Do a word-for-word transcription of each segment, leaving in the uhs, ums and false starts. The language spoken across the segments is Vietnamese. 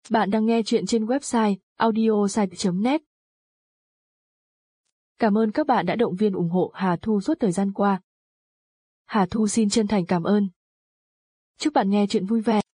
Bạn đang nghe chuyện trên website audiosite chấm net. Cảm ơn các bạn đã động viên ủng hộ Hà Thu suốt thời gian qua. Hà Thu xin chân thành cảm ơn. Chúc bạn nghe chuyện vui vẻ.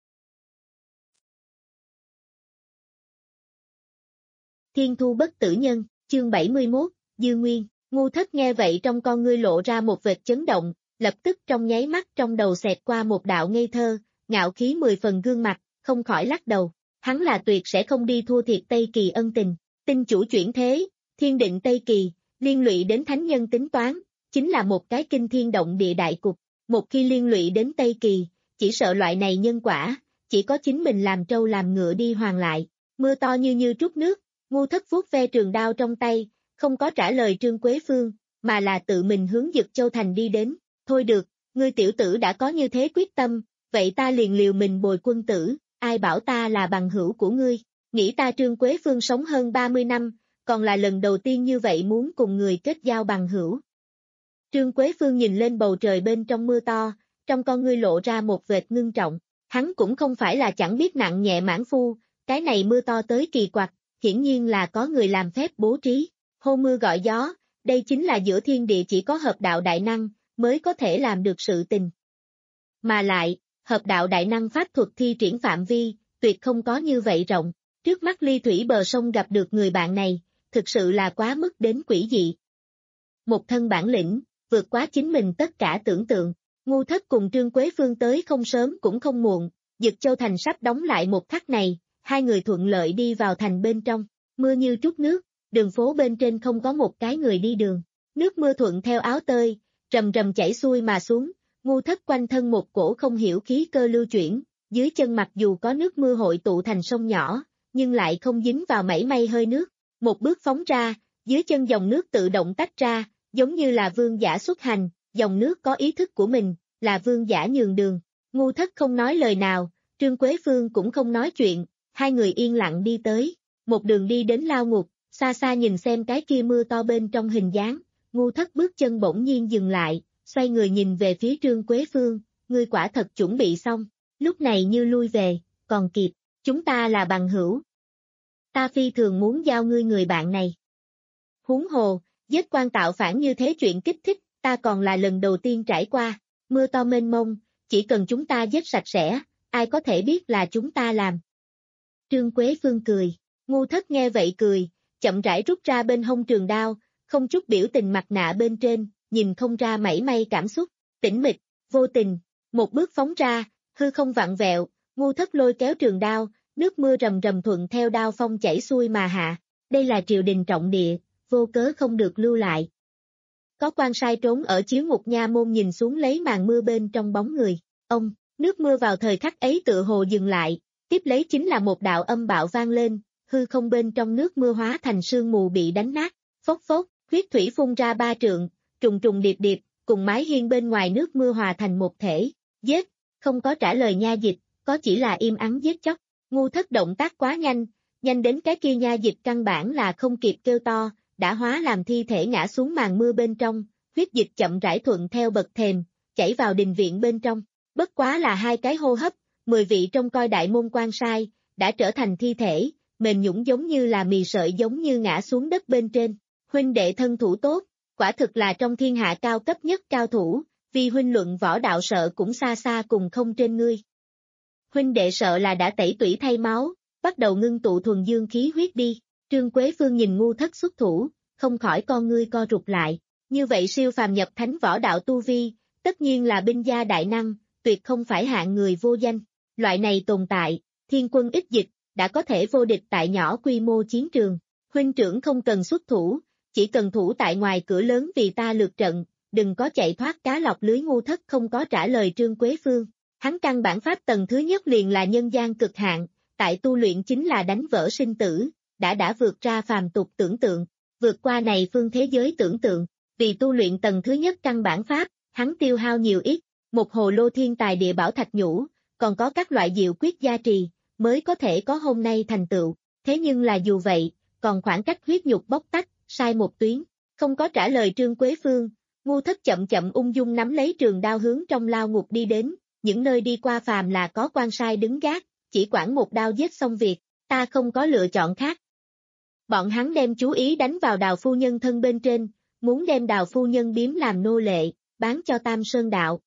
Thiên thu bất tử nhân, chương bảy mươi mốt, Dư Nguyên. Ngu Thất nghe vậy trong con ngươi lộ ra một vệt chấn động, lập tức trong nháy mắt trong đầu xẹt qua một đạo ngây thơ, ngạo khí mười phần gương mặt, không khỏi lắc đầu. Hắn là tuyệt sẽ không đi thua thiệt Tây Kỳ ân tình, tinh chủ chuyển thế, thiên định Tây Kỳ, liên lụy đến thánh nhân tính toán, chính là một cái kinh thiên động địa đại cục. Một khi liên lụy đến Tây Kỳ, chỉ sợ loại này nhân quả, chỉ có chính mình làm trâu làm ngựa đi hoàn lại. Mưa to như như trút nước, Ngu Thất vuốt ve trường đao trong tay, không có trả lời Trương Quế Phương, mà là tự mình hướng Dực Châu Thành đi đến. Thôi được, ngươi tiểu tử đã có như thế quyết tâm, vậy ta liền liều mình bồi quân tử, ai bảo ta là bằng hữu của ngươi, nghĩ ta Trương Quế Phương sống hơn ba mươi năm, còn là lần đầu tiên như vậy muốn cùng người kết giao bằng hữu. Trương Quế Phương nhìn lên bầu trời bên trong mưa to, trong con ngươi lộ ra một vệt ngưng trọng, hắn cũng không phải là chẳng biết nặng nhẹ mãn phu, cái này mưa to tới kỳ quặc, hiển nhiên là có người làm phép bố trí, hô mưa gọi gió, đây chính là giữa thiên địa chỉ có hợp đạo đại năng, mới có thể làm được sự tình. Mà lại, hợp đạo đại năng pháp thuật thi triển phạm vi, tuyệt không có như vậy rộng, trước mắt ly thủy bờ sông gặp được người bạn này, thực sự là quá mức đến quỷ dị. Một thân bản lĩnh, vượt quá chính mình tất cả tưởng tượng, Ngu Thất cùng Trương Quế Phương tới không sớm cũng không muộn, Dực Châu Thành sắp đóng lại một khắc này, hai người thuận lợi đi vào thành bên trong, mưa như trút nước, đường phố bên trên không có một cái người đi đường, nước mưa thuận theo áo tơi, rầm rầm chảy xuôi mà xuống, Ngu Thất quanh thân một cổ không hiểu khí cơ lưu chuyển, dưới chân mặc dù có nước mưa hội tụ thành sông nhỏ, nhưng lại không dính vào mảy may hơi nước, một bước phóng ra, dưới chân dòng nước tự động tách ra, giống như là vương giả xuất hành, dòng nước có ý thức của mình, là vương giả nhường đường. Ngu Thất không nói lời nào, Trương Quế Phương cũng không nói chuyện, hai người yên lặng đi tới, một đường đi đến lao ngục, xa xa nhìn xem cái kia mưa to bên trong hình dáng, Ngu Thất bước chân bỗng nhiên dừng lại, xoay người nhìn về phía Trương Quế Phương, ngươi quả thật chuẩn bị xong, lúc này như lui về, còn kịp, chúng ta là bằng hữu. Ta phi thường muốn giao ngươi người bạn này. Huống hồ, giết quan tạo phản như thế chuyện kích thích, ta còn là lần đầu tiên trải qua, mưa to mênh mông, chỉ cần chúng ta giết sạch sẽ, ai có thể biết là chúng ta làm. Trương Quế Phương cười, Ngu Thất nghe vậy cười, chậm rãi rút ra bên hông trường đao, không chút biểu tình mặt nạ bên trên, nhìn không ra mảy may cảm xúc, tĩnh mịch, vô tình, một bước phóng ra, hư không vặn vẹo, Ngu Thất lôi kéo trường đao, nước mưa rầm rầm thuận theo đao phong chảy xuôi mà hạ, đây là triều đình trọng địa, vô cớ không được lưu lại. Có quan sai trốn ở chiếu ngục nha môn nhìn xuống lấy màn mưa bên trong bóng người, ông, nước mưa vào thời khắc ấy tựa hồ dừng lại, tiếp lấy chính là một đạo âm bạo vang lên, hư không bên trong nước mưa hóa thành sương mù bị đánh nát, phốc phốc, huyết thủy phun ra ba trượng, trùng trùng điệp điệp, cùng mái hiên bên ngoài nước mưa hòa thành một thể, giết, không có trả lời nha dịch, có chỉ là im ắng giết chóc, Ngu Thất động tác quá nhanh, nhanh đến cái kia nha dịch căn bản là không kịp kêu to, đã hóa làm thi thể ngã xuống màn mưa bên trong, huyết dịch chậm rãi thuận theo bậc thềm, chảy vào đình viện bên trong, bất quá là hai cái hô hấp, mười vị trông coi đại môn quan sai, đã trở thành thi thể, mềm nhũn giống như là mì sợi giống như ngã xuống đất bên trên, huynh đệ thân thủ tốt, quả thực là trong thiên hạ cao cấp nhất cao thủ, vì huynh luận võ đạo sợ cũng xa xa cùng không trên ngươi. Huynh đệ sợ là đã tẩy tủy thay máu, bắt đầu ngưng tụ thuần dương khí huyết đi, Trương Quế Phương nhìn Ngu Thất xuất thủ, không khỏi con ngươi co rụt lại, như vậy siêu phàm nhập thánh võ đạo tu vi, tất nhiên là binh gia đại năng, tuyệt không phải hạng người vô danh, loại này tồn tại, thiên quân ích dịch, đã có thể vô địch tại nhỏ quy mô chiến trường, huynh trưởng không cần xuất thủ, chỉ cần thủ tại ngoài cửa lớn vì ta lượt trận, đừng có chạy thoát cá lọc lưới. Ngu Thất không có trả lời Trương Quế Phương, hắn căn bản pháp tầng thứ nhất liền là nhân gian cực hạn, tại tu luyện chính là đánh vỡ sinh tử, đã đã vượt ra phàm tục tưởng tượng, vượt qua này phương thế giới tưởng tượng, vì tu luyện tầng thứ nhất căn bản pháp, hắn tiêu hao nhiều ít, một hồ lô thiên tài địa bảo thạch nhũ, còn có các loại diệu quyết gia trì, mới có thể có hôm nay thành tựu, thế nhưng là dù vậy, còn khoảng cách huyết nhục bóc tách, sai một tuyến, không có trả lời Trương Quế Phương, Ngu Thất chậm chậm ung dung nắm lấy trường đao hướng trong lao ngục đi đến, những nơi đi qua phàm là có quan sai đứng gác, chỉ quản một đao giết xong việc, ta không có lựa chọn khác. Bọn hắn đem chú ý đánh vào Đào phu nhân thân bên trên, muốn đem Đào phu nhân biếm làm nô lệ, bán cho Tam Sơn đạo.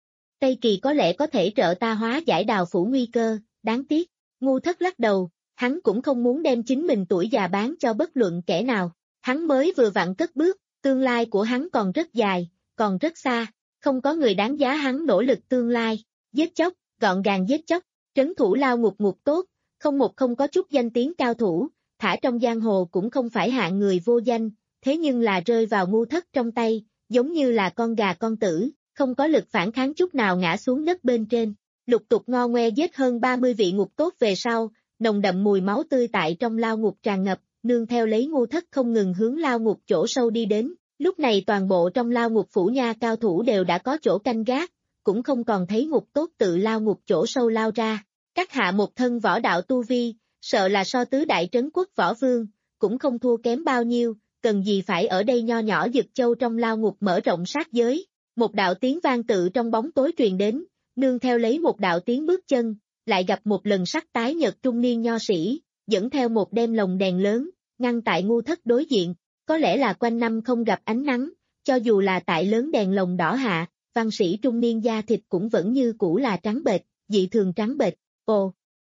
Tây Kỳ có lẽ có thể trợ ta hóa giải Đào phủ nguy cơ, đáng tiếc. Ngu Thất lắc đầu, hắn cũng không muốn đem chính mình tuổi già bán cho bất luận kẻ nào. Hắn mới vừa vặn cất bước, tương lai của hắn còn rất dài, còn rất xa, không có người đáng giá hắn nỗ lực tương lai. Giết chóc, gọn gàng giết chóc, trấn thủ lao ngục ngục tốt, không một không có chút danh tiếng cao thủ, thả trong giang hồ cũng không phải hạng người vô danh, thế nhưng là rơi vào Ngu Thất trong tay, giống như là con gà con tử, không có lực phản kháng chút nào ngã xuống đất bên trên. Lục tục ngo ngoe giết hơn ba mươi vị ngục tốt về sau, nồng đậm mùi máu tươi tại trong lao ngục tràn ngập, nương theo lấy Ngu Thất không ngừng hướng lao ngục chỗ sâu đi đến. Lúc này toàn bộ trong lao ngục phủ nha cao thủ đều đã có chỗ canh gác, cũng không còn thấy ngục tốt tự lao ngục chỗ sâu lao ra. Các hạ một thân võ đạo tu vi, sợ là so tứ đại trấn quốc võ vương, cũng không thua kém bao nhiêu, cần gì phải ở đây nho nhỏ Dực Châu trong lao ngục mở rộng sát giới. Một đạo tiếng vang tự trong bóng tối truyền đến, nương theo lấy một đạo tiếng bước chân, lại gặp một lần sắc tái nhợt trung niên nho sĩ, dẫn theo một đem lồng đèn lớn, ngăn tại Ngu Thất đối diện, có lẽ là quanh năm không gặp ánh nắng, cho dù là tại lớn đèn lồng đỏ hạ, văn sĩ trung niên da thịt cũng vẫn như cũ là trắng bệch, dị thường trắng bệch. Ồ!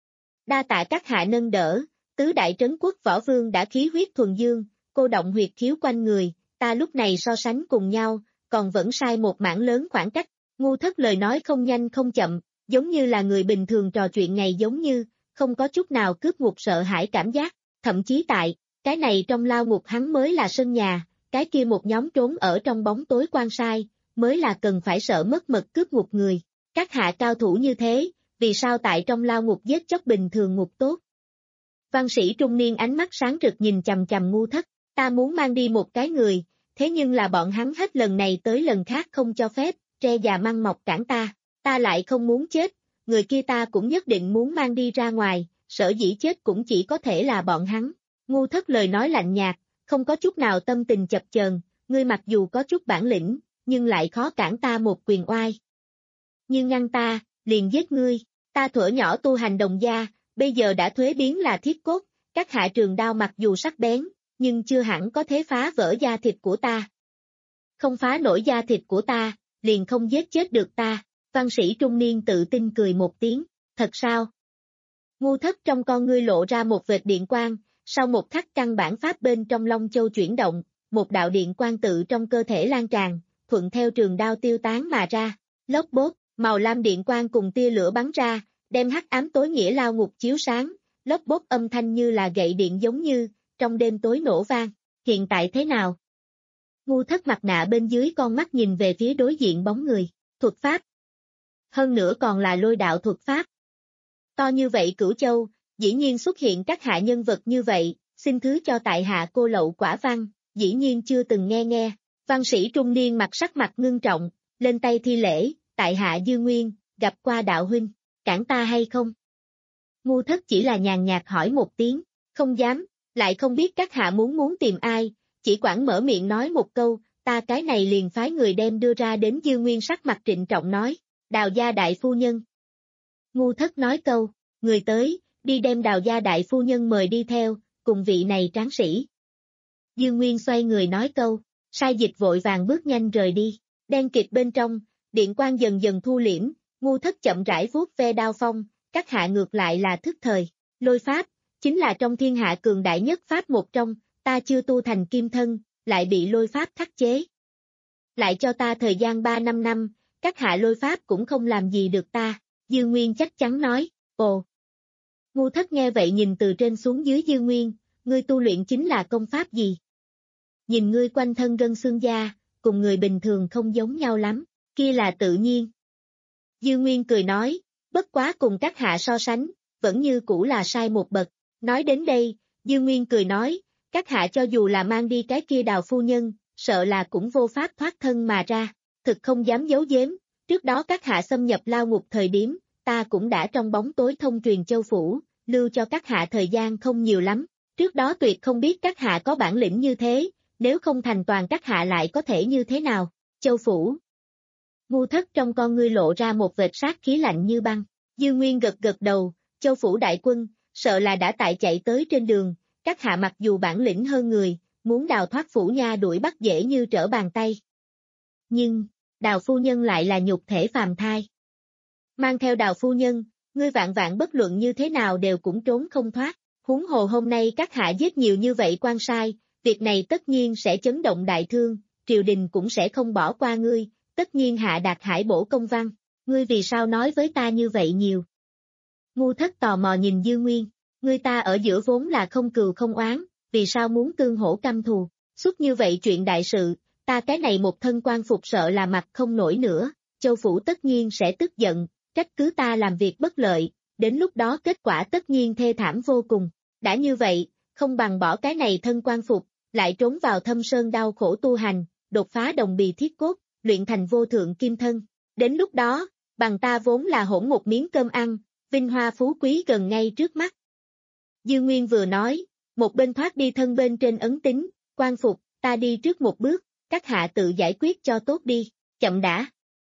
Đa tạ các hạ nâng đỡ, tứ đại trấn quốc võ vương đã khí huyết thuần dương, cô động huyệt khiếu quanh người, ta lúc này so sánh cùng nhau, còn vẫn sai một mảng lớn khoảng cách. Ngu Thất lời nói không nhanh không chậm, giống như là người bình thường trò chuyện ngày giống như, không có chút nào cướp ngục sợ hãi cảm giác, thậm chí tại, cái này trong lao ngục hắn mới là sân nhà, cái kia một nhóm trốn ở trong bóng tối quan sai, mới là cần phải sợ mất mật cướp ngục người. Các hạ cao thủ như thế, vì sao tại trong lao ngục giết chóc bình thường ngục tốt? Văn sĩ trung niên ánh mắt sáng rực nhìn chằm chằm Ngu Thất, ta muốn mang đi một cái người, thế nhưng là bọn hắn hết lần này tới lần khác không cho phép, tre già măng mọc cản ta, ta lại không muốn chết, người kia ta cũng nhất định muốn mang đi ra ngoài, sở dĩ chết cũng chỉ có thể là bọn hắn. Ngu Thất lời nói lạnh nhạt, không có chút nào tâm tình chập chờn, ngươi mặc dù có chút bản lĩnh, nhưng lại khó cản ta một quyền oai. Nhưng ngăn ta, liền giết ngươi, ta thuở nhỏ tu hành đồng gia, bây giờ đã thuế biến là thiết cốt, các hạ trường đao mặc dù sắc bén, nhưng chưa hẳn có thể phá vỡ da thịt của ta. Không phá nổi da thịt của ta, liền không giết chết được ta. Văn sĩ trung niên tự tin cười một tiếng, thật sao? Ngu Thất trong con ngươi lộ ra một vệt điện quang, sau một khắc căn bản pháp bên trong Long Châu chuyển động, một đạo điện quang tự trong cơ thể lan tràn, thuận theo trường đao tiêu tán mà ra, lốp bốp, màu lam điện quang cùng tia lửa bắn ra, đem hắc ám tối nghĩa lao ngục chiếu sáng, lốp bốp âm thanh như là gậy điện giống như, trong đêm tối nổ vang. Hiện tại thế nào? Ngu Thất mặt nạ bên dưới con mắt nhìn về phía đối diện bóng người, thuật pháp. Hơn nữa còn là lôi đạo thuật pháp. To như vậy Cửu Châu, dĩ nhiên xuất hiện các hạ nhân vật như vậy, xin thứ cho tại hạ cô lậu quả văn, dĩ nhiên chưa từng nghe nghe. Văn sĩ trung niên mặt sắc mặt ngưng trọng, lên tay thi lễ, tại hạ Dư Nguyên, gặp qua đạo huynh, cản ta hay không? Ngu Thất chỉ là nhàn nhạt hỏi một tiếng, không dám, lại không biết các hạ muốn muốn tìm ai, chỉ quản mở miệng nói một câu, ta cái này liền phái người đem đưa ra đến. Dư Nguyên sắc mặt trịnh trọng nói, Đào gia đại phu nhân. Ngu Thất nói câu, người tới, đi đem Đào gia đại phu nhân mời đi theo, cùng vị này tráng sĩ. Dư Nguyên xoay người nói câu, sai dịch vội vàng bước nhanh rời đi, đen kịt bên trong, điện quang dần dần thu liễm, Ngu Thất chậm rãi vuốt ve đao phong, các hạ ngược lại là thức thời, lôi pháp, chính là trong thiên hạ cường đại nhất pháp một trong, ta chưa tu thành kim thân, lại bị lôi pháp khắc chế. Lại cho ta thời gian ba năm năm, các hạ lôi pháp cũng không làm gì được ta, Dư Nguyên chắc chắn nói, ồ. Ngu Thất nghe vậy nhìn từ trên xuống dưới Dư Nguyên, ngươi tu luyện chính là công pháp gì? Nhìn ngươi quanh thân gân xương da, cùng người bình thường không giống nhau lắm, kia là tự nhiên. Dư Nguyên cười nói, bất quá cùng các hạ so sánh, vẫn như cũ là sai một bậc. Nói đến đây, Dư Nguyên cười nói, các hạ cho dù là mang đi cái kia Đào phu nhân, sợ là cũng vô pháp thoát thân mà ra, thực không dám giấu giếm, trước đó các hạ xâm nhập lao ngục thời điểm, ta cũng đã trong bóng tối thông truyền Châu phủ, lưu cho các hạ thời gian không nhiều lắm, trước đó tuyệt không biết các hạ có bản lĩnh như thế, nếu không thành toàn các hạ lại có thể như thế nào, Châu phủ. Ngu Thất trong con ngươi lộ ra một vệt sát khí lạnh như băng, Dư Nguyên gật gật đầu, Châu phủ đại quân, sợ là đã tại chạy tới trên đường, các hạ mặc dù bản lĩnh hơn người, muốn đào thoát phủ nha đuổi bắt dễ như trở bàn tay. Nhưng, Đào phu nhân lại là nhục thể phàm thai. Mang theo Đào phu nhân, ngươi vạn vạn bất luận như thế nào đều cũng trốn không thoát, huống hồ hôm nay các hạ giết nhiều như vậy quan sai, việc này tất nhiên sẽ chấn động đại thương, triều đình cũng sẽ không bỏ qua ngươi, tất nhiên hạ đạt hải bổ công văn, ngươi vì sao nói với ta như vậy nhiều? Ngu Thất tò mò nhìn Dư Nguyên, ngươi ta ở giữa vốn là không cừu không oán, vì sao muốn tương hỗ căm thù, suốt như vậy chuyện đại sự, ta cái này một thân quan phục sợ là mặt không nổi nữa, Châu phủ tất nhiên sẽ tức giận, trách cứ ta làm việc bất lợi, đến lúc đó kết quả tất nhiên thê thảm vô cùng, đã như vậy, không bằng bỏ cái này thân quan phục, lại trốn vào thâm sơn đau khổ tu hành, đột phá đồng bì thiết cốt, luyện thành vô thượng kim thân, đến lúc đó, bằng ta vốn là hỗn một miếng cơm ăn, vinh hoa phú quý gần ngay trước mắt. Dư Nguyên vừa nói, một bên thoát đi thân bên trên ấn tín, quan phục, ta đi trước một bước, các hạ tự giải quyết cho tốt đi, chậm đã.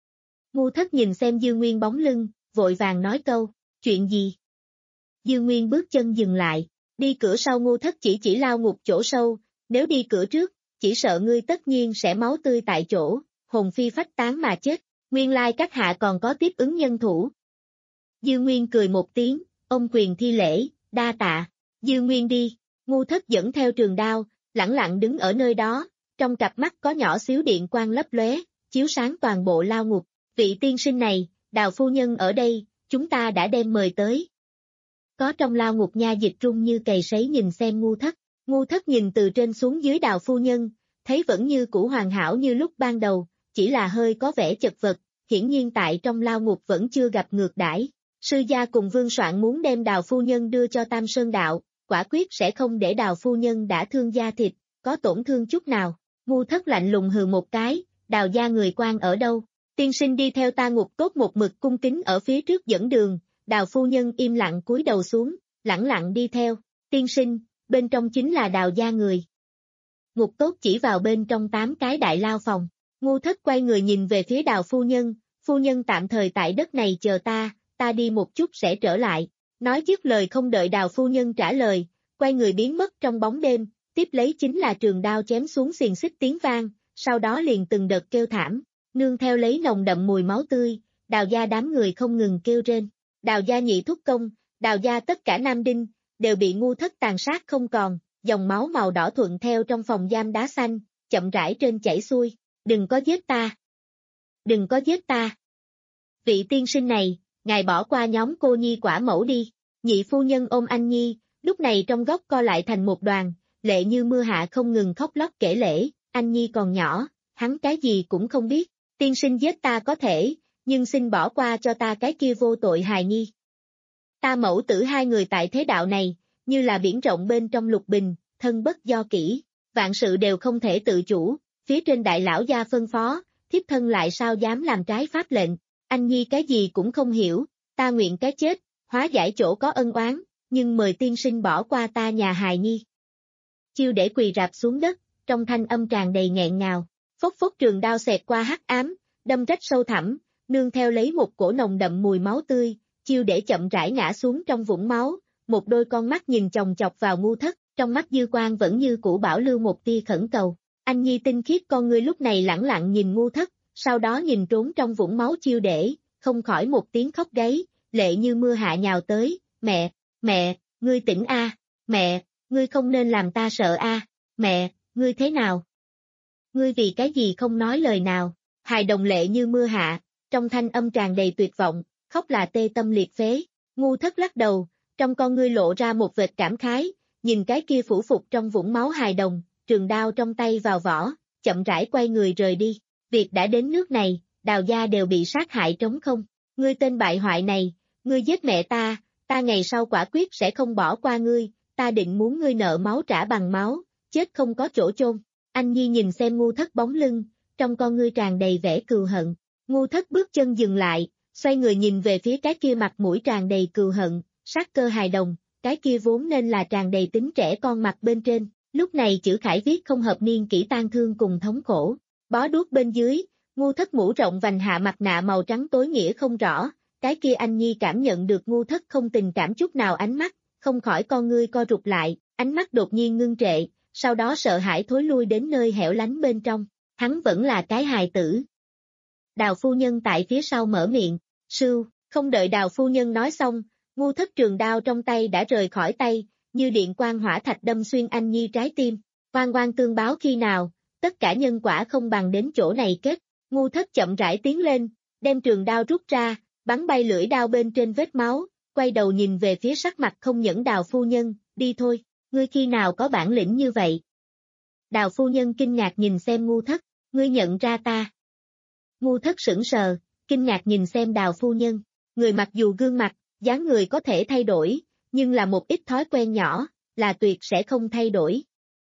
Ngu Thất nhìn xem Dư Nguyên bóng lưng, vội vàng nói câu, chuyện gì? Dư Nguyên bước chân dừng lại, đi cửa sau. Ngu Thất chỉ chỉ lao ngục chỗ sâu, nếu đi cửa trước, chỉ sợ ngươi tất nhiên sẽ máu tươi tại chỗ, hồn phi phách tán mà chết, nguyên lai các hạ còn có tiếp ứng nhân thủ. Dư Nguyên cười một tiếng, ôm quyền thi lễ, đa tạ, Dư Nguyên đi, Ngu Thất dẫn theo trường đao, lẳng lặng đứng ở nơi đó, trong cặp mắt có nhỏ xíu điện quang lấp lóe, chiếu sáng toàn bộ lao ngục, vị tiên sinh này, Đào phu nhân ở đây, chúng ta đã đem mời tới. Có trong lao ngục nha dịch run như cầy sấy nhìn xem Ngu Thất, Ngu Thất nhìn từ trên xuống dưới Đào phu nhân, thấy vẫn như cũ hoàn hảo như lúc ban đầu, chỉ là hơi có vẻ chật vật, hiển nhiên tại trong lao ngục vẫn chưa gặp ngược đãi. Sư gia cùng Vương Soạn muốn đem Đào phu nhân đưa cho Tam Sơn đạo, quả quyết sẽ không để Đào phu nhân đã thương da thịt, có tổn thương chút nào. Ngu Thất lạnh lùng hừ một cái, Đào gia người quan ở đâu? Tiên sinh đi theo ta. Ngục Tốt một mực cung kính ở phía trước dẫn đường, Đào phu nhân im lặng cúi đầu xuống, lẳng lặng đi theo. Tiên sinh, bên trong chính là Đào gia người. Ngục Tốt chỉ vào bên trong tám cái đại lao phòng. Ngu Thất quay người nhìn về phía Đào phu nhân, phu nhân tạm thời tại đất này chờ ta, ta đi một chút sẽ trở lại. Nói dứt lời không đợi Đào phu nhân trả lời, quay người biến mất trong bóng đêm, tiếp lấy chính là trường đao chém xuống xiềng xích tiếng vang, sau đó liền từng đợt kêu thảm, nương theo lấy nồng đậm mùi máu tươi, Đào gia đám người không ngừng kêu rên. Đào gia nhị thúc công, Đào gia tất cả nam đinh, đều bị Ngu Thất tàn sát không còn, dòng máu màu đỏ thuận theo trong phòng giam đá xanh, chậm rãi trên chảy xuôi, đừng có giết ta. Đừng có giết ta. Vị tiên sinh này, ngài bỏ qua nhóm cô nhi quả mẫu đi. Nhị phu nhân ôm anh nhi, lúc này trong góc co lại thành một đoàn, lệ như mưa hạ không ngừng khóc lóc kể lể, anh nhi còn nhỏ, hắn cái gì cũng không biết, tiên sinh giết ta có thể, nhưng xin bỏ qua cho ta cái kia vô tội hài nhi. Ta mẫu tử hai người tại thế đạo này, như là biển rộng bên trong lục bình, thân bất do kỹ, vạn sự đều không thể tự chủ, phía trên đại lão gia phân phó, thiếp thân lại sao dám làm trái pháp lệnh, anh nhi cái gì cũng không hiểu, ta nguyện cái chết, hóa giải chỗ có ân oán, nhưng mời tiên sinh bỏ qua ta nhà hài nhi. Chiêu để quỳ rạp xuống đất, trong thanh âm tràn đầy nghẹn ngào, phốc phốc trường đao xẹt qua hắc ám, đâm rách sâu thẳm, nương theo lấy một cổ nồng đậm mùi máu tươi, chiêu để chậm rãi ngã xuống trong vũng máu, một đôi con mắt nhìn chòng chọc vào Ngu Thất, trong mắt dư quang vẫn như cũ bảo lưu một tia khẩn cầu. Anh nhi tinh khiết con ngươi lúc này lẳng lặng nhìn Ngu Thất, sau đó nhìn trốn trong vũng máu chiêu để, không khỏi một tiếng khóc gáy, lệ như mưa hạ nhào tới, mẹ, mẹ, ngươi tỉnh a, mẹ, ngươi không nên làm ta sợ a, mẹ, ngươi thế nào? Ngươi vì cái gì không nói lời nào? Hài đồng lệ như mưa hạ, trong thanh âm tràn đầy tuyệt vọng, khóc là tê tâm liệt phế. Ngu Thất lắc đầu, trong con ngươi lộ ra một vệt cảm khái, nhìn cái kia phủ phục trong vũng máu hài đồng, trường đao trong tay vào vỏ, chậm rãi quay người rời đi. Việc đã đến nước này, Đào gia đều bị sát hại trống không. Ngươi tên bại hoại này, ngươi giết mẹ ta, ta ngày sau quả quyết sẽ không bỏ qua ngươi, ta định muốn ngươi nợ máu trả bằng máu, chết không có chỗ chôn. Anh nhi nhìn xem Ngu Thất bóng lưng, trong con ngươi tràn đầy vẻ cừu hận. Ngu Thất bước chân dừng lại, xoay người nhìn về phía cái kia mặt mũi tràn đầy cừu hận, sát cơ hài đồng, cái kia vốn nên là tràn đầy tính trẻ con mặt bên trên, lúc này chữ khải viết không hợp niên kỷ tang thương cùng thống khổ. Bó đuốc bên dưới, Ngu Thất mũ rộng vành hạ mặt nạ màu trắng tối nghĩa không rõ, cái kia anh nhi cảm nhận được ngu thất không tình cảm chút nào ánh mắt, không khỏi con ngươi co rụt lại, ánh mắt đột nhiên ngưng trệ, sau đó sợ hãi thối lui đến nơi hẻo lánh bên trong, hắn vẫn là cái hài tử. Đào phu nhân tại phía sau mở miệng, sưu, không đợi đào phu nhân nói xong, ngu thất trường đao trong tay đã rời khỏi tay, như điện quang hỏa thạch đâm xuyên anh nhi trái tim, oan oan tương báo khi nào, tất cả nhân quả không bằng đến chỗ này kết, ngu thất chậm rãi tiến lên, đem trường đao rút ra, bắn bay lưỡi đao bên trên vết máu, quay đầu nhìn về phía sắc mặt không nhẫn đào phu nhân, đi thôi, ngươi khi nào có bản lĩnh như vậy? Đào phu nhân kinh ngạc nhìn xem ngu thất, ngươi nhận ra ta. Ngu thất sững sờ, kinh ngạc nhìn xem đào phu nhân, người mặc dù gương mặt, dáng người có thể thay đổi, nhưng là một ít thói quen nhỏ, là tuyệt sẽ không thay đổi.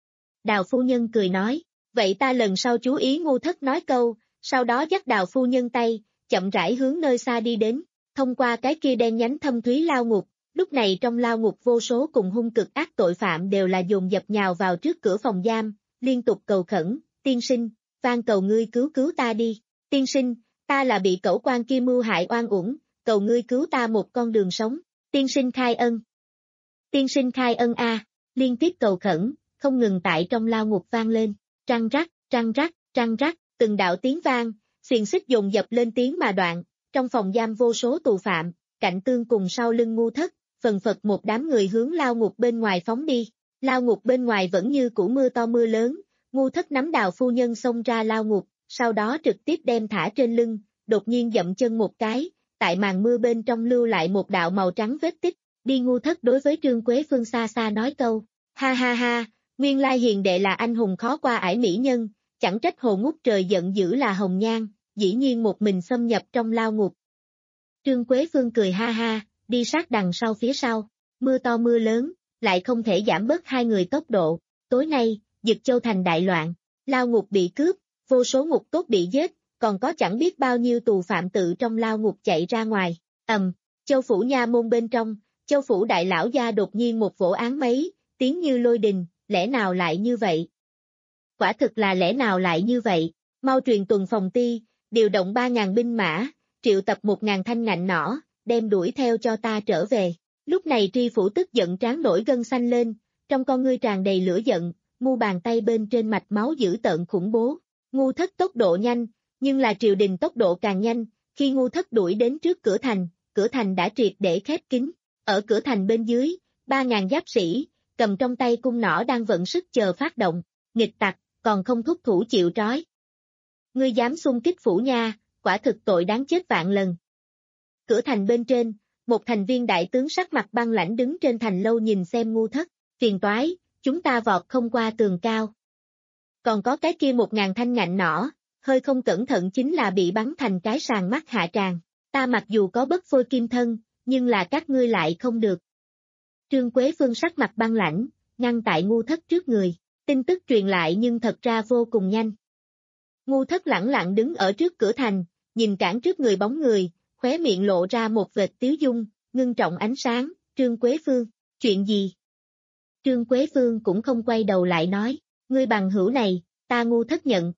Đào phu nhân cười nói, vậy ta lần sau chú ý ngu thất nói câu, sau đó dắt đào phu nhân tay, chậm rãi hướng nơi xa đi đến, thông qua cái kia đen nhánh thâm thúy lao ngục, lúc này trong lao ngục vô số cùng hung cực ác tội phạm đều là dồn dập nhào vào trước cửa phòng giam, liên tục cầu khẩn, tiên sinh, van cầu ngươi cứu cứu ta đi, tiên sinh, ta là bị cẩu quan kia mưu hại oan uổng, cầu ngươi cứu ta một con đường sống, tiên sinh khai ân. Tiên sinh khai ân a, liên tiếp cầu khẩn, không ngừng tại trong lao ngục vang lên, trăng rắc, trăng rắc, trăng rắc, từng đạo tiếng vang, xiềng xích dồn dập lên tiếng mà đoạn, trong phòng giam vô số tù phạm, cạnh tương cùng sau lưng ngu thất, phần phật một đám người hướng lao ngục bên ngoài phóng đi, lao ngục bên ngoài vẫn như cũ mưa to mưa lớn, ngu thất nắm đào phu nhân xông ra lao ngục, sau đó trực tiếp đem thả trên lưng, đột nhiên dậm chân một cái, tại màn mưa bên trong lưu lại một đạo màu trắng vết tích, đi ngu thất đối với Trương Quế Phương xa xa nói câu, ha ha ha, nguyên lai hiền đệ là anh hùng khó qua ải mỹ nhân, chẳng trách hồ ngút trời giận dữ là hồng nhan, dĩ nhiên một mình xâm nhập trong lao ngục. Trương Quế Phương cười ha ha, đi sát đằng sau phía sau, mưa to mưa lớn, lại không thể giảm bớt hai người tốc độ, tối nay, Dực Châu thành đại loạn, lao ngục bị cướp, vô số ngục tốt bị giết, còn có chẳng biết bao nhiêu tù phạm tự trong lao ngục chạy ra ngoài, ầm, Châu phủ nha môn bên trong, Châu phủ đại lão gia đột nhiên một vỗ án mấy, tiếng như lôi đình, lẽ nào lại như vậy? Quả thực là lẽ nào lại như vậy, mau truyền tuần phòng ti, điều động ba ngàn binh mã, triệu tập một ngàn thanh ngạnh nỏ, đem đuổi theo cho ta trở về. Lúc này tri phủ tức giận trán nổi gân xanh lên, trong con ngươi tràn đầy lửa giận, mu bàn tay bên trên mạch máu dữ tợn khủng bố. Ngu thất tốc độ nhanh, nhưng là triều đình tốc độ càng nhanh, khi ngu thất đuổi đến trước cửa thành, cửa thành đã triệt để khép kín. Ở cửa thành bên dưới, ba ngàn giáp sĩ, cầm trong tay cung nỏ đang vận sức chờ phát động, nghịch tặc, còn không thúc thủ chịu trói. Ngươi dám xung kích phủ nha, quả thực tội đáng chết vạn lần. Cửa thành bên trên, một thành viên đại tướng sắc mặt băng lãnh đứng trên thành lâu nhìn xem ngu thất, phiền toái, chúng ta vọt không qua tường cao. Còn có cái kia một ngàn thanh ngạnh nỏ, hơi không cẩn thận chính là bị bắn thành cái sàng mắt hạ tràng, ta mặc dù có bất phôi kim thân, nhưng là các ngươi lại không được. Trương Quế Phương sắc mặt băng lãnh, ngăn tại ngu thất trước người, tin tức truyền lại nhưng thật ra vô cùng nhanh. Ngu thất lẳng lặng đứng ở trước cửa thành, nhìn cản trước người bóng người, khóe miệng lộ ra một vệt tiếu dung, ngưng trọng ánh sáng, Trương Quế Phương, chuyện gì? Trương Quế Phương cũng không quay đầu lại nói, ngươi bằng hữu này, ta ngu thất nhận.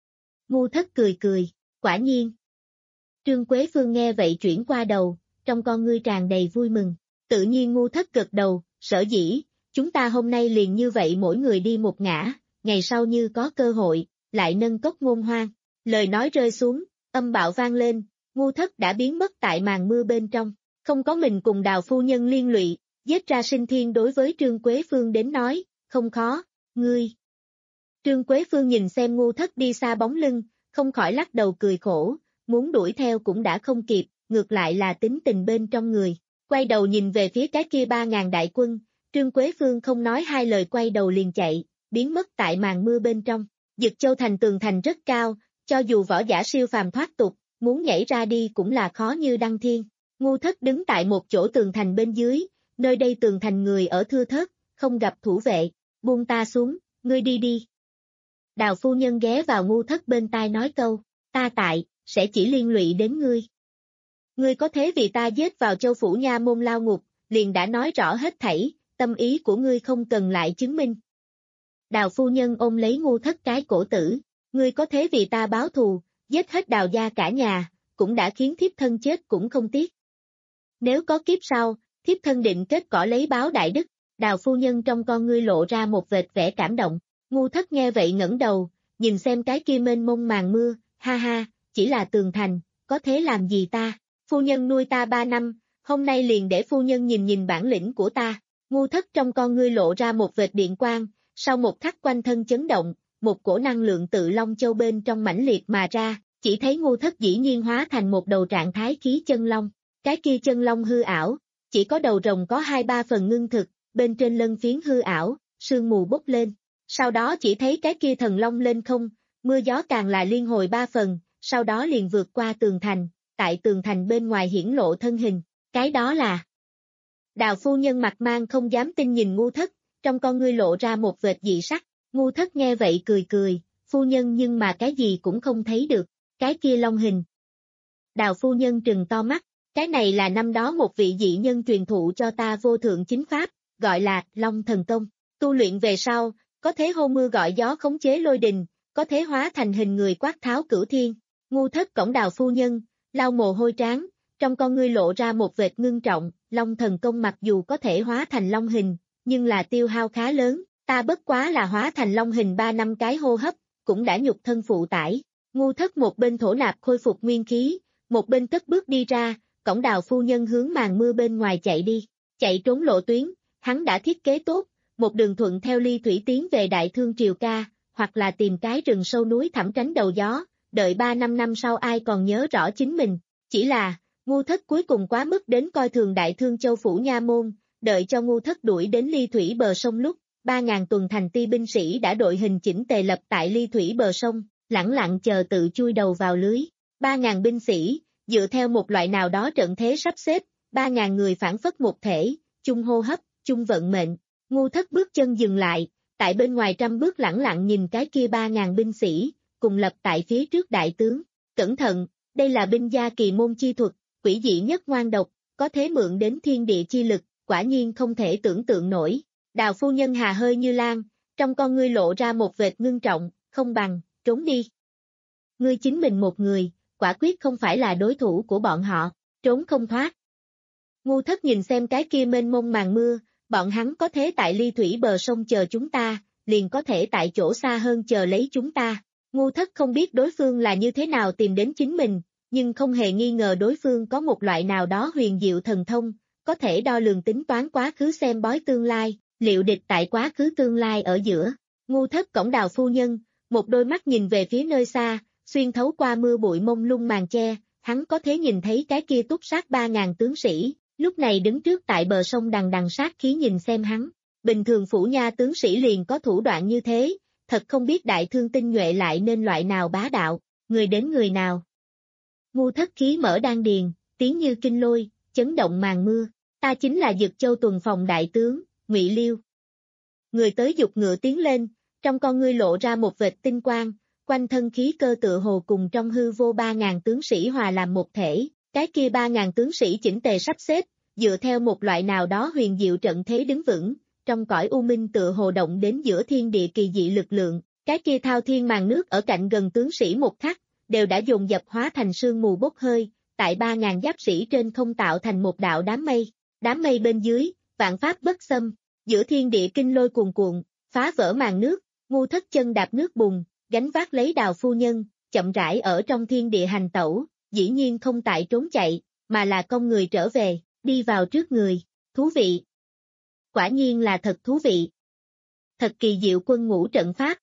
Ngu thất cười cười, quả nhiên. Trương Quế Phương nghe vậy chuyển qua đầu, trong con ngươi tràn đầy vui mừng, tự nhiên ngu thất gật đầu, sở dĩ, chúng ta hôm nay liền như vậy mỗi người đi một ngã, ngày sau như có cơ hội, lại nâng cốc ngôn hoang. Lời nói rơi xuống, âm bạo vang lên, ngu thất đã biến mất tại màn mưa bên trong, không có mình cùng đào phu nhân liên lụy, giết ra sinh thiên đối với Trương Quế Phương đến nói, không khó, ngươi. Trương Quế Phương nhìn xem ngu thất đi xa bóng lưng, không khỏi lắc đầu cười khổ, muốn đuổi theo cũng đã không kịp, ngược lại là tính tình bên trong người. Quay đầu nhìn về phía cái kia ba ngàn đại quân, Trương Quế Phương không nói hai lời quay đầu liền chạy, biến mất tại màn mưa bên trong. Dực Châu thành tường thành rất cao, cho dù võ giả siêu phàm thoát tục, muốn nhảy ra đi cũng là khó như đăng thiên. Ngu thất đứng tại một chỗ tường thành bên dưới, nơi đây tường thành người ở thưa thớt, không gặp thủ vệ, buông ta xuống, ngươi đi đi. Đào phu nhân ghé vào ngu thất bên tai nói câu, ta tại, sẽ chỉ liên lụy đến ngươi. Ngươi có thế vì ta giết vào Châu phủ nha môn lao ngục, liền đã nói rõ hết thảy, tâm ý của ngươi không cần lại chứng minh. Đào phu nhân ôm lấy ngu thất cái cổ tử, ngươi có thế vì ta báo thù, giết hết đào gia cả nhà, cũng đã khiến thiếp thân chết cũng không tiếc. Nếu có kiếp sau, thiếp thân định kết cỏ lấy báo đại đức. Đào phu nhân trong con ngươi lộ ra một vệt vẻ cảm động. Ngu Thất nghe vậy ngẩng đầu, nhìn xem cái kia mênh mông màn mưa, ha ha, chỉ là tường thành, có thế làm gì ta? Phu nhân nuôi ta ba năm, hôm nay liền để phu nhân nhìn nhìn bản lĩnh của ta. Ngu Thất trong con ngươi lộ ra một vệt điện quang, sau một khắc quanh thân chấn động, một cổ năng lượng tự long châu bên trong mãnh liệt mà ra, chỉ thấy Ngu Thất dĩ nhiên hóa thành một đầu trạng thái khí chân long. Cái kia chân long hư ảo, chỉ có đầu rồng có hai ba phần ngưng thực, bên trên lân phiến hư ảo, sương mù bốc lên. Sau đó chỉ thấy cái kia thần long lên không, mưa gió càng là liên hồi ba phần, sau đó liền vượt qua tường thành, tại tường thành bên ngoài hiển lộ thân hình, cái đó là. Đào phu nhân mặt mang không dám tin nhìn Ngu Thất, trong con ngươi lộ ra một vệt dị sắc. Ngu Thất nghe vậy cười cười, phu nhân nhưng mà cái gì cũng không thấy được, cái kia long hình. Đào phu nhân trừng to mắt, cái này là năm đó một vị dị nhân truyền thụ cho ta vô thượng chính pháp, gọi là Long Thần Công. Tu luyện về sau, có thể hô mưa gọi gió khống chế lôi đình, có thể hóa thành hình người quát tháo cửu thiên. Ngu Thất cổng Đào phu nhân, lau mồ hôi trán, trong con ngươi lộ ra một vệt ngưng trọng, Long Thần Công mặc dù có thể hóa thành long hình, nhưng là tiêu hao khá lớn, ta bất quá là hóa thành long hình ba năm cái hô hấp, cũng đã nhục thân phụ tải. Ngu Thất một bên thổ nạp khôi phục nguyên khí, một bên cất bước đi ra, cổng Đào phu nhân hướng màn mưa bên ngoài chạy đi, chạy trốn lộ tuyến, hắn đã thiết kế tốt, một đường thuận theo ly thủy tiến về Đại Thương Triều Ca, hoặc là tìm cái rừng sâu núi thẳm tránh đầu gió, đợi ba năm năm sau ai còn nhớ rõ chính mình. Chỉ là, Ngu Thất cuối cùng quá mức đến coi thường Đại Thương Châu Phủ Nha Môn, đợi cho Ngu Thất đuổi đến ly thủy bờ sông lúc, ba ngàn tuần thành ti binh sĩ đã đội hình chỉnh tề lập tại ly thủy bờ sông, lẳng lặng chờ tự chui đầu vào lưới. Ba ngàn binh sĩ, dựa theo một loại nào đó trận thế sắp xếp, ba ngàn người phản phất một thể, chung hô hấp, chung vận mệnh. Ngu Thất bước chân dừng lại, tại bên ngoài trăm bước lẳng lặng nhìn cái kia ba ngàn binh sĩ, cùng lập tại phía trước đại tướng. Cẩn thận, đây là binh gia kỳ môn chi thuật, quỷ dị nhất ngoan độc, có thế mượn đến thiên địa chi lực, quả nhiên không thể tưởng tượng nổi. Đào phu nhân hà hơi như lan, trong con ngươi lộ ra một vệt ngưng trọng, không bằng, trốn đi. Ngươi chính mình một người, quả quyết không phải là đối thủ của bọn họ, trốn không thoát. Ngu Thất nhìn xem cái kia mênh mông màn mưa, bọn hắn có thế tại ly thủy bờ sông chờ chúng ta, liền có thể tại chỗ xa hơn chờ lấy chúng ta. Ngu Thất không biết đối phương là như thế nào tìm đến chính mình, nhưng không hề nghi ngờ đối phương có một loại nào đó huyền diệu thần thông, có thể đo lường tính toán quá khứ xem bói tương lai, liệu địch tại quá khứ tương lai ở giữa. Ngu Thất cổng Đào phu nhân, một đôi mắt nhìn về phía nơi xa, xuyên thấu qua mưa bụi mông lung màn che, hắn có thể nhìn thấy cái kia túc sát ba ngàn tướng sĩ, lúc này đứng trước tại bờ sông đằng đằng sát khí nhìn xem hắn. Bình thường phủ nha tướng sĩ liền có thủ đoạn như thế, thật không biết Đại Thương tinh nhuệ lại nên loại nào bá đạo, người đến người nào. Ngu Thất khí mở đan điền, tiếng như kinh lôi, chấn động màn mưa, ta chính là Dực Châu tuần phòng đại tướng, Ngụy Liêu. Người tới dục ngựa tiến lên, trong con ngươi lộ ra một vệt tinh quang, quanh thân khí cơ tựa hồ cùng trong hư vô ba ngàn tướng sĩ hòa làm một thể, cái kia ba ngàn tướng sĩ chỉnh tề sắp xếp, dựa theo một loại nào đó huyền diệu trận thế đứng vững, trong cõi u minh tựa hồ động đến giữa thiên địa kỳ dị lực lượng, cái kia thao thiên màn nước ở cạnh gần tướng sĩ một khắc, đều đã dồn dập hóa thành sương mù bốc hơi, tại ba ngàn giáp sĩ trên không tạo thành một đạo đám mây, đám mây bên dưới, vạn pháp bất xâm, giữa thiên địa kinh lôi cuồn cuộn, phá vỡ màn nước, Ngu Thất chân đạp nước bùn, gánh vác lấy Đào phu nhân, chậm rãi ở trong thiên địa hành tẩu, dĩ nhiên không tại trốn chạy, mà là con người trở về, đi vào trước người, thú vị. Quả nhiên là thật thú vị. Thật kỳ diệu quân ngũ trận pháp.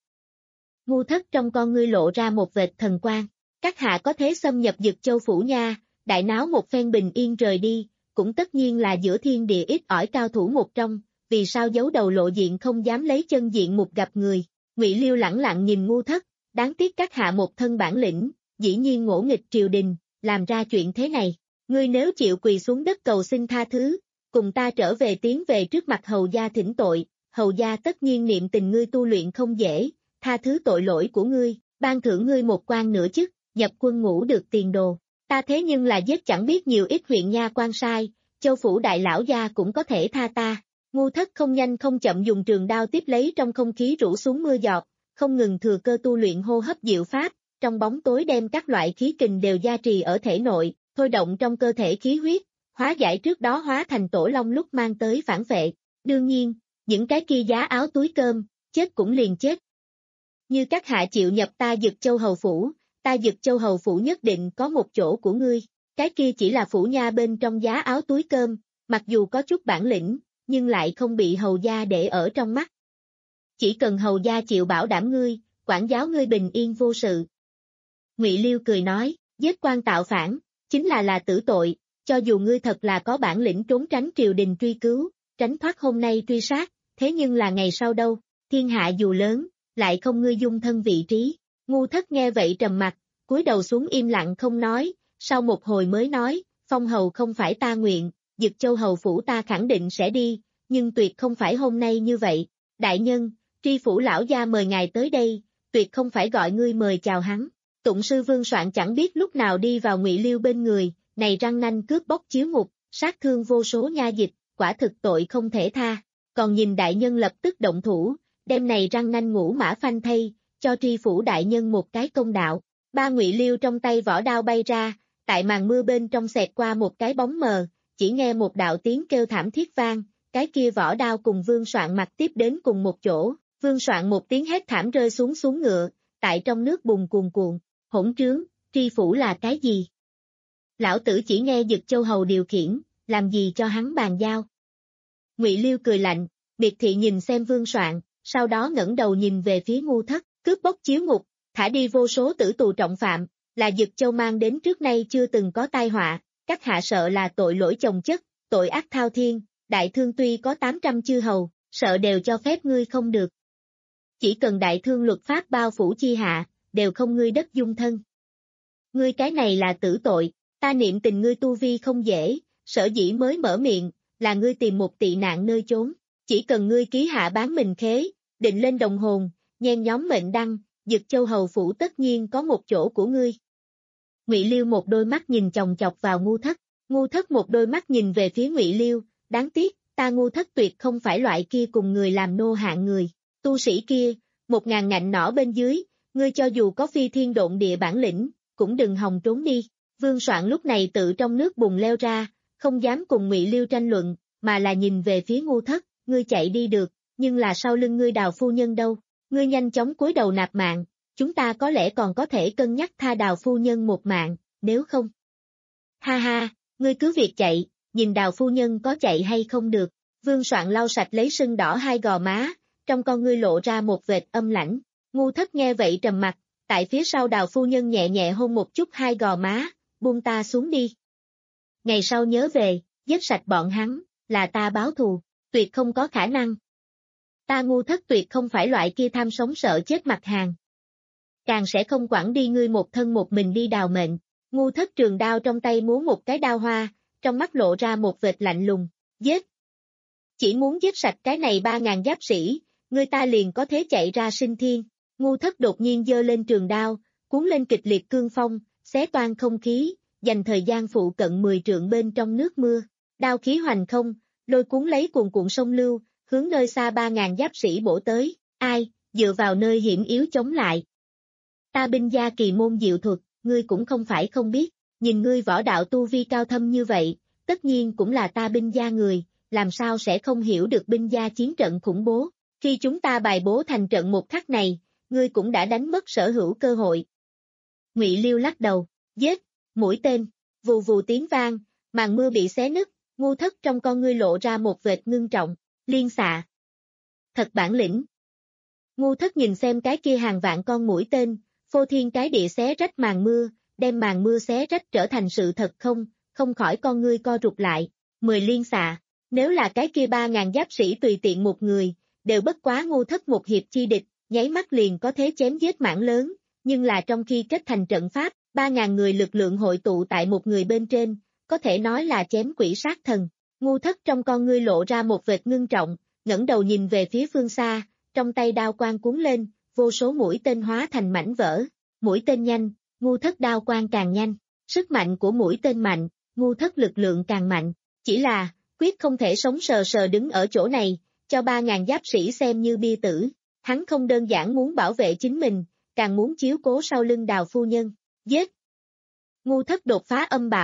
Ngu Thất trong con ngươi lộ ra một vệt thần quang, các hạ có thế xâm nhập Dực Châu phủ nha, đại náo một phen bình yên rời đi, cũng tất nhiên là giữa thiên địa ít ỏi cao thủ một trong, vì sao giấu đầu lộ diện không dám lấy chân diện mục gặp người. Ngụy Liêu lẳng lặng nhìn Ngu Thất, đáng tiếc các hạ một thân bản lĩnh, dĩ nhiên ngỗ nghịch triều đình, làm ra chuyện thế này. Ngươi nếu chịu quỳ xuống đất cầu xin tha thứ, cùng ta trở về tiến về trước mặt hầu gia thỉnh tội, hầu gia tất nhiên niệm tình ngươi tu luyện không dễ, tha thứ tội lỗi của ngươi, ban thưởng ngươi một quan nửa chức, nhập quân ngũ được tiền đồ. Ta thế nhưng là giết chẳng biết nhiều ít huyện nha quan sai, châu phủ đại lão gia cũng có thể tha ta. Ngu Thất không nhanh không chậm dùng trường đao tiếp lấy trong không khí rủ xuống mưa giọt, không ngừng thừa cơ tu luyện hô hấp diệu pháp, trong bóng tối đem các loại khí kình đều gia trì ở thể nội, thôi động trong cơ thể khí huyết, hóa giải trước đó hóa thành tổ long lúc mang tới phản vệ. Đương nhiên, những cái kia giá áo túi cơm, chết cũng liền chết. Như các hạ chịu nhập ta Dực Châu Hầu Phủ, ta Dực Châu Hầu Phủ nhất định có một chỗ của ngươi, cái kia chỉ là phủ nha bên trong giá áo túi cơm, mặc dù có chút bản lĩnh, nhưng lại không bị hầu gia để ở trong mắt. Chỉ cần hầu gia chịu bảo đảm ngươi, quản giáo ngươi bình yên vô sự. Ngụy Liêu cười nói, giết quan tạo phản, chính là là tử tội, cho dù ngươi thật là có bản lĩnh trốn tránh triều đình truy cứu, tránh thoát hôm nay truy sát, thế nhưng là ngày sau đâu, thiên hạ dù lớn, lại không ngươi dung thân vị trí. Ngu Thất nghe vậy trầm mặt, cúi đầu xuống im lặng không nói, sau một hồi mới nói, phong hầu không phải ta nguyện, Dực Châu Hầu Phủ ta khẳng định sẽ đi, nhưng tuyệt không phải hôm nay như vậy. Đại nhân, tri phủ lão gia mời ngài tới đây, tuyệt không phải gọi ngươi mời chào hắn. Tụng sư Vương Soạn chẳng biết lúc nào đi vào Ngụy Liêu bên người, này răng nanh cướp bóc chiếu ngục, sát thương vô số nha dịch, quả thực tội không thể tha. Còn nhìn đại nhân lập tức động thủ, đem này răng nanh ngũ mã phanh thay, cho tri phủ đại nhân một cái công đạo. Ba Ngụy Liêu trong tay vỏ đao bay ra, tại màn mưa bên trong xẹt qua một cái bóng mờ, chỉ nghe một đạo tiếng kêu thảm thiết vang, cái kia vỏ đao cùng Vương Soạn mặt tiếp đến cùng một chỗ, Vương Soạn một tiếng hét thảm rơi xuống xuống ngựa, tại trong nước bùn cuồn cuộn, hỗn trướng, tri phủ là cái gì? Lão tử chỉ nghe Dực Châu Hầu điều khiển, làm gì cho hắn bàn giao? Ngụy Liêu cười lạnh, biệt thị nhìn xem Vương Soạn, sau đó ngẩng đầu nhìn về phía Ngu Thất, cướp bóc chiếu ngục, thả đi vô số tử tù trọng phạm, là Dực Châu mang đến trước nay chưa từng có tai họa, các hạ sợ là tội lỗi chồng chất, tội ác thao thiên, đại thương tuy có tám trăm chư hầu, sợ đều cho phép ngươi không được. Chỉ cần đại thương luật pháp bao phủ chi hạ, đều không ngươi đất dung thân. Ngươi cái này là tử tội, ta niệm tình ngươi tu vi không dễ, sở dĩ mới mở miệng, là ngươi tìm một tị nạn nơi trốn, chỉ cần ngươi ký hạ bán mình khế, định lên đồng hồn, nhen nhóm mệnh đăng, Dực Châu Hầu Phủ tất nhiên có một chỗ của ngươi. Ngụy Liêu một đôi mắt nhìn chòng chọc vào Ngu Thất, Ngu Thất một đôi mắt nhìn về phía Ngụy Liêu, đáng tiếc, ta Ngu Thất tuyệt không phải loại kia cùng người làm nô hạng người, tu sĩ kia, một ngàn ngạnh nỏ bên dưới, ngươi cho dù có phi thiên độn địa bản lĩnh, cũng đừng hòng trốn đi. Vương Soạn lúc này tự trong nước bùn leo ra, không dám cùng Ngụy Liêu tranh luận, mà là nhìn về phía Ngu Thất, ngươi chạy đi được, nhưng là sau lưng ngươi Đào phu nhân đâu, ngươi nhanh chóng cúi đầu nạp mạng, chúng ta có lẽ còn có thể cân nhắc tha Đào phu nhân một mạng, nếu không. Ha ha, ngươi cứ việc chạy, nhìn Đào phu nhân có chạy hay không được. Vương Soạn lau sạch lấy sưng đỏ hai gò má, trong con ngươi lộ ra một vệt âm lãnh. Ngu Thất nghe vậy trầm mặt, tại phía sau Đào phu nhân nhẹ nhẹ hôn một chút hai gò má, buông ta xuống đi. Ngày sau nhớ về, giết sạch bọn hắn, là ta báo thù, tuyệt không có khả năng. Ta Ngu Thất tuyệt không phải loại kia tham sống sợ chết mặt hàng. Càng sẽ không quản đi ngươi một thân một mình đi đào mệnh. Ngu Thất trường đao trong tay múa một cái đao hoa, trong mắt lộ ra một vệt lạnh lùng, giết. Chỉ muốn giết sạch cái này ba ngàn giáp sĩ, người ta liền có thể chạy ra sinh thiên. Ngu Thất đột nhiên giơ lên trường đao, cuốn lên kịch liệt cương phong, xé toan không khí, dành thời gian phụ cận mười trượng bên trong nước mưa. Đao khí hoành không, lôi cuốn lấy cuồn cuộn sông lưu, hướng nơi xa ba ngàn giáp sĩ bổ tới, ai, dựa vào nơi hiểm yếu chống lại. Ta binh gia kỳ môn diệu thuật, ngươi cũng không phải không biết, nhìn ngươi võ đạo tu vi cao thâm như vậy, tất nhiên cũng là ta binh gia người, làm sao sẽ không hiểu được binh gia chiến trận khủng bố. Khi chúng ta bài bố thành trận một khắc này, ngươi cũng đã đánh mất sở hữu cơ hội. Ngụy Liêu lắc đầu, giết, mũi tên, vù vù tiếng vang, màn mưa bị xé nứt, Ngu Thất trong con ngươi lộ ra một vệt ngưng trọng, liên xạ. Thật bản lĩnh. Ngu Thất nhìn xem cái kia hàng vạn con mũi tên, phô thiên cái địa xé rách màn mưa, đem màn mưa xé rách trở thành sự thật không, không khỏi con ngươi co rụt lại, mười liên xạ, nếu là cái kia ba ngàn giáp sĩ tùy tiện một người, đều bất quá Ngu Thất một hiệp chi địch, nháy mắt liền có thế chém giết mảng lớn, nhưng là trong khi kết thành trận pháp, ba ngàn người lực lượng hội tụ tại một người bên trên, có thể nói là chém quỷ sát thần. Ngu Thất trong con ngươi lộ ra một vệt ngưng trọng, ngẩng đầu nhìn về phía phương xa, trong tay đao quang cuốn lên, vô số mũi tên hóa thành mảnh vỡ, mũi tên nhanh, Ngu Thất đao quang càng nhanh, sức mạnh của mũi tên mạnh, Ngu Thất lực lượng càng mạnh, chỉ là, quyết không thể sống sờ sờ đứng ở chỗ này, cho ba ngàn giáp sĩ xem như bia tử, hắn không đơn giản muốn bảo vệ chính mình, càng muốn chiếu cố sau lưng Đào phu nhân, giết. Ngu Thất đột phá âm bạo,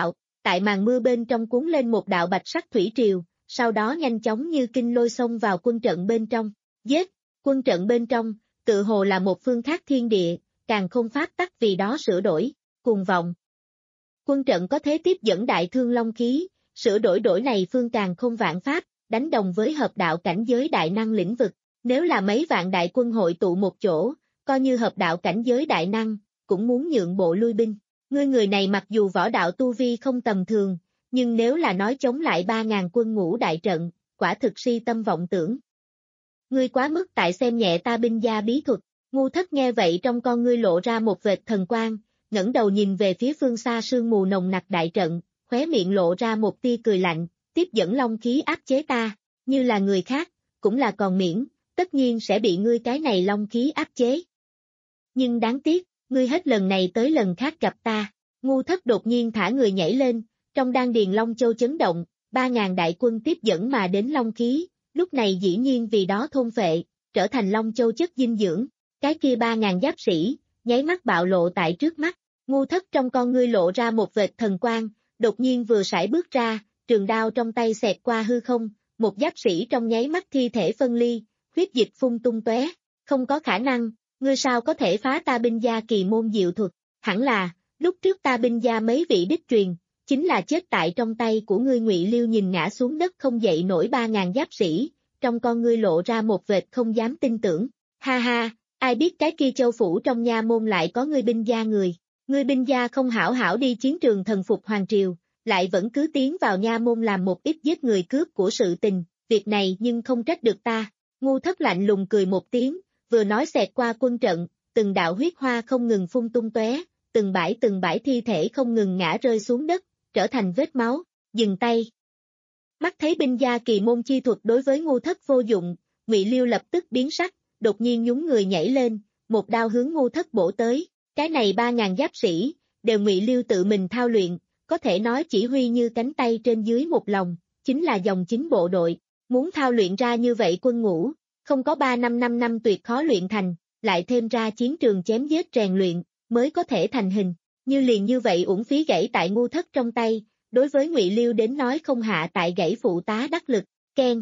tại màn mưa bên trong cuốn lên một đạo bạch sắc thủy triều, sau đó nhanh chóng như kinh lôi xông vào quân trận bên trong. Giết, quân trận bên trong, tự hồ là một phương khác thiên địa, càng không pháp tắc vì đó sửa đổi, cuồng vọng. Quân trận có thế tiếp dẫn đại thương long khí, sửa đổi đổi này phương càng không vạn pháp, đánh đồng với hợp đạo cảnh giới đại năng lĩnh vực. Nếu là mấy vạn đại quân hội tụ một chỗ, coi như hợp đạo cảnh giới đại năng, cũng muốn nhượng bộ lui binh. Ngươi người này mặc dù võ đạo tu vi không tầm thường, nhưng nếu là nói chống lại ba ngàn quân ngũ đại trận, quả thực si tâm vọng tưởng. Ngươi quá mức tại xem nhẹ ta binh gia bí thuật. Ngu Thất nghe vậy trong con ngươi lộ ra một vệt thần quang, ngẩng đầu nhìn về phía phương xa sương mù nồng nặc đại trận, khóe miệng lộ ra một tia cười lạnh, tiếp dẫn long khí áp chế ta, như là người khác, cũng là còn miễn, tất nhiên sẽ bị ngươi cái này long khí áp chế. Nhưng đáng tiếc, ngươi hết lần này tới lần khác gặp ta. Ngu Thất đột nhiên thả người nhảy lên, trong đan điền Long Châu chấn động, ba ngàn đại quân tiếp dẫn mà đến long khí, lúc này dĩ nhiên vì đó thôn phệ, trở thành Long Châu chất dinh dưỡng. Cái kia ba ngàn giáp sĩ, nháy mắt bạo lộ tại trước mắt. Ngu Thất trong con ngươi lộ ra một vệt thần quang, đột nhiên vừa sải bước ra, trường đao trong tay xẹt qua hư không, một giáp sĩ trong nháy mắt thi thể phân ly, huyết dịch phun tung tóe. Không có khả năng, ngươi sao có thể phá ta binh gia kỳ môn diệu thuật? Hẳn là, lúc trước ta binh gia mấy vị đích truyền, chính là chết tại trong tay của ngươi. Ngụy Liêu nhìn ngã xuống đất không dậy nổi ba ngàn giáp sĩ, trong con ngươi lộ ra một vệt không dám tin tưởng. Ha ha, ai biết cái kia châu phủ trong nha môn lại có ngươi binh gia người. Ngươi binh gia không hảo hảo đi chiến trường thần phục hoàng triều, lại vẫn cứ tiến vào nha môn làm một ít giết người cướp của sự tình, việc này nhưng không trách được ta. Ngu Thất lạnh lùng cười một tiếng, vừa nói xẹt qua quân trận, từng đạo huyết hoa không ngừng phun tung tóe, từng bãi từng bãi thi thể không ngừng ngã rơi xuống đất, trở thành vết máu. Dừng tay. Mắt thấy binh gia kỳ môn chi thuật đối với Ngu Thất vô dụng, Ngụy Liêu lập tức biến sắc, đột nhiên nhún người nhảy lên, một đao hướng Ngu Thất bổ tới. Cái này ba ngàn giáp sĩ, đều Ngụy Liêu tự mình thao luyện, có thể nói chỉ huy như cánh tay trên dưới một lòng, chính là dòng chính bộ đội. Muốn thao luyện ra như vậy quân ngũ, không có ba năm năm năm tuyệt khó luyện thành, lại thêm ra chiến trường chém giết rèn luyện, mới có thể thành hình. Như liền như vậy uổng phí gãy tại Ngu Thất trong tay, đối với Ngụy Liêu đến nói không hạ tại gãy phụ tá đắc lực. Keng.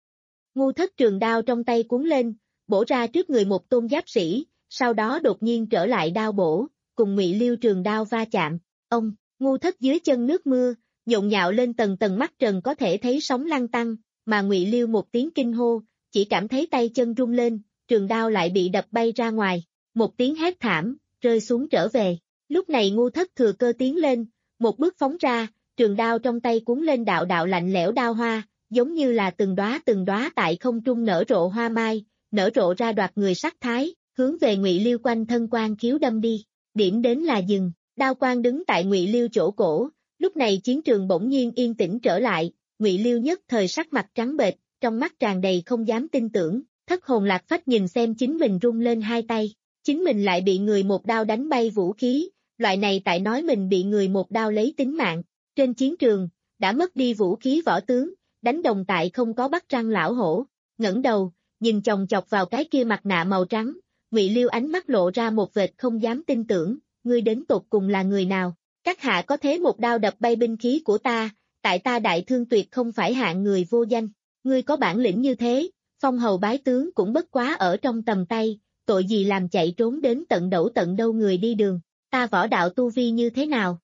Ngu Thất trường đao trong tay cuốn lên, bổ ra trước người một tôn giáp sĩ, sau đó đột nhiên trở lại đao bổ, cùng Ngụy Liêu trường đao va chạm. Ông, Ngu Thất dưới chân nước mưa, nhộn nhạo lên tầng tầng mắt trần có thể thấy sóng lăn tăng, mà Ngụy Liêu một tiếng kinh hô, chỉ cảm thấy tay chân rung lên, trường đao lại bị đập bay ra ngoài, một tiếng hét thảm, rơi xuống trở về. Lúc này Ngu Thất thừa cơ tiến lên, một bước phóng ra, trường đao trong tay cuốn lên đạo đạo lạnh lẽo đao hoa, giống như là từng đóa từng đóa tại không trung nở rộ hoa mai, nở rộ ra đoạt người sắc thái, hướng về Ngụy Liêu quanh thân quan khiếu đâm đi. Điểm đến là dừng, đao quang đứng tại Ngụy Liêu chỗ cổ, lúc này chiến trường bỗng nhiên yên tĩnh trở lại, Ngụy Liêu nhất thời sắc mặt trắng bệch, trong mắt tràn đầy không dám tin tưởng, thất hồn lạc phách nhìn xem chính mình rung lên hai tay, chính mình lại bị người một đao đánh bay vũ khí, loại này tại nói mình bị người một đao lấy tính mạng. Trên chiến trường, đã mất đi vũ khí võ tướng, đánh đồng tại không có bắt răng lão hổ, ngẩng đầu, nhìn chòng chọc vào cái kia mặt nạ màu trắng, Ngụy Liêu ánh mắt lộ ra một vệt không dám tin tưởng, ngươi đến tột cùng là người nào? Các hạ có thế một đao đập bay binh khí của ta, tại ta đại thương tuyệt không phải hạng người vô danh, ngươi có bản lĩnh như thế, phong hầu bái tướng cũng bất quá ở trong tầm tay, tội gì làm chạy trốn đến tận đẩu tận đâu người đi đường, ta võ đạo tu vi như thế nào?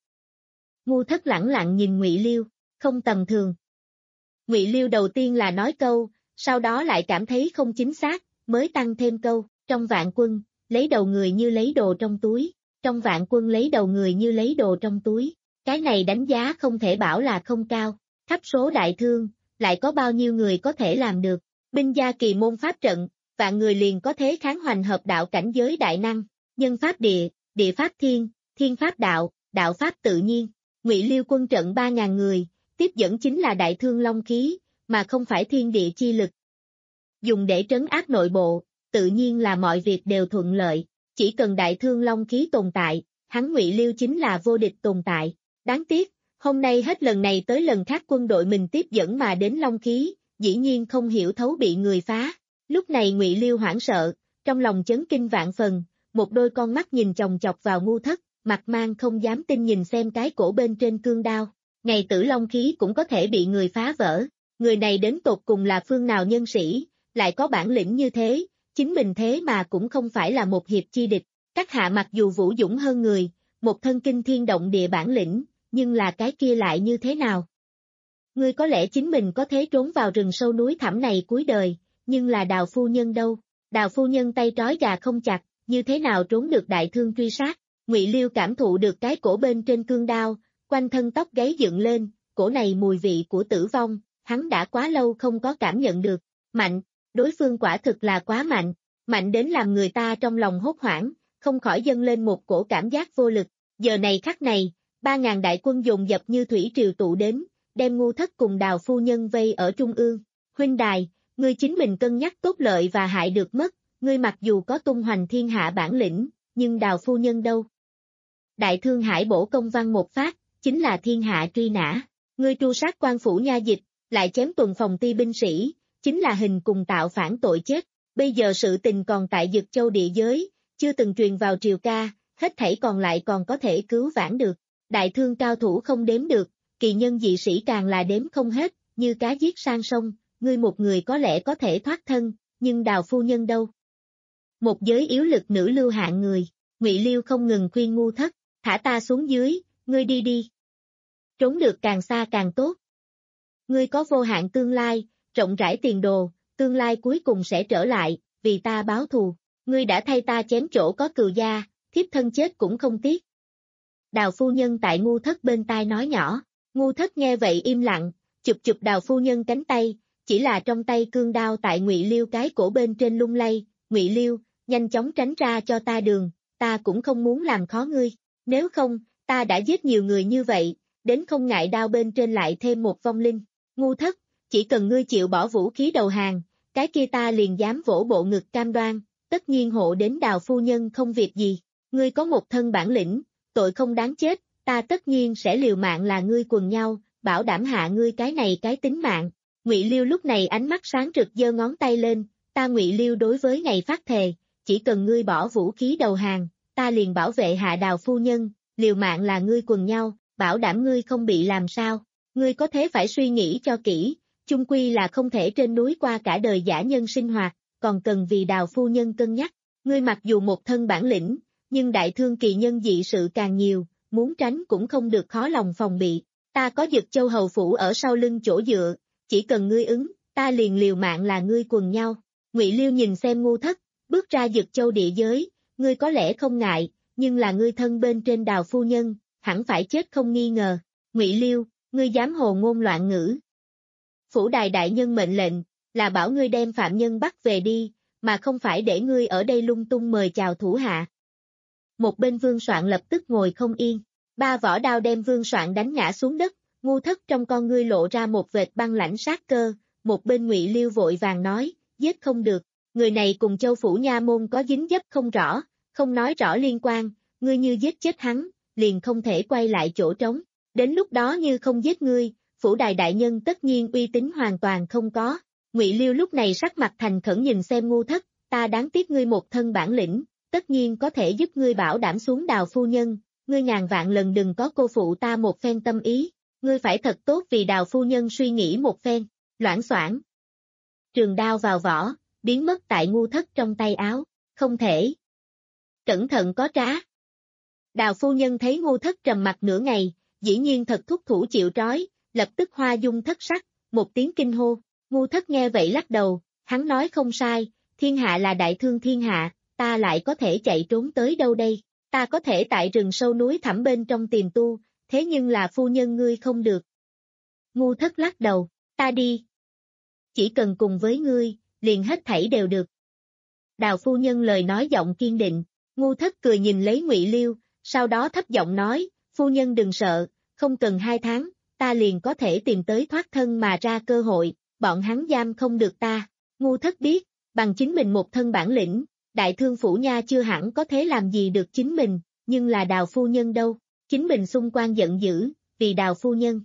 Ngu Thất lẳng lặng nhìn Ngụy Liêu, không tầm thường. Ngụy Liêu đầu tiên là nói câu, sau đó lại cảm thấy không chính xác, mới tăng thêm câu, trong vạn quân, lấy đầu người như lấy đồ trong túi, trong vạn quân lấy đầu người như lấy đồ trong túi, cái này đánh giá không thể bảo là không cao, khắp số đại thương, lại có bao nhiêu người có thể làm được, binh gia kỳ môn pháp trận, vạn người liền có thế kháng hoành hợp đạo cảnh giới đại năng, nhân pháp địa, địa pháp thiên, thiên pháp đạo, đạo pháp tự nhiên, Ngụy Liêu quân trận ba ngàn người, tiếp dẫn chính là đại thương long khí, mà không phải thiên địa chi lực. Dùng để trấn áp nội bộ, tự nhiên là mọi việc đều thuận lợi, chỉ cần đại thương long khí tồn tại, hắn Ngụy Liêu chính là vô địch tồn tại. Đáng tiếc, hôm nay hết lần này tới lần khác quân đội mình tiếp dẫn mà đến long khí, dĩ nhiên không hiểu thấu bị người phá. Lúc này Ngụy Liêu hoảng sợ, trong lòng chấn kinh vạn phần, một đôi con mắt nhìn chòng chọc vào Ngu Thất, mặt mang không dám tin nhìn xem cái cổ bên trên cương đao. ngày tử long khí cũng có thể bị người phá vỡ. Người này đến tột cùng là phương nào nhân sĩ, lại có bản lĩnh như thế, chính mình thế mà cũng không phải là một hiệp chi địch. Các hạ mặc dù vũ dũng hơn người, một thân kinh thiên động địa bản lĩnh, nhưng là cái kia lại như thế nào? Ngươi có lẽ chính mình có thế trốn vào rừng sâu núi thẳm này cuối đời, nhưng là Đào phu nhân đâu? Đào phu nhân tay trói gà không chặt, như thế nào trốn được đại thương truy sát? Ngụy Liêu cảm thụ được cái cổ bên trên cương đao, quanh thân tóc gáy dựng lên, cổ này mùi vị của tử vong, hắn đã quá lâu không có cảm nhận được. Mạnh, đối phương quả thực là quá mạnh, mạnh đến làm người ta trong lòng hốt hoảng, không khỏi dâng lên một cổ cảm giác vô lực. Giờ này khắc này, ba ngàn đại quân dồn dập như thủy triều tụ đến, đem Ngu Thất cùng Đào phu nhân vây ở trung ương. Huynh đài, ngươi chính mình cân nhắc tốt lợi và hại được mất, ngươi mặc dù có tung hoành thiên hạ bản lĩnh, nhưng Đào phu nhân đâu? Đại Thương Hải bổ công văn một phát, chính là thiên hạ truy nã. Ngươi tru sát quan phủ nha dịch, lại chém tuần phòng ti binh sĩ, chính là hình cùng tạo phản tội chết. Bây giờ sự tình còn tại Dực Châu địa giới, chưa từng truyền vào triều ca, hết thảy còn lại còn có thể cứu vãn được. Đại thương cao thủ không đếm được, kỳ nhân dị sĩ càng là đếm không hết, như cá giết sang sông, ngươi một người có lẽ có thể thoát thân, nhưng Đào phu nhân đâu? Một giới yếu lực nữ lưu hạng người, Ngụy Liêu không ngừng khuyên Ngu Thất, thả ta xuống dưới, ngươi đi đi. Trốn được càng xa càng tốt. Ngươi có vô hạn tương lai, rộng rãi tiền đồ, tương lai cuối cùng sẽ trở lại, vì ta báo thù. Ngươi đã thay ta chém chỗ có cừu gia, thiếp thân chết cũng không tiếc. Đào phu nhân tại Ngu Thất bên tai nói nhỏ, Ngu Thất nghe vậy im lặng, chụp chụp Đào phu nhân cánh tay, chỉ là trong tay cương đao tại Ngụy Liêu cái cổ bên trên lung lay, Ngụy Liêu, nhanh chóng tránh ra cho ta đường, ta cũng không muốn làm khó ngươi, nếu không, ta đã giết nhiều người như vậy, đến không ngại đao bên trên lại thêm một vong linh. Ngu Thất, chỉ cần ngươi chịu bỏ vũ khí đầu hàng, cái kia ta liền dám vỗ bộ ngực cam đoan, tất nhiên hộ đến Đào phu nhân không việc gì, ngươi có một thân bản lĩnh, tội không đáng chết, ta tất nhiên sẽ liều mạng là ngươi quần nhau, bảo đảm hạ ngươi cái này cái tính mạng. Ngụy Liêu lúc này ánh mắt sáng rực giơ ngón tay lên, ta Ngụy Liêu đối với ngày phát thề, chỉ cần ngươi bỏ vũ khí đầu hàng, ta liền bảo vệ hạ Đào phu nhân, liều mạng là ngươi quần nhau, bảo đảm ngươi không bị làm sao. Ngươi có thế phải suy nghĩ cho kỹ, chung quy là không thể trên núi qua cả đời giả nhân sinh hoạt, còn cần vì Đào phu nhân cân nhắc. Ngươi mặc dù một thân bản lĩnh, nhưng đại thương kỳ nhân dị sự càng nhiều, muốn tránh cũng không được khó lòng phòng bị. Ta có Dực Châu hầu phủ ở sau lưng chỗ dựa, chỉ cần ngươi ứng, ta liền liều mạng là ngươi quần nhau. Ngụy Liêu nhìn xem Ngu Thất, bước ra Dực Châu địa giới, ngươi có lẽ không ngại, nhưng là ngươi thân bên trên Đào phu nhân, hẳn phải chết không nghi ngờ. Ngụy Liêu, ngươi dám hồ ngôn loạn ngữ. Phủ đài đại nhân mệnh lệnh, là bảo ngươi đem phạm nhân bắt về đi, mà không phải để ngươi ở đây lung tung mời chào thủ hạ. Một bên Vương Soạn lập tức ngồi không yên, ba vỏ đao đem Vương Soạn đánh ngã xuống đất, Ngu Thất trong con ngươi lộ ra một vệt băng lãnh sát cơ, một bên Ngụy Liêu vội vàng nói, giết không được, người này cùng Châu phủ nha môn có dính dấp không rõ, không nói rõ liên quan, ngươi như giết chết hắn, liền không thể quay lại chỗ trống, đến lúc đó như không giết ngươi, phủ đài đại nhân tất nhiên uy tín hoàn toàn không có. Ngụy Liêu lúc này sắc mặt thành khẩn nhìn xem Ngu Thất, ta đáng tiếc ngươi một thân bản lĩnh, tất nhiên có thể giúp ngươi bảo đảm xuống Đào phu nhân, ngươi ngàn vạn lần đừng có cô phụ ta một phen tâm ý, ngươi phải thật tốt vì Đào phu nhân suy nghĩ một phen. Loảng xoảng, trường đao vào vỏ, biến mất tại Ngu Thất trong tay áo, không thể. Cẩn thận có trá. Đào phu nhân thấy Ngu Thất trầm mặt nửa ngày, dĩ nhiên thật thúc thủ chịu trói, lập tức hoa dung thất sắc, một tiếng kinh hô. Ngu Thất nghe vậy lắc đầu, hắn nói không sai, thiên hạ là đại thương thiên hạ, ta lại có thể chạy trốn tới đâu đây, ta có thể tại rừng sâu núi thẳm bên trong tìm tu, thế nhưng là phu nhân ngươi không được. Ngu Thất lắc đầu, ta đi. Chỉ cần cùng với ngươi, liền hết thảy đều được. Đào phu nhân lời nói giọng kiên định, Ngu Thất cười nhìn lấy Ngụy Liêu, sau đó thấp giọng nói, phu nhân đừng sợ, không cần hai tháng, ta liền có thể tìm tới thoát thân mà ra cơ hội, bọn hắn giam không được ta. Ngu Thất biết, bằng chính mình một thân bản lĩnh, đại thương phủ nha chưa hẳn có thể làm gì được chính mình, nhưng là Đào phu nhân đâu, chính mình xung quanh giận dữ, vì Đào phu nhân.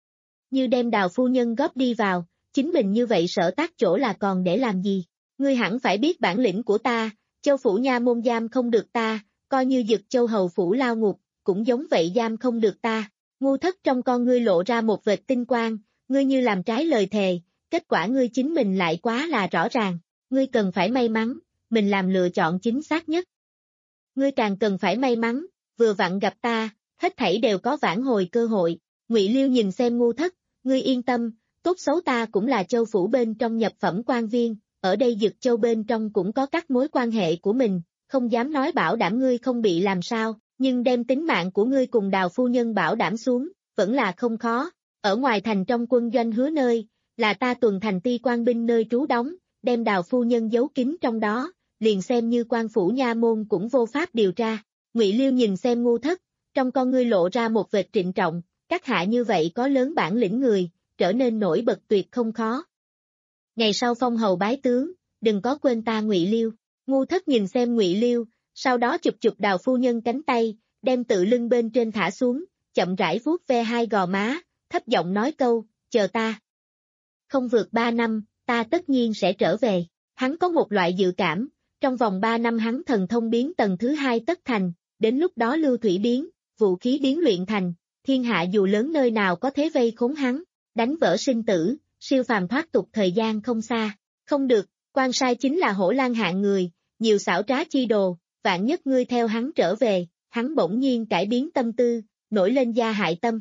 Như đem Đào phu nhân góp đi vào, chính mình như vậy sở tác chỗ là còn để làm gì, ngươi hẳn phải biết bản lĩnh của ta, Châu phủ nha môn giam không được ta, coi như Dực Châu hầu phủ lao ngục, cũng giống vậy giam không được ta. Ngu Thất trong con ngươi lộ ra một vệt tinh quang, ngươi như làm trái lời thề, kết quả ngươi chính mình lại quá là rõ ràng, ngươi cần phải may mắn, mình làm lựa chọn chính xác nhất. Ngươi càng cần phải may mắn, vừa vặn gặp ta, hết thảy đều có vãn hồi cơ hội. Ngụy Liêu nhìn xem Ngu Thất, ngươi yên tâm, tốt xấu ta cũng là châu phủ bên trong nhập phẩm quan viên, ở đây Dực Châu bên trong cũng có các mối quan hệ của mình, không dám nói bảo đảm ngươi không bị làm sao, nhưng đem tính mạng của ngươi cùng Đào phu nhân bảo đảm xuống, vẫn là không khó. Ở ngoài thành trong quân doanh hứa nơi, là ta tuần thành ti quan binh nơi trú đóng, đem Đào phu nhân giấu kín trong đó, liền xem như quan phủ nha môn cũng vô pháp điều tra. Ngụy Liêu nhìn xem Ngu Thất, trong con ngươi lộ ra một vệt trịnh trọng, các hạ như vậy có lớn bản lĩnh người, trở nên nổi bật tuyệt không khó. Ngày sau phong hầu bái tướng, đừng có quên ta Ngụy Liêu. Ngu Thất nhìn xem Ngụy Liêu, sau đó chụp chụp Đào phu nhân cánh tay, đem tự lưng bên trên thả xuống, chậm rãi vuốt ve hai gò má, thấp giọng nói câu, chờ ta. Không vượt ba năm, ta tất nhiên sẽ trở về. Hắn có một loại dự cảm, trong vòng ba năm hắn thần thông biến tầng thứ hai tất thành, đến lúc đó lưu thủy biến, vũ khí biến luyện thành, thiên hạ dù lớn nơi nào có thế vây khốn hắn, đánh vỡ sinh tử, siêu phàm thoát tục thời gian không xa. Không được, quan sai chính là hổ lang hạng người, nhiều xảo trá chi đồ, vạn nhất ngươi theo hắn trở về, hắn bỗng nhiên cải biến tâm tư, nổi lên gia hại tâm.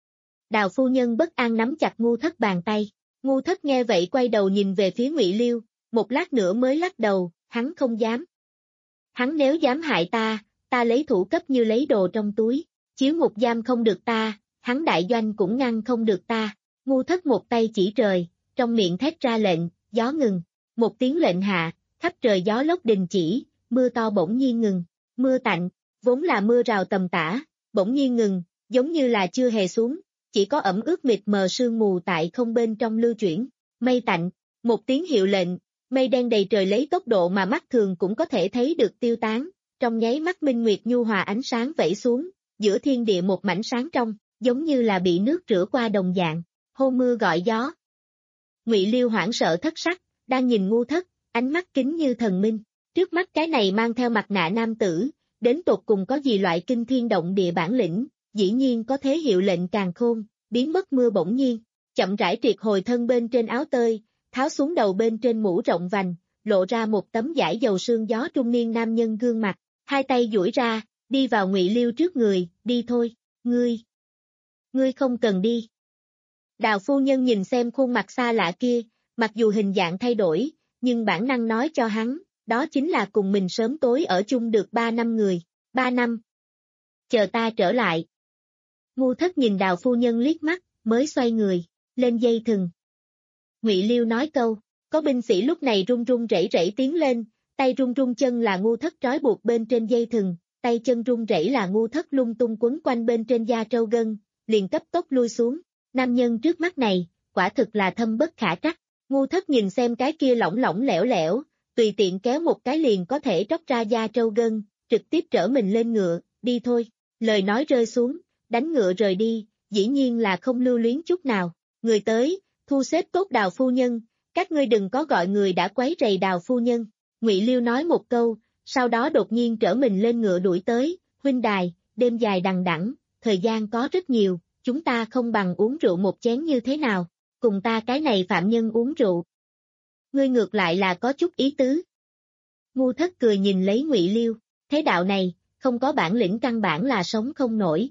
Đào phu nhân bất an nắm chặt Ngu Thất bàn tay, Ngu Thất nghe vậy quay đầu nhìn về phía Ngụy Liêu, một lát nữa mới lắc đầu, hắn không dám. Hắn nếu dám hại ta, ta lấy thủ cấp như lấy đồ trong túi, chiếu ngục giam không được ta, hắn đại doanh cũng ngăn không được ta. Ngu Thất một tay chỉ trời, trong miệng thét ra lệnh, gió ngừng, một tiếng lệnh hạ, khắp trời gió lốc đình chỉ, mưa to bỗng nhiên ngừng, mưa tạnh, vốn là mưa rào tầm tã, bỗng nhiên ngừng, giống như là chưa hề xuống, chỉ có ẩm ướt mịt mờ sương mù tại không bên trong lưu chuyển, mây tạnh, một tiếng hiệu lệnh, mây đen đầy trời lấy tốc độ mà mắt thường cũng có thể thấy được tiêu tán, trong nháy mắt minh nguyệt nhu hòa ánh sáng vẩy xuống, giữa thiên địa một mảnh sáng trong, giống như là bị nước rửa qua đồng dạng, hô mưa gọi gió. Ngụy Liêu hoảng sợ thất sắc, đang nhìn Ngu Thất, ánh mắt kính như thần minh, trước mắt cái này mang theo mặt nạ nam tử, đến tột cùng có gì loại kinh thiên động địa bản lĩnh, dĩ nhiên có thế hiệu lệnh càn khôn, biến mất mưa bỗng nhiên, chậm rãi triệt hồi thân bên trên áo tơi, tháo xuống đầu bên trên mũ rộng vành, lộ ra một tấm vải dầu sương gió trung niên nam nhân gương mặt, hai tay duỗi ra, đi vào Ngụy Liêu trước người, đi thôi, ngươi, ngươi không cần đi. Đào phu nhân nhìn xem khuôn mặt xa lạ kia, mặc dù hình dạng thay đổi, nhưng bản năng nói cho hắn, đó chính là cùng mình sớm tối ở chung được ba năm người, ba năm. Chờ ta trở lại. Ngu Thất nhìn Đào phu nhân liếc mắt, mới xoay người, lên dây thừng. Ngụy Liêu nói câu, có binh sĩ lúc này run run rẩy rẩy tiến lên, tay run run chân là Ngu Thất trói buộc bên trên dây thừng, tay chân run rẩy là Ngu Thất lung tung quấn quanh bên trên da trâu gân, liền cấp tốc lui xuống. Nam nhân trước mắt này, quả thực là thâm bất khả trắc. Ngu Thất nhìn xem cái kia lỏng lỏng lẻo lẻo, tùy tiện kéo một cái liền có thể tróc ra da trâu gân, trực tiếp trở mình lên ngựa, đi thôi. Lời nói rơi xuống, đánh ngựa rời đi, dĩ nhiên là không lưu luyến chút nào. Người tới, thu xếp tốt Đào phu nhân, các ngươi đừng có gọi người đã quấy rầy Đào phu nhân. Ngụy Liêu nói một câu, sau đó đột nhiên trở mình lên ngựa đuổi tới, huynh đài, đêm dài đằng đẵng, thời gian có rất nhiều, chúng ta không bằng uống rượu một chén như thế nào, cùng ta cái này phạm nhân uống rượu. Ngươi ngược lại là có chút ý tứ. Ngu Thất cười nhìn lấy Ngụy Liêu, thế đạo này, không có bản lĩnh căn bản là sống không nổi.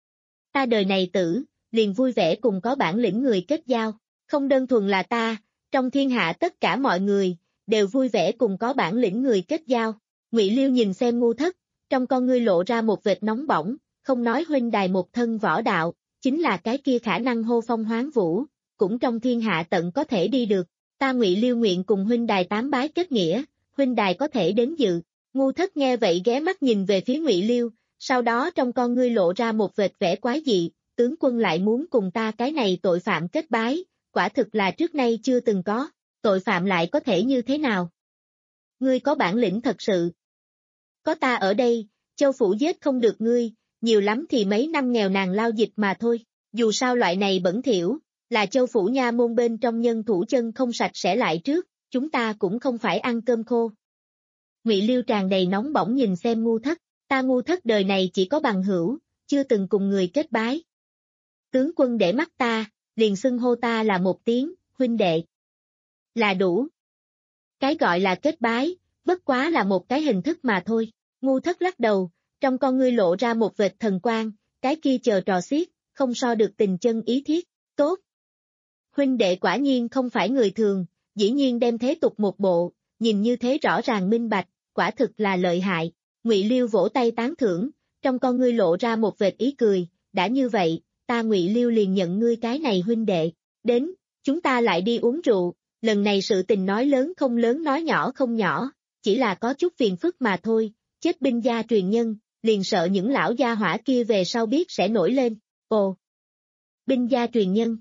Ta đời này tử, liền vui vẻ cùng có bản lĩnh người kết giao, không đơn thuần là ta, trong thiên hạ tất cả mọi người, đều vui vẻ cùng có bản lĩnh người kết giao. Ngụy Liêu nhìn xem Ngu Thất, trong con ngươi lộ ra một vệt nóng bỏng, không nói huynh đài một thân võ đạo, chính là cái kia khả năng hô phong hoán vũ, cũng trong thiên hạ tận có thể đi được. Ta Ngụy Liêu nguyện cùng huynh đài tám bái kết nghĩa, huynh đài có thể đến dự. Ngu Thất nghe vậy ghé mắt nhìn về phía Ngụy Liêu, sau đó trong con ngươi lộ ra một vệt vẻ quái dị, tướng quân lại muốn cùng ta cái này tội phạm kết bái, quả thực là trước nay chưa từng có, tội phạm lại có thể như thế nào? Ngươi có bản lĩnh thật sự. Có ta ở đây, châu phủ giết không được ngươi, nhiều lắm thì mấy năm nghèo nàn lao dịch mà thôi, dù sao loại này bẩn thỉu, là châu phủ nha môn bên trong nhân thủ chân không sạch sẽ lại trước, chúng ta cũng không phải ăn cơm khô. Ngụy Liêu tràn đầy nóng bỏng nhìn xem Ngu Thất, ta Ngu Thất đời này chỉ có bằng hữu, chưa từng cùng người kết bái. tướng quân để mắt ta, liền xưng hô ta là một tiếng, huynh đệ. Là đủ. Cái gọi là kết bái, bất quá là một cái hình thức mà thôi. Ngu Thất lắc đầu, trong con ngươi lộ ra một vệt thần quang, cái kia chờ trò xiết, không so được tình chân ý thiết, tốt. Huynh đệ quả nhiên không phải người thường, dĩ nhiên đem thế tục một bộ, nhìn như thế rõ ràng minh bạch, quả thực là lợi hại. Ngụy Liêu vỗ tay tán thưởng, trong con ngươi lộ ra một vệt ý cười, đã như vậy, ta Ngụy Liêu liền nhận ngươi cái này huynh đệ. Đến, chúng ta lại đi uống rượu, lần này sự tình nói lớn không lớn nói nhỏ không nhỏ, chỉ là có chút phiền phức mà thôi, chết binh gia truyền nhân, liền sợ những lão gia hỏa kia về sau biết sẽ nổi lên. Ồ! Binh gia truyền nhân.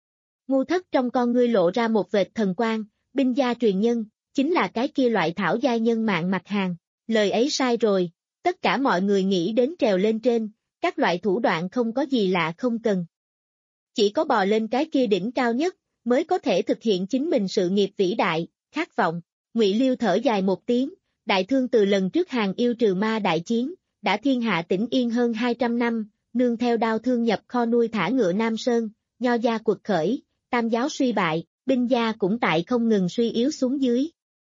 Ngu Thất trong con ngươi lộ ra một vệt thần quang, binh gia truyền nhân, chính là cái kia loại thảo giai nhân mạng mặt hàng. Lời ấy sai rồi, tất cả mọi người nghĩ đến trèo lên trên, các loại thủ đoạn không có gì lạ không cần. Chỉ có bò lên cái kia đỉnh cao nhất, mới có thể thực hiện chính mình sự nghiệp vĩ đại, khát vọng. Ngụy Liêu thở dài một tiếng, đại thương từ lần trước hàng yêu trừ ma đại chiến, đã thiên hạ tĩnh yên hơn hai trăm năm, nương theo đao thương nhập kho nuôi thả ngựa Nam Sơn, nho gia quật khởi, tam giáo suy bại, binh gia cũng tại không ngừng suy yếu xuống dưới.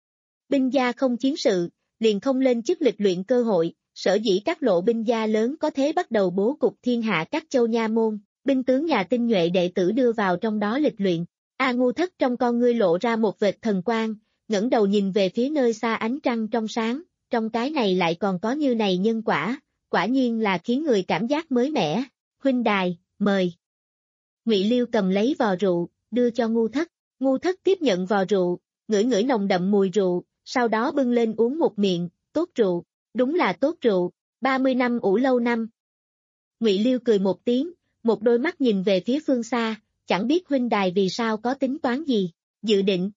Binh gia không chiến sự, liền không lên chức lịch luyện cơ hội, sở dĩ các lộ binh gia lớn có thế bắt đầu bố cục thiên hạ các châu nha môn, binh tướng nhà tinh nhuệ đệ tử đưa vào trong đó lịch luyện. A Ngu Thất trong con ngươi lộ ra một vệt thần quang, ngẩng đầu nhìn về phía nơi xa ánh trăng trong sáng, trong cái này lại còn có như này nhân quả, quả nhiên là khiến người cảm giác mới mẻ. Huynh đài, mời. Ngụy Liêu cầm lấy vò rượu, đưa cho Ngu Thất. Ngu Thất tiếp nhận vò rượu, ngửi ngửi nồng đậm mùi rượu, sau đó bưng lên uống một miệng, tốt rượu, đúng là tốt rượu, ba mươi năm ủ lâu năm. Ngụy Liêu cười một tiếng, một đôi mắt nhìn về phía phương xa, chẳng biết huynh đài vì sao có tính toán gì, dự định.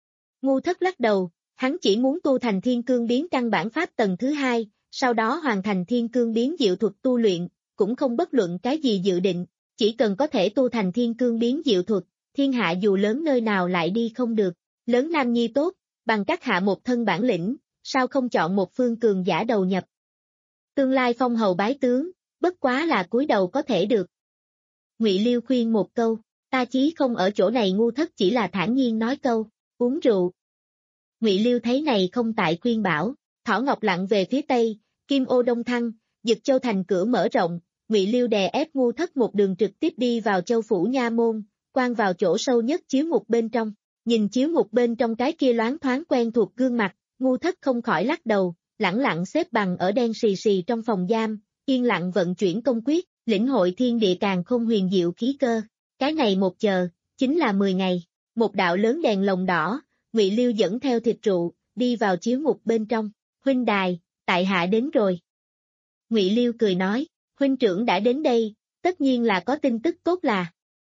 Ngu Thất lắc đầu, hắn chỉ muốn tu thành thiên cương biến căn bản pháp tầng thứ hai, sau đó hoàn thành thiên cương biến diệu thuật tu luyện, cũng không bất luận cái gì dự định, chỉ cần có thể tu thành thiên cương biến diệu thuật, thiên hạ dù lớn nơi nào lại đi không được, lớn nam nhi tốt, bằng cách hạ một thân bản lĩnh, sao không chọn một phương cường giả đầu nhập. Tương lai phong hầu bái tướng, bất quá là cúi đầu có thể được. Ngụy Liêu khuyên một câu, ta chí không ở chỗ này. Ngu Thất chỉ là thản nhiên nói câu, uống rượu. Ngụy Liêu thấy này không tại khuyên bảo, thỏ ngọc lặn về phía tây, kim ô đông thăng, Dực Châu thành cửa mở rộng, Ngụy Liêu đè ép Ngu Thất một đường trực tiếp đi vào châu phủ nha môn, quan vào chỗ sâu nhất chiếu ngục bên trong, nhìn chiếu ngục bên trong cái kia loáng thoáng quen thuộc gương mặt, Ngu Thất không khỏi lắc đầu, lẳng lặng xếp bằng ở đen xì xì trong phòng giam, yên lặng vận chuyển công quyết, lĩnh hội thiên địa càng không huyền diệu khí cơ. Cái này một chờ, chính là mười ngày. Một đạo lớn đèn lồng đỏ, Ngụy Liêu dẫn theo thịt rượu, đi vào chiếu ngục bên trong. Huynh đài, tại hạ đến rồi. Ngụy Liêu cười nói, huynh trưởng đã đến đây, tất nhiên là có tin tức tốt là.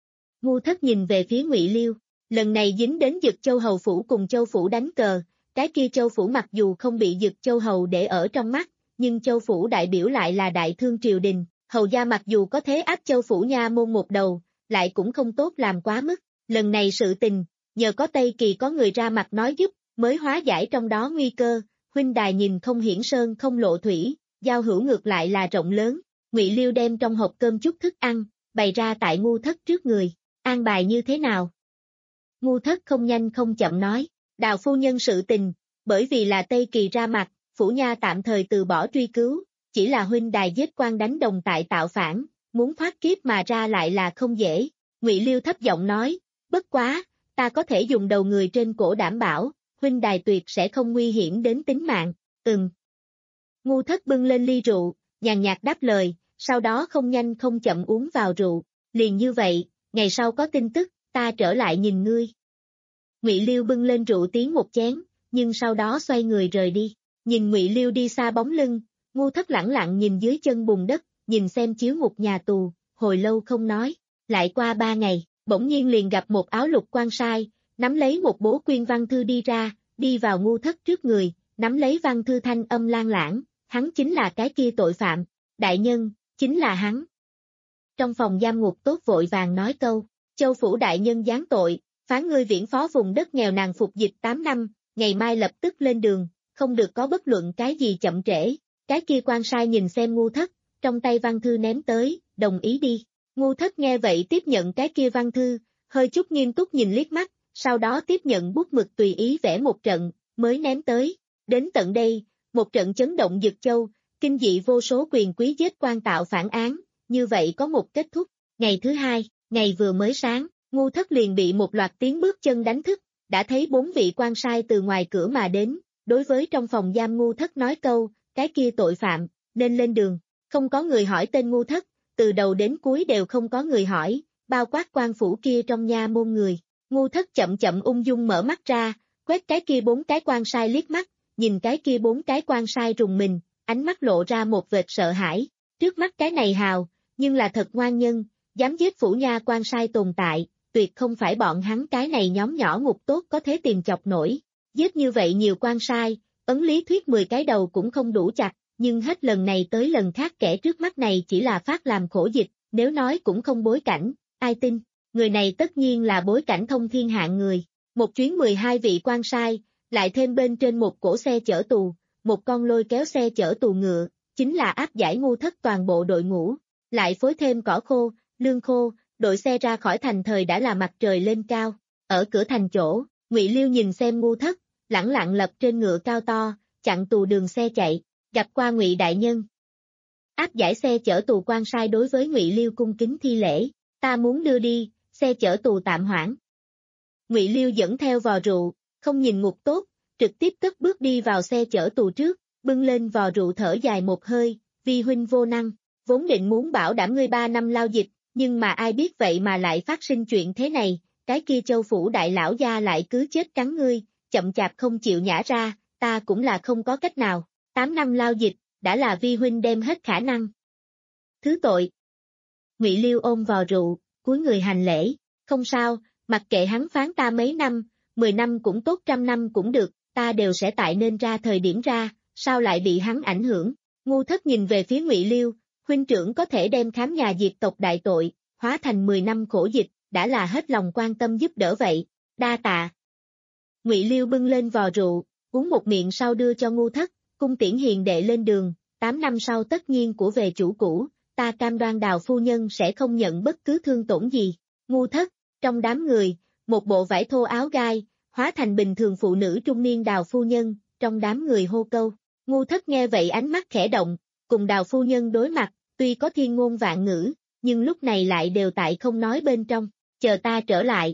Ngu Thất nhìn về phía Ngụy Liêu, lần này dính đến Dực Châu hầu phủ cùng Châu phủ đánh cờ, cái kia Châu phủ mặc dù không bị Dực Châu hầu để ở trong mắt, nhưng Châu phủ đại biểu lại là đại thương triều đình, hầu gia mặc dù có thế áp Châu phủ nha môn một đầu, lại cũng không tốt làm quá mức. Lần này sự tình, nhờ có Tây Kỳ có người ra mặt nói giúp, mới hóa giải trong đó nguy cơ. Huynh đài nhìn không hiển sơn không lộ thủy, giao hữu ngược lại là rộng lớn. Ngụy Liêu đem trong hộp cơm chút thức ăn, bày ra tại Ngu Thất trước người, an bài như thế nào? Ngu Thất không nhanh không chậm nói, Đào phu nhân sự tình, bởi vì là Tây Kỳ ra mặt, phủ nha tạm thời từ bỏ truy cứu, chỉ là huynh đài giết quan đánh đồng tại tạo phản, muốn thoát kiếp mà ra lại là không dễ. Ngụy Liêu thấp giọng nói, bất quá, ta có thể dùng đầu người trên cổ đảm bảo, huynh đài tuyệt sẽ không nguy hiểm đến tính mạng. Ừm. Ngu Thất bưng lên ly rượu, nhàn nhạt đáp lời, sau đó không nhanh không chậm uống vào rượu, liền như vậy, ngày sau có tin tức, ta trở lại nhìn ngươi. Ngụy Liêu bưng lên rượu tiến một chén, nhưng sau đó xoay người rời đi, nhìn Ngụy Liêu đi xa bóng lưng, Ngu Thất lẳng lặng nhìn dưới chân bùn đất, nhìn xem chiếu ngục nhà tù, hồi lâu không nói. Lại qua ba ngày, bỗng nhiên liền gặp một áo lục quan sai, nắm lấy một bố quyên văn thư đi ra, đi vào Ngu Thất trước người, nắm lấy văn thư thanh âm lan lãng, hắn chính là cái kia tội phạm, đại nhân, chính là hắn. Trong phòng giam ngục tốt vội vàng nói câu, Châu phủ đại nhân giáng tội, phán ngươi viễn phó vùng đất nghèo nàn phục dịch tám năm, ngày mai lập tức lên đường, không được có bất luận cái gì chậm trễ. Cái kia quan sai nhìn xem Ngu Thất, trong tay văn thư ném tới, đồng ý đi. Ngu Thất nghe vậy tiếp nhận cái kia văn thư, hơi chút nghiêm túc nhìn liếc mắt, sau đó tiếp nhận bút mực tùy ý vẽ một trận, mới ném tới. Đến tận đây, một trận chấn động Dực Châu, kinh dị vô số quyền quý giết quan tạo phản án, như vậy có một kết thúc. Ngày thứ hai, ngày vừa mới sáng, Ngu Thất liền bị một loạt tiếng bước chân đánh thức, đã thấy bốn vị quan sai từ ngoài cửa mà đến, đối với trong phòng giam Ngu Thất nói câu, cái kia tội phạm, nên lên đường. Không có người hỏi tên Ngu Thất, từ đầu đến cuối đều không có người hỏi, bao quát quan phủ kia trong nha môn người. Ngu Thất chậm chậm ung dung mở mắt ra, quét cái kia bốn cái quan sai liếc mắt, nhìn cái kia bốn cái quan sai rùng mình, ánh mắt lộ ra một vệt sợ hãi. Trước mắt cái này hào, nhưng là thật ngoan nhân, dám giết phủ nha quan sai tồn tại, tuyệt không phải bọn hắn cái này nhóm nhỏ ngục tốt có thể tìm chọc nổi. Giết như vậy nhiều quan sai, ấn lý thuyết mười cái đầu cũng không đủ chặt, nhưng hết lần này tới lần khác kẻ trước mắt này chỉ là phát làm khổ dịch, nếu nói cũng không bối cảnh, ai tin, người này tất nhiên là bối cảnh thông thiên hạng người. Một chuyến mười hai vị quan sai, lại thêm bên trên một cỗ xe chở tù, một con lôi kéo xe chở tù ngựa, chính là áp giải Ngu Thất toàn bộ đội ngũ, lại phối thêm cỏ khô, lương khô, đội xe ra khỏi thành thời đã là mặt trời lên cao. Ở cửa thành chỗ, Ngụy Liêu nhìn xem Ngu Thất, lẳng lặng lập trên ngựa cao to, chặn tù đường xe chạy, gặp qua Ngụy đại nhân. Áp giải xe chở tù quan sai đối với Ngụy Liêu cung kính thi lễ, ta muốn đưa đi, xe chở tù tạm hoãn. Ngụy Liêu dẫn theo vò rượu, không nhìn ngục tốt, trực tiếp cất bước đi vào xe chở tù trước, bưng lên vò rượu thở dài một hơi, vi huynh vô năng, vốn định muốn bảo đảm ngươi ba năm lao dịch, nhưng mà ai biết vậy mà lại phát sinh chuyện thế này, cái kia Châu phủ đại lão gia lại cứ chết cắn ngươi, chậm chạp không chịu nhả ra, ta cũng là không có cách nào, tám năm lao dịch, đã là vi huynh đem hết khả năng. Thứ tội. Ngụy Liêu ôm vò rượu, cúi người hành lễ, không sao, mặc kệ hắn phán ta mấy năm, mười năm cũng tốt trăm năm cũng được, ta đều sẽ tại nên ra thời điểm ra, sao lại bị hắn ảnh hưởng. Ngu Thất nhìn về phía Ngụy Liêu, huynh trưởng có thể đem khám nhà diệt tộc đại tội, hóa thành mười năm khổ dịch, đã là hết lòng quan tâm giúp đỡ vậy, đa tạ. Ngụy Liêu bưng lên vò rượu, uống một miệng sau đưa cho Ngu Thất, cung tiễn hiền đệ lên đường, tám năm sau tất nhiên của về chủ cũ, ta cam đoan Đào phu nhân sẽ không nhận bất cứ thương tổn gì. Ngu Thất, trong đám người, một bộ vải thô áo gai, hóa thành bình thường phụ nữ trung niên Đào phu nhân, trong đám người hô câu. Ngu Thất nghe vậy ánh mắt khẽ động, cùng Đào phu nhân đối mặt, tuy có thiên ngôn vạn ngữ, nhưng lúc này lại đều tại không nói bên trong, chờ ta trở lại.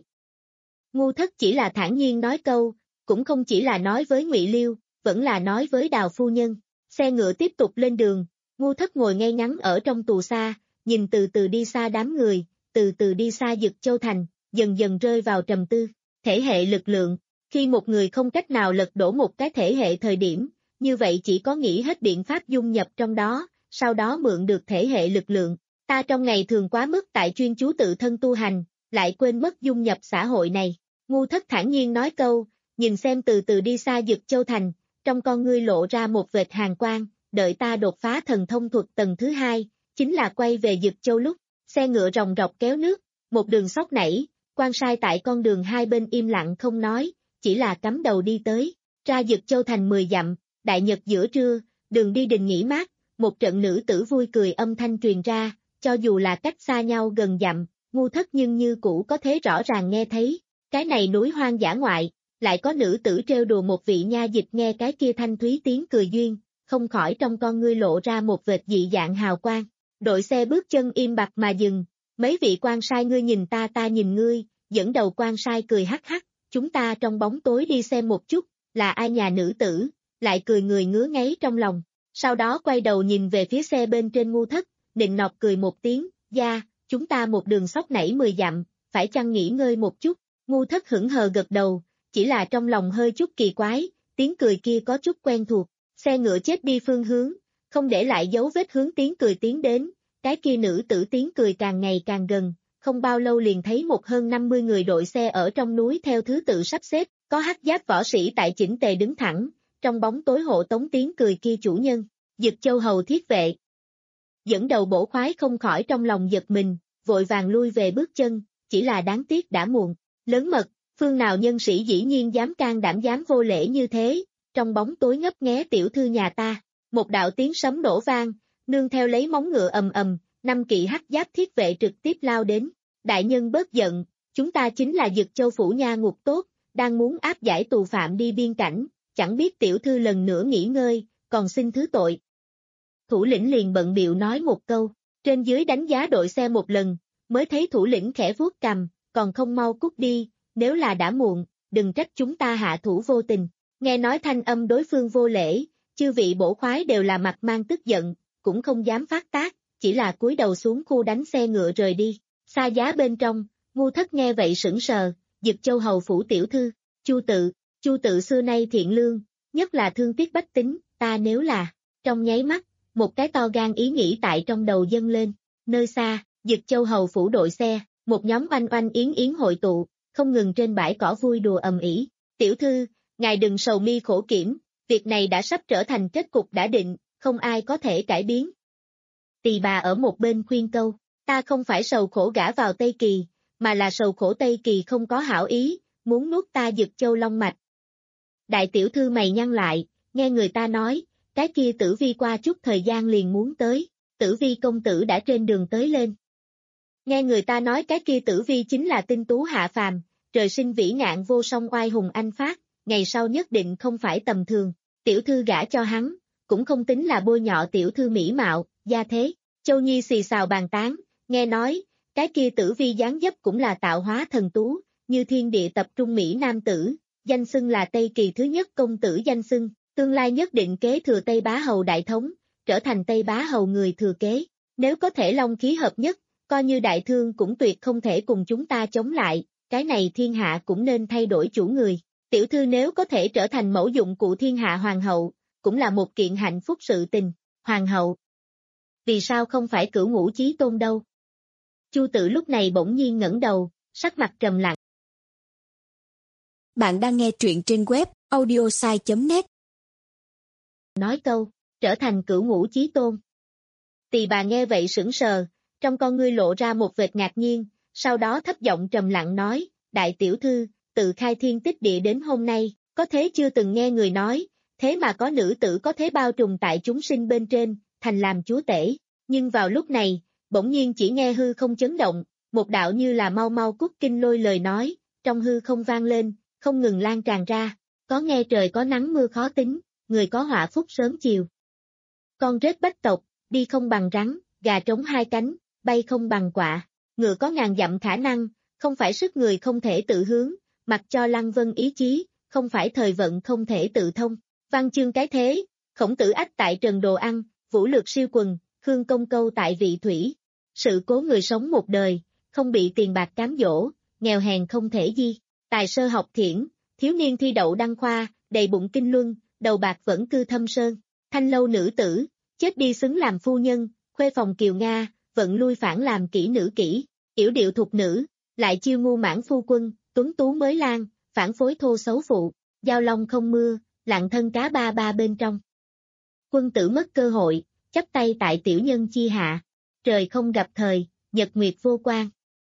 Ngu Thất chỉ là thản nhiên nói câu, cũng không chỉ là nói với Ngụy Liêu, vẫn là nói với Đào phu nhân. Xe ngựa tiếp tục lên đường, Ngu Thất ngồi ngay ngắn ở trong tù xa, nhìn từ từ đi xa đám người, từ từ đi xa Dực Châu thành, dần dần rơi vào trầm tư. Thể hệ lực lượng, khi một người không cách nào lật đổ một cái thể hệ thời điểm, như vậy chỉ có nghĩ hết biện pháp dung nhập trong đó, sau đó mượn được thể hệ lực lượng. Ta trong ngày thường quá mức tại chuyên chú tự thân tu hành, lại quên mất dung nhập xã hội này. Ngu Thất thản nhiên nói câu, nhìn xem từ từ đi xa Dực Châu thành, trong con ngươi lộ ra một vệt hàn quang, đợi ta đột phá thần thông thuật tầng thứ hai, chính là quay về Dực Châu lúc, xe ngựa ròng rọc kéo nước, một đường sóc nảy, quan sai tại con đường hai bên im lặng không nói, chỉ là cắm đầu đi tới, ra Dực Châu thành mười dặm, đại nhật giữa trưa, đường đi đình nghỉ mát, một trận nữ tử vui cười âm thanh truyền ra, cho dù là cách xa nhau gần dặm, Ngu Thất nhưng như cũ có thể rõ ràng nghe thấy, cái này núi hoang dã ngoại, lại có nữ tử trêu đùa một vị nha dịch nghe cái kia thanh thúy tiếng cười duyên, không khỏi trong con ngươi lộ ra một vệt dị dạng hào quang. Đội xe bước chân im bặt mà dừng, mấy vị quan sai ngươi nhìn ta ta nhìn ngươi, dẫn đầu quan sai cười hắc hắc, chúng ta trong bóng tối đi xem một chút, là ai nhà nữ tử, lại cười người ngứa ngáy trong lòng, sau đó quay đầu nhìn về phía xe bên trên Ngu Thất, nịnh nọt cười một tiếng, gia, chúng ta một đường sóc nảy mười dặm, phải chăng nghỉ ngơi một chút. Ngu Thất hững hờ gật đầu, chỉ là trong lòng hơi chút kỳ quái, tiếng cười kia có chút quen thuộc, xe ngựa chết đi phương hướng, không để lại dấu vết hướng tiếng cười tiến đến, cái kia nữ tử tiếng cười càng ngày càng gần, không bao lâu liền thấy một hơn năm mươi người đội xe ở trong núi theo thứ tự sắp xếp, có hắc giáp võ sĩ tại chỉnh tề đứng thẳng, trong bóng tối hộ tống tiếng cười kia chủ nhân, Dực Châu hầu thiết vệ. Dẫn đầu bổ khoái không khỏi trong lòng giật mình, vội vàng lui về bước chân, chỉ là đáng tiếc đã muộn, lớn mật, phương nào nhân sĩ dĩ nhiên dám can đảm dám vô lễ như thế, trong bóng tối ngấp nghé tiểu thư nhà ta, một đạo tiếng sấm nổ vang, nương theo lấy móng ngựa ầm ầm, năm kỵ hắc giáp thiết vệ trực tiếp lao đến. Đại nhân bớt giận, chúng ta chính là Dực Châu phủ nha ngục tốt, đang muốn áp giải tù phạm đi biên cảnh, chẳng biết tiểu thư lần nữa nghỉ ngơi, còn xin thứ tội. Thủ lĩnh liền bận bịu nói một câu, trên dưới đánh giá đội xe một lần, mới thấy thủ lĩnh khẽ vuốt cằm, còn không mau cút đi, nếu là đã muộn, đừng trách chúng ta hạ thủ vô tình. Nghe nói thanh âm đối phương vô lễ, chư vị bổ khoái đều là mặt mang tức giận, cũng không dám phát tác, chỉ là cúi đầu xuống khu đánh xe ngựa rời đi. Xa giá bên trong, Ngu Thất nghe vậy sững sờ, Dực Châu hầu phủ tiểu thư, Chu Tự, Chu Tự xưa nay thiện lương, nhất là thương tiếc bách tính, ta nếu là, trong nháy mắt, một cái to gan ý nghĩ tại trong đầu dâng lên, nơi xa, Dực Châu hầu phủ đội xe, một nhóm oanh oanh yến yến hội tụ, không ngừng trên bãi cỏ vui đùa ầm ĩ. Tiểu thư, ngài đừng sầu mi khổ kiểm, việc này đã sắp trở thành kết cục đã định, không ai có thể cải biến. Tỳ bà ở một bên khuyên câu, ta không phải sầu khổ gả vào Tây Kỳ, mà là sầu khổ Tây Kỳ không có hảo ý, muốn nuốt ta Dực Châu long mạch. Đại tiểu thư mày nhăn lại, nghe người ta nói, cái kia Tử Vi qua chút thời gian liền muốn tới, Tử Vi công tử đã trên đường tới lên. Nghe người ta nói cái kia Tử Vi chính là tinh tú hạ phàm, trời sinh vĩ ngạn vô song oai hùng anh phát, ngày sau nhất định không phải tầm thường, tiểu thư gả cho hắn, cũng không tính là bôi nhọ tiểu thư mỹ mạo, gia thế. Châu Nhi xì xào bàn tán, nghe nói, cái kia Tử Vi dáng dấp cũng là tạo hóa thần tú, như thiên địa tập trung Mỹ nam tử, danh xưng là Tây Kỳ thứ nhất công tử danh xưng, tương lai nhất định kế thừa Tây Bá Hầu đại thống, trở thành Tây Bá Hầu người thừa kế, nếu có thể long khí hợp nhất, coi như đại thương cũng tuyệt không thể cùng chúng ta chống lại, cái này thiên hạ cũng nên thay đổi chủ người, tiểu thư nếu có thể trở thành mẫu dụng cụ thiên hạ hoàng hậu, cũng là một kiện hạnh phúc sự tình, hoàng hậu. Vì sao không phải Cửu Ngũ Chí Tôn đâu? Chu Tự lúc này bỗng nhiên ngẩng đầu, sắc mặt trầm lặng. Bạn đang nghe truyện trên web audiosai chấm net. Nói câu, trở thành Cửu Ngũ Chí Tôn. Tỳ bà nghe vậy sững sờ, trong con ngươi lộ ra một vệt ngạc nhiên, sau đó thấp giọng trầm lặng nói, đại tiểu thư, từ khai thiên tích địa đến hôm nay, có thế chưa từng nghe người nói, thế mà có nữ tử có thế bao trùm tại chúng sinh bên trên, thành làm chúa tể, nhưng vào lúc này, bỗng nhiên chỉ nghe hư không chấn động, một đạo như là mau mau cút kinh lôi lời nói, trong hư không vang lên, không ngừng lan tràn ra, có nghe trời có nắng mưa khó tính, người có họa phúc sớm chiều. Con rết bách tộc, đi không bằng rắn, gà trống hai cánh, bay không bằng quạ, ngựa có ngàn dặm khả năng, không phải sức người không thể tự hướng, mặc cho Lăng Vân ý chí, không phải thời vận không thể tự thông. Văn chương cái thế, Khổng Tử ách tại Trần Đồ Ăn, Vũ Lược siêu quần, Khương Công Câu tại Vị Thủy. Sự cố người sống một đời, không bị tiền bạc cám dỗ, nghèo hèn không thể di. Tài sơ học thiển, thiếu niên thi đậu đăng khoa, đầy bụng kinh luân, đầu bạc vẫn cư thâm sơn. Thanh lâu nữ tử, chết đi xứng làm phu nhân, khuê phòng kiều Nga, vận lui phản làm kỹ nữ kỹ. Yểu điệu thục nữ, lại chiêu ngu mãn phu quân, tuấn tú mới lan, phản phối thô xấu phụ. Giao long không mưa, lặng thân cá ba ba bên trong. Quân tử mất cơ hội, chắp tay tại tiểu nhân chi hạ. Trời không gặp thời, nhật nguyệt vô quan.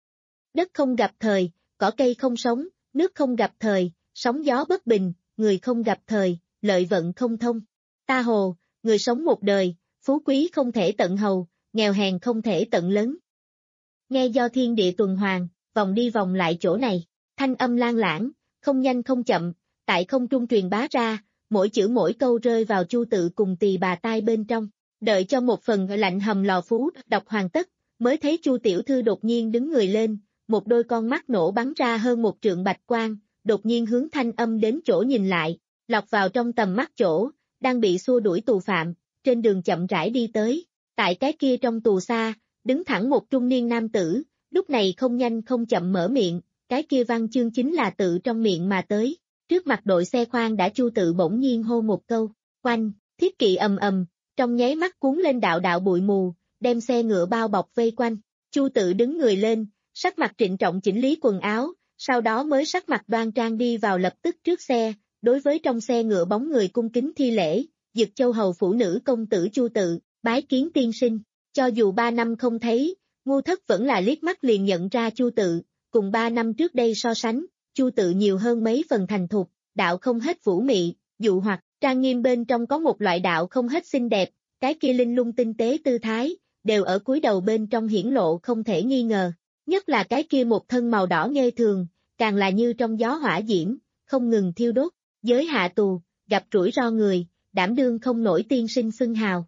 Đất không gặp thời, cỏ cây không sống, nước không gặp thời, sóng gió bất bình, người không gặp thời, lợi vận không thông. Ta hồ, người sống một đời, phú quý không thể tận hầu, nghèo hèn không thể tận lớn. Nghe do thiên địa tuần hoàn, vòng đi vòng lại chỗ này, thanh âm lan lãng, không nhanh không chậm, tại không trung truyền bá ra, mỗi chữ mỗi câu rơi vào Chu Tự cùng tỳ bà tai bên trong. Đợi cho một phần lạnh hầm lò phú đọc hoàn tất, mới thấy Chu tiểu thư đột nhiên đứng người lên, một đôi con mắt nổ bắn ra hơn một trượng bạch quang, đột nhiên hướng thanh âm đến chỗ nhìn lại, lọt vào trong tầm mắt chỗ, đang bị xua đuổi tù phạm, trên đường chậm rãi đi tới. Tại cái kia trong tù xa, đứng thẳng một trung niên nam tử, lúc này không nhanh không chậm mở miệng, cái kia văn chương chính là tự trong miệng mà tới. Trước mặt đội xe khoan đã Chu Tự bỗng nhiên hô một câu, quanh, thiết kỵ ầm ầm, trong nháy mắt cuốn lên đạo đạo bụi mù, đem xe ngựa bao bọc vây quanh. Chu Tự đứng người lên, sắc mặt trịnh trọng chỉnh lý quần áo, sau đó mới sắc mặt đoan trang đi vào lập tức trước xe, đối với trong xe ngựa bóng người cung kính thi lễ, Dực Châu hầu phủ nữ công tử Chu Tự, bái kiến tiên sinh. Cho dù ba năm không thấy, Ngu Thất vẫn là liếc mắt liền nhận ra Chu Tự, cùng ba năm trước đây so sánh, Chu Tự nhiều hơn mấy phần thành thục, đạo không hết vũ mị, dụ hoặc, trang nghiêm bên trong có một loại đạo không hết xinh đẹp, cái kia linh lung tinh tế tư thái, đều ở cúi đầu bên trong hiển lộ không thể nghi ngờ, nhất là cái kia một thân màu đỏ nghê thường, càng là như trong gió hỏa diễm, không ngừng thiêu đốt, giới hạ tù, gặp rủi ro người, đảm đương không nổi tiên sinh xưng hào.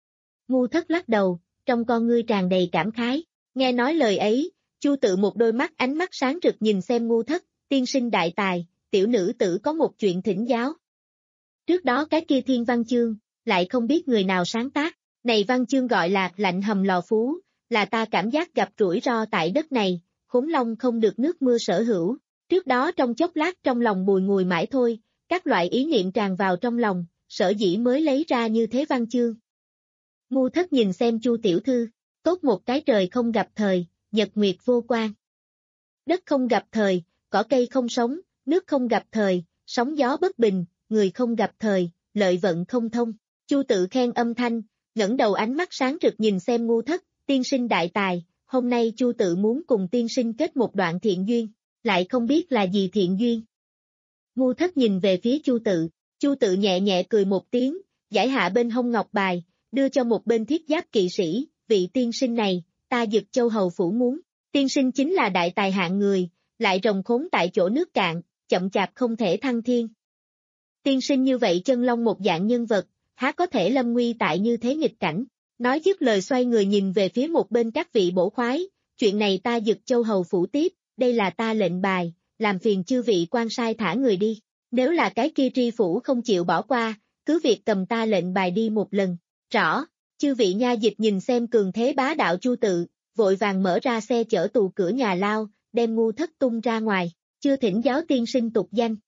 Ngu Thất lắc đầu, trong con ngươi tràn đầy cảm khái, nghe nói lời ấy, Chu Tự một đôi mắt ánh mắt sáng rực nhìn xem Ngu Thất, tiên sinh đại tài, tiểu nữ tử có một chuyện thỉnh giáo. Trước đó cái kia thiên văn chương, lại không biết người nào sáng tác, này văn chương gọi là lạnh hầm lò phú, là ta cảm giác gặp rủi ro tại đất này, khốn long không được nước mưa sở hữu, trước đó trong chốc lát trong lòng bùi ngùi mãi thôi, các loại ý niệm tràn vào trong lòng, sở dĩ mới lấy ra như thế văn chương. Ngu Thất nhìn xem Chu tiểu thư, tốt một cái trời không gặp thời, nhật nguyệt vô quan. Đất không gặp thời, cỏ cây không sống, nước không gặp thời, sóng gió bất bình, người không gặp thời, lợi vận không thông. Chu Tự khen âm thanh, ngẩng đầu ánh mắt sáng rực nhìn xem Ngu Thất, tiên sinh đại tài, hôm nay Chu Tự muốn cùng tiên sinh kết một đoạn thiện duyên, lại không biết là gì thiện duyên. Ngu Thất nhìn về phía Chu Tự, Chu Tự nhẹ nhẹ cười một tiếng, giải hạ bên hông ngọc bài, đưa cho một bên thiết giáp kỵ sĩ, vị tiên sinh này, ta Dực Châu hầu phủ muốn, tiên sinh chính là đại tài hạng người, lại rồng khốn tại chỗ nước cạn, chậm chạp không thể thăng thiên. Tiên sinh như vậy chân long một dạng nhân vật, há có thể lâm nguy tại như thế nghịch cảnh, nói dứt lời xoay người nhìn về phía một bên các vị bổ khoái, chuyện này ta Dực Châu hầu phủ tiếp, đây là ta lệnh bài, làm phiền chư vị quan sai thả người đi, nếu là cái kia tri phủ không chịu bỏ qua, cứ việc cầm ta lệnh bài đi một lần, rõ, chư vị nha dịch nhìn xem cường thế bá đạo Chu Tự, vội vàng mở ra xe chở tù cửa nhà lao, đem Ngu Thất tung ra ngoài, chưa thỉnh giáo tiên sinh tục danh.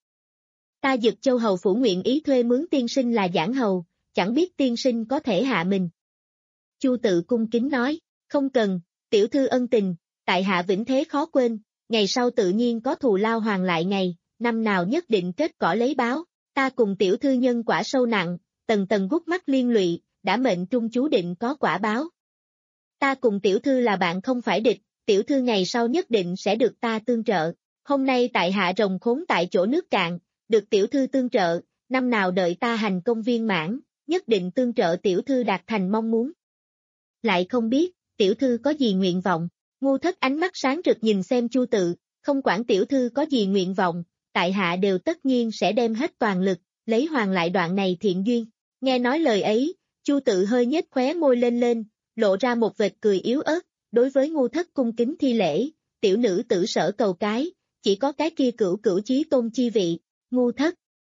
Ta Dực Châu hầu phủ nguyện ý thuê mướn tiên sinh là giảng hầu, chẳng biết tiên sinh có thể hạ mình. Chu Tự cung kính nói, không cần, tiểu thư ân tình, tại hạ vĩnh thế khó quên, ngày sau tự nhiên có thù lao hoàn lại ngày, năm nào nhất định kết cỏ lấy báo, ta cùng tiểu thư nhân quả sâu nặng, tầng tầng gút mắt liên lụy, đã mệnh trung chú định có quả báo. Ta cùng tiểu thư là bạn không phải địch, tiểu thư ngày sau nhất định sẽ được ta tương trợ, hôm nay tại hạ rồng khốn tại chỗ nước cạn, được tiểu thư tương trợ, năm nào đợi ta hành công viên mãn, nhất định tương trợ tiểu thư đạt thành mong muốn. Lại không biết, tiểu thư có gì nguyện vọng, Ngu Thất ánh mắt sáng rực nhìn xem Chu Tự, không quản tiểu thư có gì nguyện vọng, tại hạ đều tất nhiên sẽ đem hết toàn lực, lấy hoàn lại đoạn này thiện duyên. Nghe nói lời ấy, Chu Tự hơi nhếch khóe môi lên lên, lộ ra một vệt cười yếu ớt, đối với Ngu Thất cung kính thi lễ, tiểu nữ tử sở cầu cái, chỉ có cái kia cửu cửu chí tôn chi vị, Ngu Thất.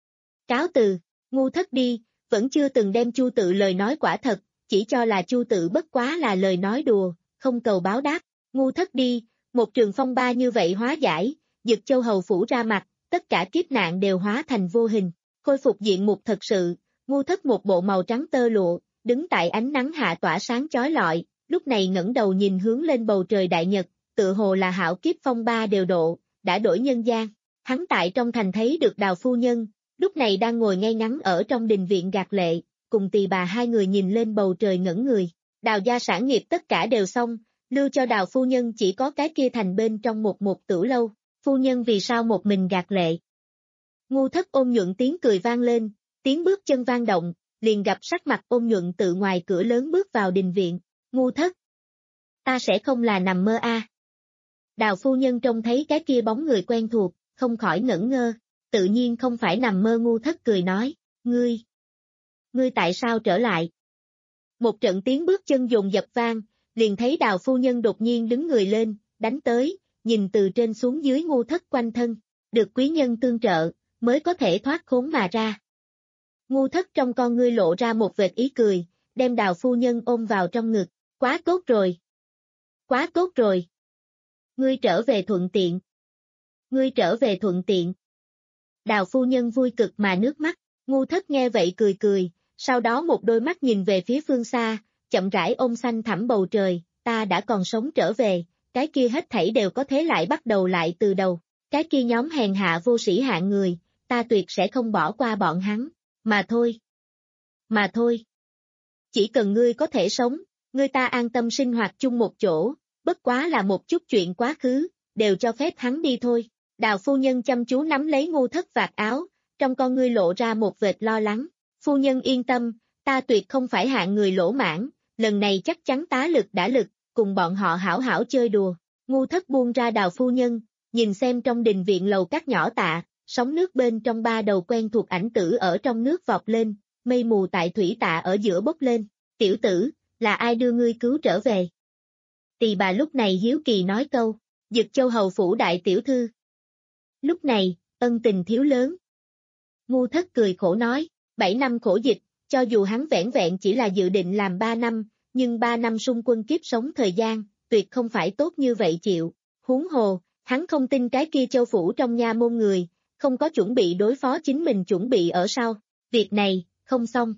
Cáo từ, Ngu Thất đi, vẫn chưa từng đem Chu Tự lời nói quả thật, chỉ cho là Chu Tự bất quá là lời nói đùa, không cầu báo đáp, Ngu Thất đi, một trường phong ba như vậy hóa giải, Dực Châu hầu phủ ra mặt, tất cả kiếp nạn đều hóa thành vô hình, khôi phục diện mục thật sự, Ngu Thất một bộ màu trắng tơ lụa, đứng tại ánh nắng hạ tỏa sáng chói lọi, lúc này ngẩng đầu nhìn hướng lên bầu trời đại nhật, tự hồ là hảo kiếp phong ba đều độ, đã đổi nhân gian, hắn tại trong thành thấy được Đào phu nhân, lúc này đang ngồi ngay ngắn ở trong đình viện gạt lệ, cùng tỳ bà hai người nhìn lên bầu trời ngẩn người, Đào gia sản nghiệp tất cả đều xong, lưu cho Đào phu nhân chỉ có cái kia thành bên trong một một tửu lâu, phu nhân vì sao một mình gạt lệ. Ngu Thất ôn nhuận tiếng cười vang lên, tiếng bước chân vang động, liền gặp sắc mặt ôn nhuận tự ngoài cửa lớn bước vào đình viện, Ngu Thất. Ta sẽ không là nằm mơ a. À. Đào phu nhân trông thấy cái kia bóng người quen thuộc, không khỏi ngẩn ngơ, tự nhiên không phải nằm mơ. Ngu Thất cười nói, ngươi, ngươi tại sao trở lại? Một trận tiếng bước chân dồn dập vang, liền thấy Đào phu nhân đột nhiên đứng người lên, đánh tới, nhìn từ trên xuống dưới Ngu Thất quanh thân, được quý nhân tương trợ, mới có thể thoát khốn mà ra. Ngu Thất trong con ngươi lộ ra một vệt ý cười, đem Đào phu nhân ôm vào trong ngực, quá tốt rồi. Quá tốt rồi. Ngươi trở về thuận tiện. Ngươi trở về thuận tiện. Đào phu nhân vui cực mà nước mắt, Ngu Thất nghe vậy cười cười, sau đó một đôi mắt nhìn về phía phương xa, chậm rãi ôm xanh thẳm bầu trời, ta đã còn sống trở về, cái kia hết thảy đều có thể lại bắt đầu lại từ đầu, cái kia nhóm hèn hạ vô sĩ hạng người, ta tuyệt sẽ không bỏ qua bọn hắn, mà thôi. Mà thôi. Chỉ cần ngươi có thể sống, ngươi ta an tâm sinh hoạt chung một chỗ, bất quá là một chút chuyện quá khứ, đều cho phép hắn đi thôi. Đào phu nhân chăm chú nắm lấy Ngu Thất vạt áo, trong con ngươi lộ ra một vệt lo lắng. Phu nhân yên tâm, ta tuyệt không phải hạng người lỗ mãn, lần này chắc chắn tá lực đã lực, cùng bọn họ hảo hảo chơi đùa. Ngu Thất buông ra Đào phu nhân, nhìn xem trong đình viện lầu các nhỏ tạ, sóng nước bên trong ba đầu quen thuộc ảnh tử ở trong nước vọt lên, mây mù tại thủy tạ ở giữa bốc lên. Tiểu tử, là ai đưa ngươi cứu trở về? Tỳ bà lúc này hiếu kỳ nói câu, Dực Châu hầu phủ đại tiểu thư. Lúc này, ân tình thiếu lớn. Ngu Thất cười khổ nói, bảy năm khổ dịch, cho dù hắn vẻn vẹn chỉ là dự định làm ba năm, nhưng ba năm xung quân kiếp sống thời gian, tuyệt không phải tốt như vậy chịu. Huống hồ, hắn không tin cái kia Châu phủ trong nha môn người, không có chuẩn bị đối phó chính mình chuẩn bị ở sau. Việc này, không xong.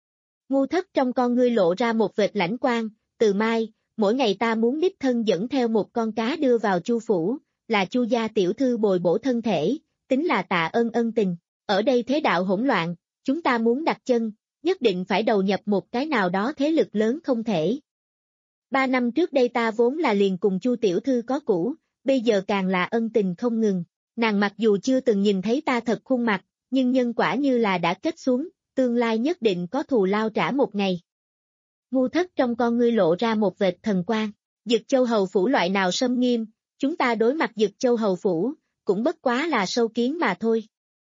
Ngu Thất trong con ngươi lộ ra một vệt lãnh quang, từ mai, mỗi ngày ta muốn đích thân dẫn theo một con cá đưa vào Chu phủ, là Chu gia tiểu thư bồi bổ thân thể, tính là tạ ơn ân tình. Ở đây thế đạo hỗn loạn, chúng ta muốn đặt chân, nhất định phải đầu nhập một cái nào đó thế lực lớn không thể. Ba năm trước đây ta vốn là liền cùng Chu tiểu thư có cũ, bây giờ càng là ân tình không ngừng. Nàng mặc dù chưa từng nhìn thấy ta thật khuôn mặt, nhưng nhân quả như là đã kết xuống, tương lai nhất định có thù lao trả một ngày. Ngu Thất trong con ngươi lộ ra một vệt thần quang. Dực Châu hầu phủ loại nào xâm nghiêm, chúng ta đối mặt Dực Châu hầu phủ, cũng bất quá là sâu kiến mà thôi.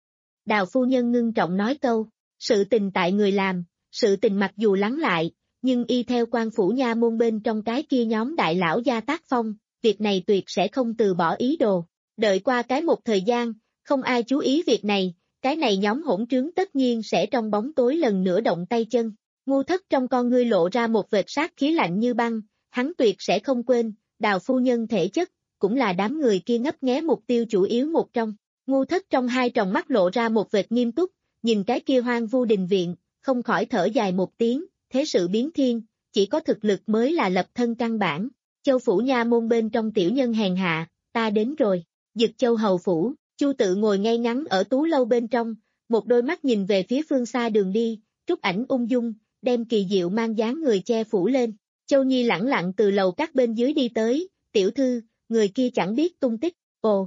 Đào phu nhân ngưng trọng nói câu, sự tình tại người làm, sự tình mặc dù lắng lại, nhưng y theo quan phủ nha môn bên trong cái kia nhóm đại lão gia tác phong, việc này tuyệt sẽ không từ bỏ ý đồ. Đợi qua cái một thời gian, không ai chú ý việc này, cái này nhóm hỗn trướng tất nhiên sẽ trong bóng tối lần nữa động tay chân. Ngu Thất trong con ngươi lộ ra một vệt sát khí lạnh như băng, hắn tuyệt sẽ không quên, Đào phu nhân thể chất, cũng là đám người kia ngấp nghé mục tiêu chủ yếu một trong. Ngu Thất trong hai tròng mắt lộ ra một vệt nghiêm túc, nhìn cái kia hoang vu đình viện, không khỏi thở dài một tiếng, thế sự biến thiên, chỉ có thực lực mới là lập thân căn bản. Châu phủ nha môn bên trong tiểu nhân hèn hạ, ta đến rồi. Dực Châu hầu phủ, Chu Tự ngồi ngay ngắn ở tú lâu bên trong, một đôi mắt nhìn về phía phương xa đường đi, trúc ảnh ung dung, đem kỳ diệu mang dáng người che phủ lên. Châu Nhi lẳng lặng từ lầu các bên dưới đi tới, tiểu thư, người kia chẳng biết tung tích, ồ.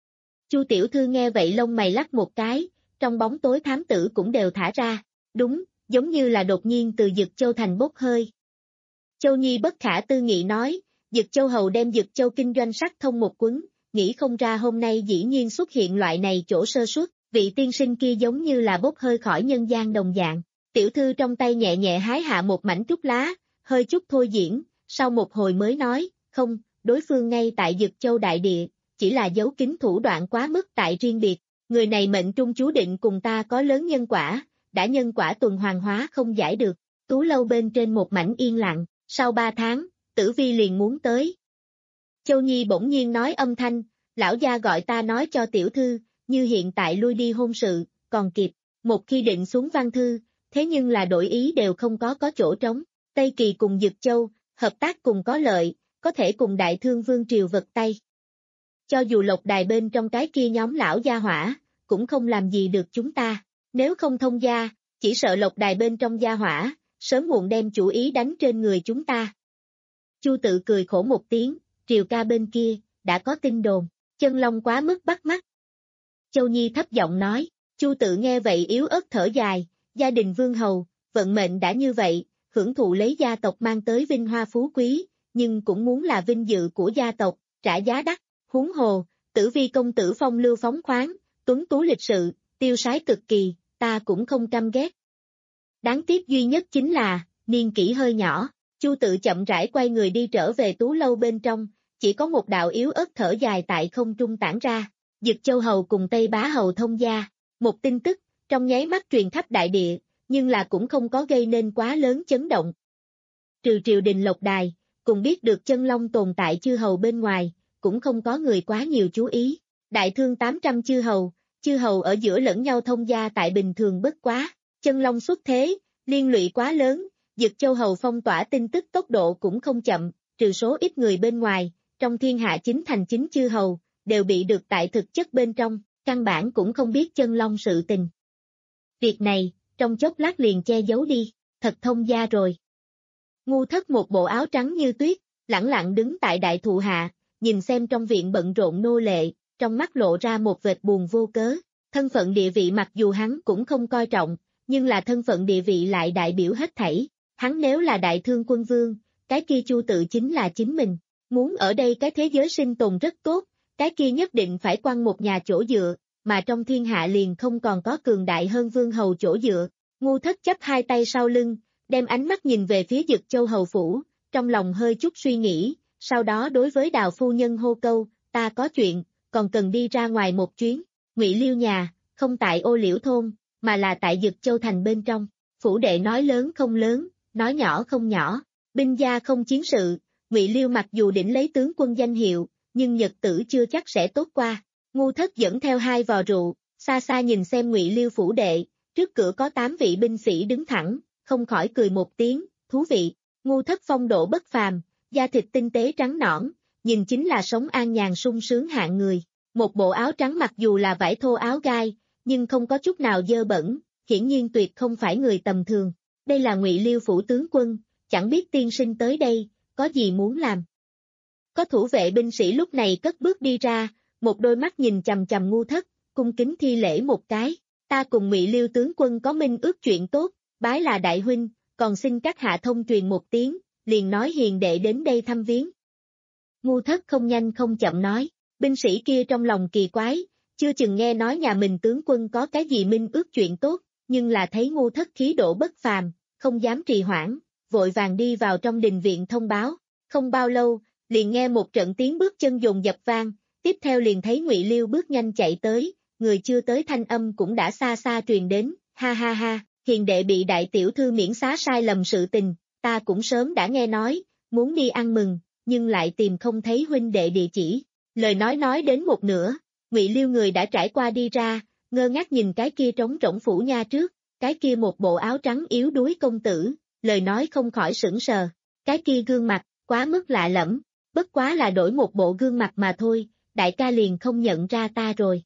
Chu tiểu thư nghe vậy lông mày lắc một cái, trong bóng tối thám tử cũng đều thả ra, đúng, giống như là đột nhiên từ Dực Châu thành bốc hơi. Châu Nhi bất khả tư nghị nói, Dực Châu hầu đem Dực Châu kinh doanh sắc thông một quấn, nghĩ không ra hôm nay dĩ nhiên xuất hiện loại này chỗ sơ suất, vị tiên sinh kia giống như là bốc hơi khỏi nhân gian đồng dạng. Tiểu thư trong tay nhẹ nhẹ hái hạ một mảnh trúc lá, hơi chút thôi diễn, sau một hồi mới nói, không, đối phương ngay tại Dực Châu đại địa, chỉ là giấu kín thủ đoạn quá mức tại riêng biệt, người này mệnh trung chú định cùng ta có lớn nhân quả, đã nhân quả tuần hoàn hóa không giải được. Tú lâu bên trên một mảnh yên lặng, sau ba tháng, Tử Vi liền muốn tới. Châu Nhi bỗng nhiên nói âm thanh, lão gia gọi ta nói cho tiểu thư, như hiện tại lui đi hôn sự, còn kịp, một khi định xuống văn thư, thế nhưng là đổi ý đều không có có chỗ trống. Tây Kỳ cùng Dực Châu, hợp tác cùng có lợi, có thể cùng đại thương vương triều vật tay. Cho dù Lộc Đài bên trong cái kia nhóm lão gia hỏa, cũng không làm gì được chúng ta, nếu không thông gia, chỉ sợ Lộc Đài bên trong gia hỏa, sớm muộn đem chủ ý đánh trên người chúng ta. Chu Tự cười khổ một tiếng, triều ca bên kia, đã có tin đồn, chân long quá mức bắt mắt. Châu Nhi thấp giọng nói, Chu Tự nghe vậy yếu ớt thở dài, gia đình vương hầu, vận mệnh đã như vậy, hưởng thụ lấy gia tộc mang tới vinh hoa phú quý, nhưng cũng muốn là vinh dự của gia tộc, trả giá đắt, huống hồ, Tử Vi công tử phong lưu phóng khoáng, tuấn tú lịch sự, tiêu sái cực kỳ, ta cũng không căm ghét. Đáng tiếc duy nhất chính là, niên kỷ hơi nhỏ. Chu Tự chậm rãi quay người đi trở về tú lâu bên trong, chỉ có một đạo yếu ớt thở dài tại không trung tản ra. Dực Châu hầu cùng Tây Bá hầu thông gia, một tin tức, trong nháy mắt truyền khắp đại địa, nhưng là cũng không có gây nên quá lớn chấn động. Trừ triều đình Lộc Đài, cùng biết được chân long tồn tại chư hầu bên ngoài, cũng không có người quá nhiều chú ý. Đại thương tám trăm chư hầu, chư hầu ở giữa lẫn nhau thông gia tại bình thường bất quá, chân long xuất thế, liên lụy quá lớn. Dực Châu hầu phong tỏa tin tức tốc độ cũng không chậm, trừ số ít người bên ngoài, trong thiên hạ chính thành chính chư hầu, đều bị được tại thực chất bên trong, căn bản cũng không biết chân long sự tình. Việc này, trong chốc lát liền che giấu đi, thật thông gia rồi. Ngu Thất một bộ áo trắng như tuyết, lẳng lặng đứng tại đại thụ hạ, nhìn xem trong viện bận rộn nô lệ, trong mắt lộ ra một vệt buồn vô cớ, thân phận địa vị mặc dù hắn cũng không coi trọng, nhưng là thân phận địa vị lại đại biểu hết thảy. Hắn nếu là đại thương quân vương, cái kia Chu tự chính là chính mình. Muốn ở đây cái thế giới sinh tồn rất tốt, cái kia nhất định phải quăng một nhà chỗ dựa, mà trong thiên hạ liền không còn có cường đại hơn vương hầu chỗ dựa. Ngu Thất chắp hai tay sau lưng, đem ánh mắt nhìn về phía Dực Châu hầu phủ, trong lòng hơi chút suy nghĩ, sau đó đối với Đào phu nhân hô câu, ta có chuyện, còn cần đi ra ngoài một chuyến. Ngụy Liêu nhà, không tại Ô Liễu thôn, mà là tại Dực Châu thành bên trong. Phủ đệ nói lớn không lớn, nói nhỏ không nhỏ, binh gia không chiến sự. Ngụy Liêu mặc dù đỉnh lấy tướng quân danh hiệu, nhưng nhật tử chưa chắc sẽ tốt qua. Ngu Thất dẫn theo hai vò rượu, xa xa nhìn xem Ngụy Liêu phủ đệ, trước cửa có tám vị binh sĩ đứng thẳng, không khỏi cười một tiếng, thú vị. Ngu Thất phong độ bất phàm, da thịt tinh tế trắng nõn, nhìn chính là sống an nhàn sung sướng hạng người. Một bộ áo trắng mặc dù là vải thô áo gai, nhưng không có chút nào dơ bẩn, hiển nhiên tuyệt không phải người tầm thường. Đây là Ngụy Liêu phủ tướng quân, chẳng biết tiên sinh tới đây, có gì muốn làm. Có thủ vệ binh sĩ lúc này cất bước đi ra, một đôi mắt nhìn chằm chằm Ngu Thất, cung kính thi lễ một cái. Ta cùng Ngụy Liêu tướng quân có minh ước chuyện tốt, bái là đại huynh, còn xin các hạ thông truyền một tiếng, liền nói hiền đệ đến đây thăm viếng. Ngu Thất không nhanh không chậm nói, binh sĩ kia trong lòng kỳ quái, chưa chừng nghe nói nhà mình tướng quân có cái gì minh ước chuyện tốt, nhưng là thấy Ngu Thất khí độ bất phàm, không dám trì hoãn, vội vàng đi vào trong đình viện thông báo. Không bao lâu, liền nghe một trận tiếng bước chân dồn dập vang, tiếp theo liền thấy Ngụy Liêu bước nhanh chạy tới, người chưa tới thanh âm cũng đã xa xa truyền đến, ha ha ha, hiền đệ bị đại tiểu thư miễn xá sai lầm sự tình, ta cũng sớm đã nghe nói, muốn đi ăn mừng, nhưng lại tìm không thấy huynh đệ địa chỉ. Lời nói nói đến một nửa, Ngụy Liêu người đã trải qua đi ra, ngơ ngác nhìn cái kia trống rỗng phủ nha trước, cái kia một bộ áo trắng yếu đuối công tử, lời nói không khỏi sững sờ, cái kia gương mặt, quá mức lạ lẫm, bất quá là đổi một bộ gương mặt mà thôi, đại ca liền không nhận ra ta rồi.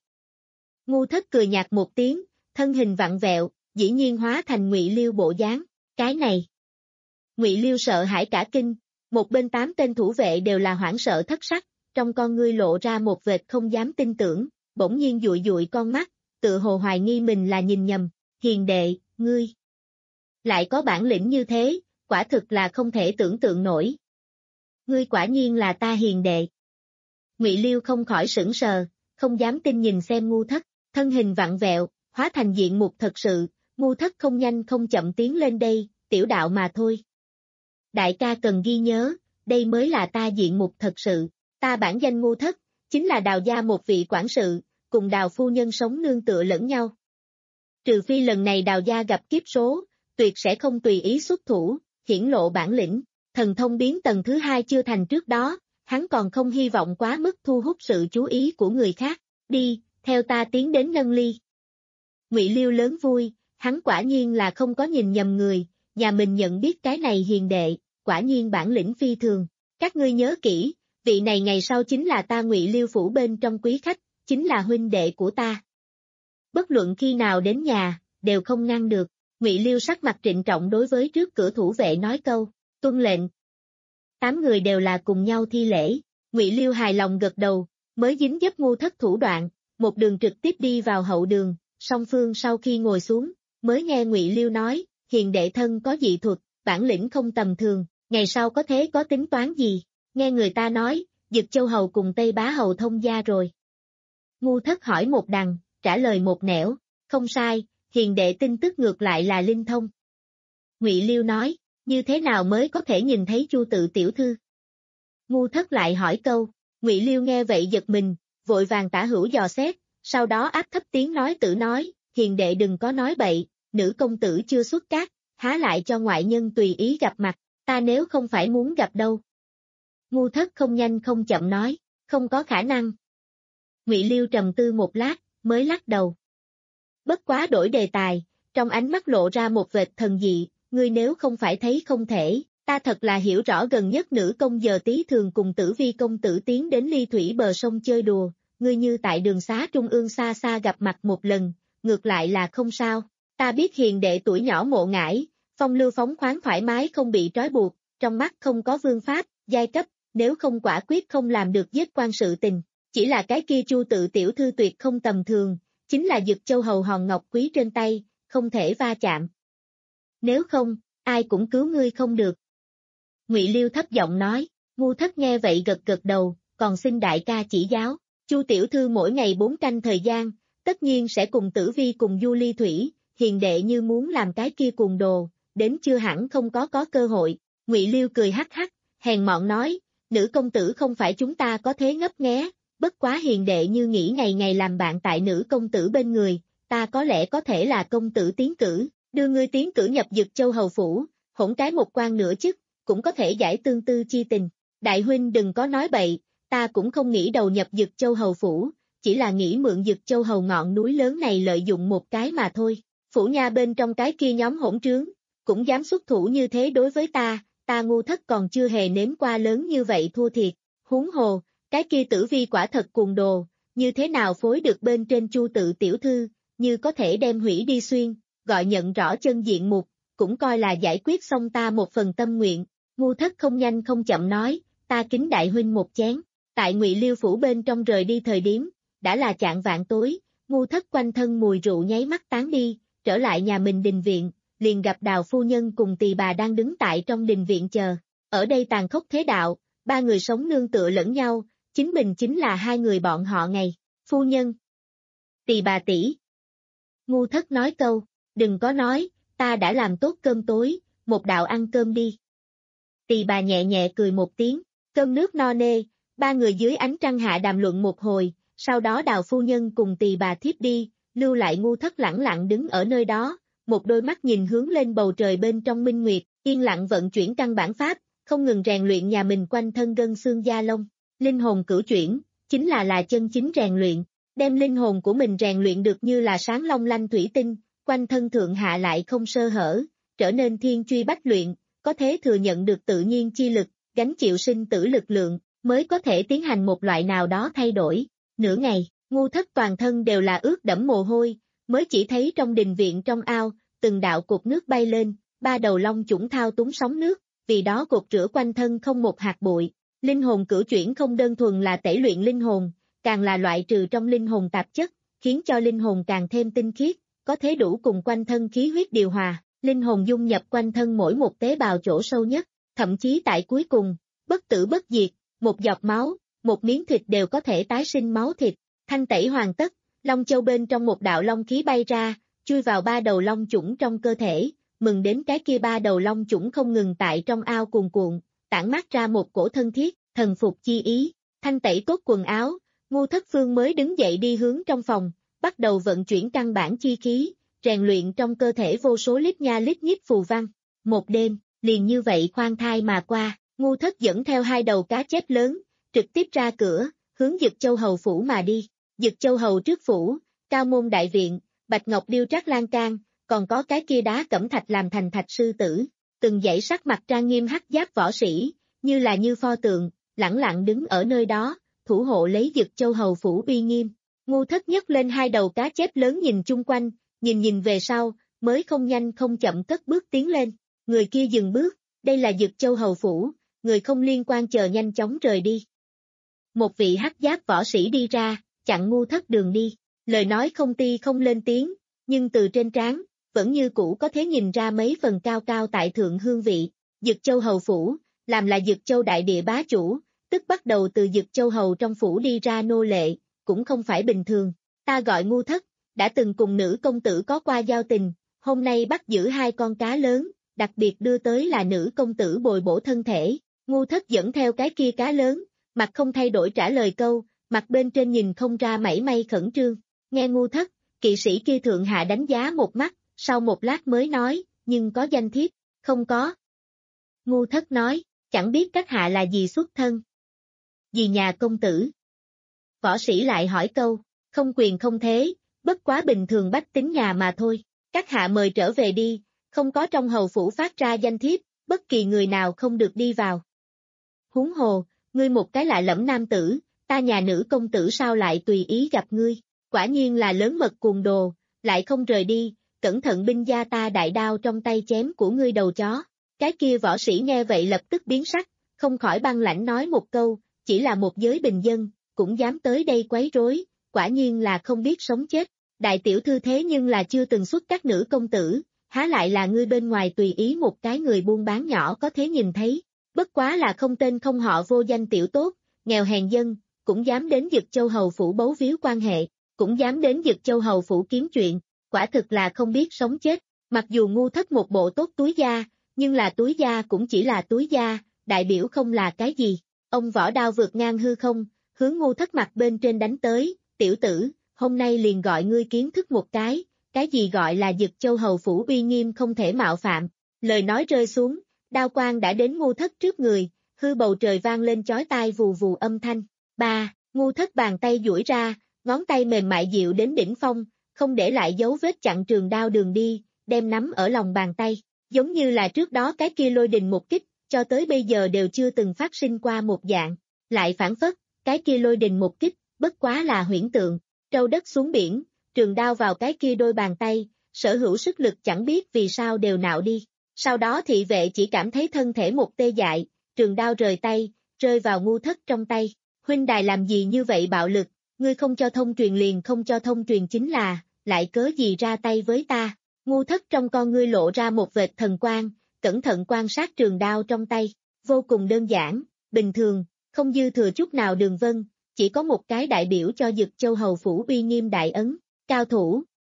Ngu Thất cười nhạt một tiếng, thân hình vặn vẹo, dĩ nhiên hóa thành Ngụy Liêu bộ dáng, cái này. Ngụy Liêu sợ hãi cả kinh, một bên tám tên thủ vệ đều là hoảng sợ thất sắc, trong con ngươi lộ ra một vệt không dám tin tưởng, bỗng nhiên dụi dụi con mắt, tự hồ hoài nghi mình là nhìn nhầm, hiền đệ, ngươi. Lại có bản lĩnh như thế, quả thực là không thể tưởng tượng nổi. Ngươi quả nhiên là ta hiền đệ. Ngụy Liêu không khỏi sững sờ, không dám tin nhìn xem Ngu Thất, thân hình vặn vẹo, hóa thành diện mục thật sự, Ngu Thất không nhanh không chậm tiến lên đây, tiểu đạo mà thôi. Đại ca cần ghi nhớ, đây mới là ta diện mục thật sự, ta bản danh Ngu Thất, chính là Đào gia một vị quản sự, cùng Đào phu nhân sống nương tựa lẫn nhau. Trừ phi lần này Đào gia gặp kiếp số, tuyệt sẽ không tùy ý xuất thủ, hiển lộ bản lĩnh, thần thông biến tầng thứ hai chưa thành trước đó, hắn còn không hy vọng quá mức thu hút sự chú ý của người khác, đi, theo ta tiến đến nâng ly. Ngụy Liêu lớn vui, hắn quả nhiên là không có nhìn nhầm người, nhà mình nhận biết cái này hiền đệ, quả nhiên bản lĩnh phi thường, các ngươi nhớ kỹ, vị này ngày sau chính là ta Ngụy Liêu phủ bên trong quý khách, chính là huynh đệ của ta. Bất luận khi nào đến nhà, đều không ngăn được, Ngụy Liêu sắc mặt trịnh trọng đối với trước cửa thủ vệ nói câu, tuân lệnh. Tám người đều là cùng nhau thi lễ, Ngụy Liêu hài lòng gật đầu, mới dính dấp Ngu Thất thủ đoạn, một đường trực tiếp đi vào hậu đường, song phương sau khi ngồi xuống, mới nghe Ngụy Liêu nói, hiền đệ thân có dị thuật, bản lĩnh không tầm thường, ngày sau có thế có tính toán gì, nghe người ta nói, Dực Châu hầu cùng Tây Bá hầu thông gia rồi. Ngu Thất hỏi một đằng, trả lời một nẻo, không sai, hiền đệ tin tức ngược lại là linh thông. Ngụy Liêu nói, như thế nào mới có thể nhìn thấy Chu tự tiểu thư? Ngu Thất lại hỏi câu, Ngụy Liêu nghe vậy giật mình, vội vàng tả hữu dò xét, sau đó áp thấp tiếng nói tự nói, hiền đệ đừng có nói bậy, nữ công tử chưa xuất cát, há lại cho ngoại nhân tùy ý gặp mặt, ta nếu không phải muốn gặp đâu. Ngu Thất không nhanh không chậm nói, không có khả năng. Ngụy Liêu trầm tư một lát, mới lắc đầu. Bất quá đổi đề tài, trong ánh mắt lộ ra một vệt thần dị, ngươi nếu không phải thấy không thể, ta thật là hiểu rõ gần nhất nữ công giờ tí thường cùng Tử Vi công tử tiến đến ly thủy bờ sông chơi đùa, ngươi như tại đường xá trung ương xa xa gặp mặt một lần, ngược lại là không sao, ta biết hiền đệ tuổi nhỏ mộ ngải, phong lưu phóng khoáng thoải mái không bị trói buộc, trong mắt không có vương pháp, giai cấp, nếu không quả quyết không làm được giết quan sự tình, chỉ là cái kia Chu tự tiểu thư tuyệt không tầm thường, chính là Dực Châu hầu hòn ngọc quý trên tay, không thể va chạm. Nếu không, ai cũng cứu ngươi không được. Ngụy Liêu thấp giọng nói, Ngu Thất nghe vậy gật gật đầu, còn xin đại ca chỉ giáo. Chu tiểu thư mỗi ngày bốn canh thời gian, tất nhiên sẽ cùng Tử Vi cùng Du Ly Thủy, hiền đệ như muốn làm cái kia cuồng đồ, đến chưa hẳn không có có cơ hội. Ngụy Liêu cười hắc hắc, hèn mọn nói, nữ công tử không phải chúng ta có thế ngấp nghé, bất quá hiền đệ như nghĩ ngày ngày làm bạn tại nữ công tử bên người, ta có lẽ có thể là công tử tiến cử, đưa ngươi tiến cử nhập Dực Châu hầu phủ, hỗn cái một quan nửa chức, cũng có thể giải tương tư chi tình. Đại huynh đừng có nói bậy, ta cũng không nghĩ đầu nhập Dực Châu hầu phủ, chỉ là nghĩ mượn Dực Châu hầu ngọn núi lớn này lợi dụng một cái mà thôi. Phủ nha bên trong cái kia nhóm hỗn trướng, cũng dám xuất thủ như thế đối với ta, ta Ngu Thất còn chưa hề nếm qua lớn như vậy thua thiệt. Huống hồ, cái kia Tử Vi quả thật cuồng đồ, như thế nào phối được bên trên Chu tự tiểu thư, như có thể đem hủy đi xuyên, gọi nhận rõ chân diện mục, cũng coi là giải quyết xong ta một phần tâm nguyện. Ngu Thất không nhanh không chậm nói, ta kính đại huynh một chén. Tại Ngụy Liêu phủ bên trong rời đi thời điểm, đã là chạng vạn tối, Ngu Thất quanh thân mùi rượu nháy mắt tán đi, trở lại nhà mình đình viện, liền gặp Đào phu nhân cùng Tỳ bà đang đứng tại trong đình viện chờ. Ở đây tàn khốc thế đạo, ba người sống nương tựa lẫn nhau, chính mình chính là hai người bọn họ ngày. Phu nhân, Tỳ bà tỷ. Ngu Thất nói câu, đừng có nói, ta đã làm tốt cơm tối, một đạo ăn cơm đi. Tỳ bà nhẹ nhẹ cười một tiếng, cơm nước no nê, ba người dưới ánh trăng hạ đàm luận một hồi, sau đó Đào phu nhân cùng Tỳ bà thiếp đi, lưu lại Ngu Thất lẳng lặng đứng ở nơi đó, một đôi mắt nhìn hướng lên bầu trời bên trong minh nguyệt, yên lặng vận chuyển căn bản pháp, không ngừng rèn luyện nhà mình quanh thân gân xương da lông. Linh hồn cửu chuyển, chính là là chân chính rèn luyện, đem linh hồn của mình rèn luyện được như là sáng long lanh thủy tinh, quanh thân thượng hạ lại không sơ hở, trở nên thiên truy bách luyện, có thể thừa nhận được tự nhiên chi lực, gánh chịu sinh tử lực lượng, mới có thể tiến hành một loại nào đó thay đổi. Nửa ngày, Ngu Thất toàn thân đều là ướt đẫm mồ hôi, mới chỉ thấy trong đình viện trong ao, từng đạo cột nước bay lên, ba đầu long chủng thao túng sóng nước, vì đó cột rửa quanh thân không một hạt bụi. Linh hồn cửu chuyển không đơn thuần là tẩy luyện linh hồn, càng là loại trừ trong linh hồn tạp chất, khiến cho linh hồn càng thêm tinh khiết, có thể đủ cùng quanh thân khí huyết điều hòa, linh hồn dung nhập quanh thân mỗi một tế bào chỗ sâu nhất, thậm chí tại cuối cùng, bất tử bất diệt, một giọt máu, một miếng thịt đều có thể tái sinh máu thịt. Thanh tẩy hoàn tất, Long Châu bên trong một đạo long khí bay ra, chui vào ba đầu long chủng trong cơ thể, mừng đến cái kia ba đầu long chủng không ngừng tại trong ao cuồn cuộn, tản mát ra một cổ thân thiết, thần phục chi ý. Thanh tẩy tốt quần áo, Ngu Thất Phương mới đứng dậy đi hướng trong phòng, bắt đầu vận chuyển căn bản chi khí, rèn luyện trong cơ thể vô số lít nha lít nhít phù văn. Một đêm, liền như vậy khoan thai mà qua, Ngu Thất dẫn theo hai đầu cá chép lớn, trực tiếp ra cửa, hướng Dực Châu hầu phủ mà đi. Dực Châu hầu trước phủ, cao môn đại viện, bạch ngọc điêu trác lan can, còn có cái kia đá cẩm thạch làm thành thạch sư tử, từng dãy sắc mặt trang nghiêm hắc giáp võ sĩ, như là như pho tượng, lẳng lặng đứng ở nơi đó, thủ hộ lấy Dực Châu hầu phủ uy nghiêm. Ngu Thất nhấc lên hai đầu cá chép lớn nhìn chung quanh, nhìn nhìn về sau, mới không nhanh không chậm cất bước tiến lên. Người kia dừng bước, đây là Dực Châu hầu phủ, người không liên quan chờ nhanh chóng rời đi. Một vị hắc giáp võ sĩ đi ra, chặn Ngu Thất đường đi, lời nói không ti không lên tiếng, nhưng từ trên trán, vẫn như cũ có thể nhìn ra mấy phần cao cao tại thượng hương vị. Dực Châu hầu phủ, làm là Dực Châu đại địa bá chủ, tức bắt đầu từ Dực Châu hầu trong phủ đi ra nô lệ, cũng không phải bình thường. Ta gọi Ngu Thất, đã từng cùng nữ công tử có qua giao tình, hôm nay bắt giữ hai con cá lớn, đặc biệt đưa tới là nữ công tử bồi bổ thân thể. Ngu Thất dẫn theo cái kia cá lớn, mặt không thay đổi trả lời câu, mặt bên trên nhìn không ra mảy may khẩn trương. Nghe Ngu Thất, kỵ sĩ kia thượng hạ đánh giá một mắt, sau một lát mới nói, nhưng có danh thiếp, không có. Ngu Thất nói, chẳng biết các hạ là gì xuất thân. Vì nhà công tử. Võ sĩ lại hỏi câu, không quyền không thế, bất quá bình thường bách tính nhà mà thôi, các hạ mời trở về đi, không có trong hầu phủ phát ra danh thiếp, bất kỳ người nào không được đi vào. Huống hồ, ngươi một cái lạ lẫm nam tử, ta nhà nữ công tử sao lại tùy ý gặp ngươi, quả nhiên là lớn mật cuồng đồ, lại không rời đi, cẩn thận binh gia ta đại đao trong tay chém của ngươi đầu chó. Cái kia võ sĩ nghe vậy lập tức biến sắc, không khỏi băng lãnh nói một câu, chỉ là một giới bình dân, cũng dám tới đây quấy rối, quả nhiên là không biết sống chết. Đại tiểu thư thế nhưng là chưa từng xuất các nữ công tử, há lại là ngươi bên ngoài tùy ý một cái người buôn bán nhỏ có thể nhìn thấy, bất quá là không tên không họ vô danh tiểu tốt, nghèo hèn dân, cũng dám đến Dực Châu Hầu Phủ bấu víu quan hệ, cũng dám đến Dực Châu Hầu Phủ kiếm chuyện, quả thực là không biết sống chết, mặc dù ngu thất một bộ tốt túi da, nhưng là túi da cũng chỉ là túi da, đại biểu không là cái gì, ông võ đao vượt ngang hư không, hướng ngu thất mặt bên trên đánh tới, tiểu tử, hôm nay liền gọi ngươi kiến thức một cái, cái gì gọi là Dực Châu Hầu Phủ uy nghiêm không thể mạo phạm, lời nói rơi xuống, đao quang đã đến ngu thất trước người, hư bầu trời vang lên chói tai vù vù âm thanh, ba, ngu thất bàn tay duỗi ra, ngón tay mềm mại dịu đến đỉnh phong, không để lại dấu vết chặn trường đao đường đi, đem nắm ở lòng bàn tay, giống như là trước đó cái kia lôi đình một kích, cho tới bây giờ đều chưa từng phát sinh qua một dạng, lại phản phất, cái kia lôi đình một kích, bất quá là huyễn tượng, trâu đất xuống biển, trường đao vào cái kia đôi bàn tay, sở hữu sức lực chẳng biết vì sao đều nạo đi, sau đó thị vệ chỉ cảm thấy thân thể một tê dại, trường đao rời tay, rơi vào ngu thất trong tay, huynh đài làm gì như vậy bạo lực, ngươi không cho thông truyền liền không cho thông truyền chính là, lại cớ gì ra tay với ta, ngu thất trong con ngươi lộ ra một vệt thần quang, cẩn thận quan sát trường đao trong tay, vô cùng đơn giản, bình thường, không dư thừa chút nào đường vân, chỉ có một cái đại biểu cho Dực Châu Hầu Phủ uy nghiêm đại ấn, cao thủ.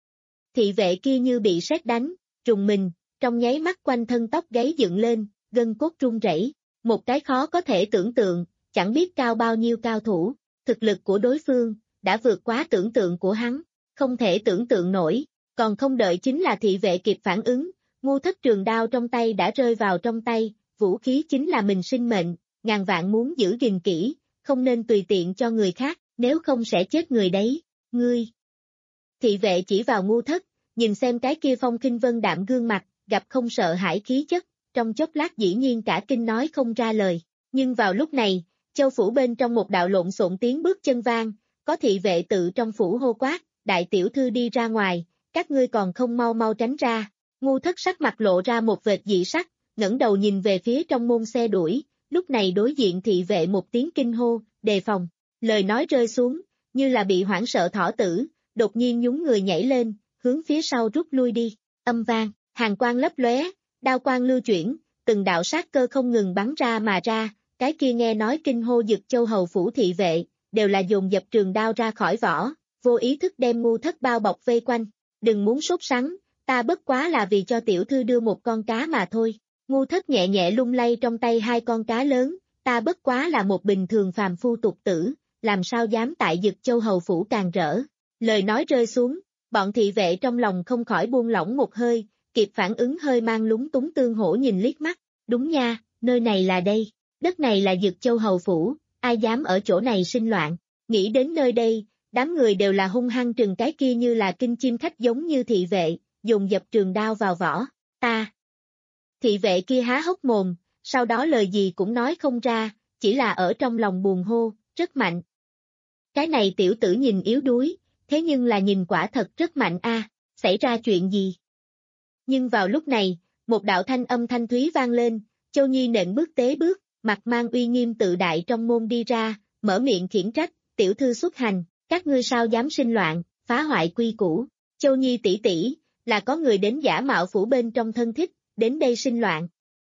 Thị vệ kia như bị sét đánh, trùng mình, trong nháy mắt quanh thân tóc gáy dựng lên, gân cốt run rẩy, một cái khó có thể tưởng tượng, chẳng biết cao bao nhiêu cao thủ, thực lực của đối phương, đã vượt quá tưởng tượng của hắn, không thể tưởng tượng nổi, còn không đợi chính là thị vệ kịp phản ứng, ngu thất trường đao trong tay đã rơi vào trong tay, vũ khí chính là mình sinh mệnh, ngàn vạn muốn giữ gìn kỹ, không nên tùy tiện cho người khác, nếu không sẽ chết người đấy, ngươi. Thị vệ chỉ vào ngu thất, nhìn xem cái kia phong khinh vân đạm gương mặt, gặp không sợ hãi khí chất, trong chốc lát dĩ nhiên cả kinh nói không ra lời, nhưng vào lúc này, châu phủ bên trong một đạo lộn xộn tiếng bước chân vang, có thị vệ tự trong phủ hô quát, đại tiểu thư đi ra ngoài, các ngươi còn không mau mau tránh ra, ngu thất sắc mặt lộ ra một vệt dị sắc, ngẩng đầu nhìn về phía trong môn xe đuổi, lúc này đối diện thị vệ một tiếng kinh hô, đề phòng, lời nói rơi xuống, như là bị hoảng sợ thỏ tử, đột nhiên nhún người nhảy lên, hướng phía sau rút lui đi, âm vang, hàn quang lấp lóe, đao quang lưu chuyển, từng đạo sát cơ không ngừng bắn ra mà ra, cái kia nghe nói kinh hô Dực Châu Hầu Phủ thị vệ, đều là dồn dập trường đao ra khỏi vỏ, vô ý thức đem ngu thất bao bọc vây quanh, đừng muốn sốt sắng, ta bất quá là vì cho tiểu thư đưa một con cá mà thôi, ngu thất nhẹ nhẹ lung lay trong tay hai con cá lớn, ta bất quá là một bình thường phàm phu tục tử, làm sao dám tại Dực Châu Hầu Phủ càng rỡ, lời nói rơi xuống, bọn thị vệ trong lòng không khỏi buông lỏng một hơi, kịp phản ứng hơi mang lúng túng tương hổ nhìn liếc mắt, đúng nha, nơi này là đây, đất này là Dực Châu Hầu Phủ, ai dám ở chỗ này sinh loạn, nghĩ đến nơi đây, đám người đều là hung hăng trừng cái kia như là kinh chim khách giống như thị vệ, dùng dập trường đao vào vỏ, ta. Thị vệ kia há hốc mồm, sau đó lời gì cũng nói không ra, chỉ là ở trong lòng buồn hô, rất mạnh. Cái này tiểu tử nhìn yếu đuối, thế nhưng là nhìn quả thật rất mạnh a, à, xảy ra chuyện gì? Nhưng vào lúc này, một đạo thanh âm thanh thúy vang lên, Châu Nhi nện bước tế bước, mặt mang uy nghiêm tự đại trong môn đi ra, mở miệng khiển trách, tiểu thư xuất hành, các ngươi sao dám sinh loạn, phá hoại quy củ. Châu Nhi tỷ tỷ, là có người đến giả mạo phủ bên trong thân thích, đến đây sinh loạn.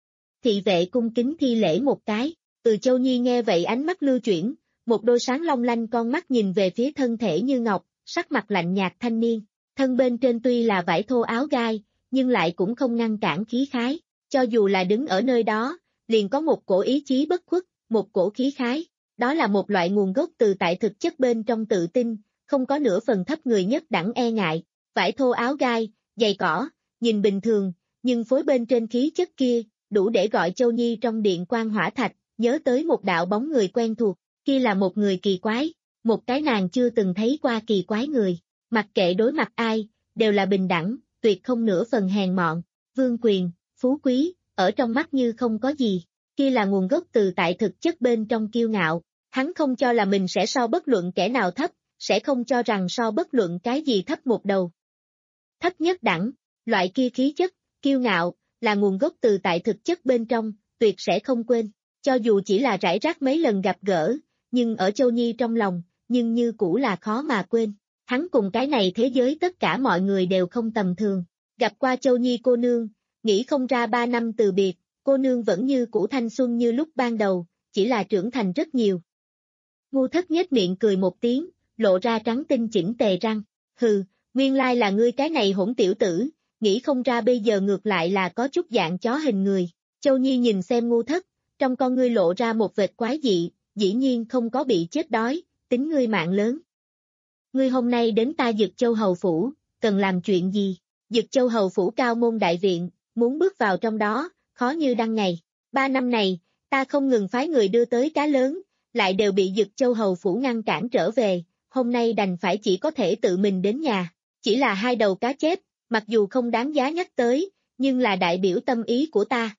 Thị vệ cung kính thi lễ một cái, từ Châu Nhi nghe vậy ánh mắt lưu chuyển, một đôi sáng long lanh con mắt nhìn về phía thân thể như ngọc, sắc mặt lạnh nhạt thanh niên, thân bên trên tuy là vải thô áo gai, nhưng lại cũng không ngăn cản khí khái, cho dù là đứng ở nơi đó, liền có một cổ ý chí bất khuất, một cổ khí khái, đó là một loại nguồn gốc từ tại thực chất bên trong tự tin, không có nửa phần thấp người nhất đẳng e ngại, vải thô áo gai, giày cỏ, nhìn bình thường, nhưng phối bên trên khí chất kia, đủ để gọi Châu Nhi trong điện quan hỏa thạch, nhớ tới một đạo bóng người quen thuộc, kia là một người kỳ quái, một cái nàng chưa từng thấy qua kỳ quái người, mặc kệ đối mặt ai, đều là bình đẳng, tuyệt không nửa phần hèn mọn, vương quyền, phú quý, ở trong mắt như không có gì, kia là nguồn gốc từ tại thực chất bên trong kiêu ngạo, hắn không cho là mình sẽ so bất luận kẻ nào thấp, sẽ không cho rằng so bất luận cái gì thấp một đầu. Thấp nhất đẳng, loại kia khí chất, kiêu ngạo, là nguồn gốc từ tại thực chất bên trong, tuyệt sẽ không quên, cho dù chỉ là rải rác mấy lần gặp gỡ, nhưng ở Châu Nhi trong lòng, nhưng như cũ là khó mà quên, hắn cùng cái này thế giới tất cả mọi người đều không tầm thường, gặp qua Châu Nhi cô nương, nghĩ không ra ba năm từ biệt, cô nương vẫn như cũ thanh xuân như lúc ban đầu, chỉ là trưởng thành rất nhiều. Ngu Thất nhếch miệng cười một tiếng, lộ ra trắng tinh chỉnh tề răng, hừ, nguyên lai là ngươi cái này hỗn tiểu tử, nghĩ không ra bây giờ ngược lại là có chút dạng chó hình người. Châu Nhi nhìn xem Ngu Thất, trong con ngươi lộ ra một vệt quái dị, dĩ nhiên không có bị chết đói, tính ngươi mạng lớn. Ngươi hôm nay đến ta Dực Châu Hầu Phủ, cần làm chuyện gì? Dực Châu Hầu Phủ cao môn đại viện, muốn bước vào trong đó, khó như đăng ngày. Ba năm này, ta không ngừng phái người đưa tới cá lớn, lại đều bị Dực Châu Hầu Phủ ngăn cản trở về, hôm nay đành phải chỉ có thể tự mình đến nhà. Chỉ là hai đầu cá chép, mặc dù không đáng giá nhắc tới, nhưng là đại biểu tâm ý của ta.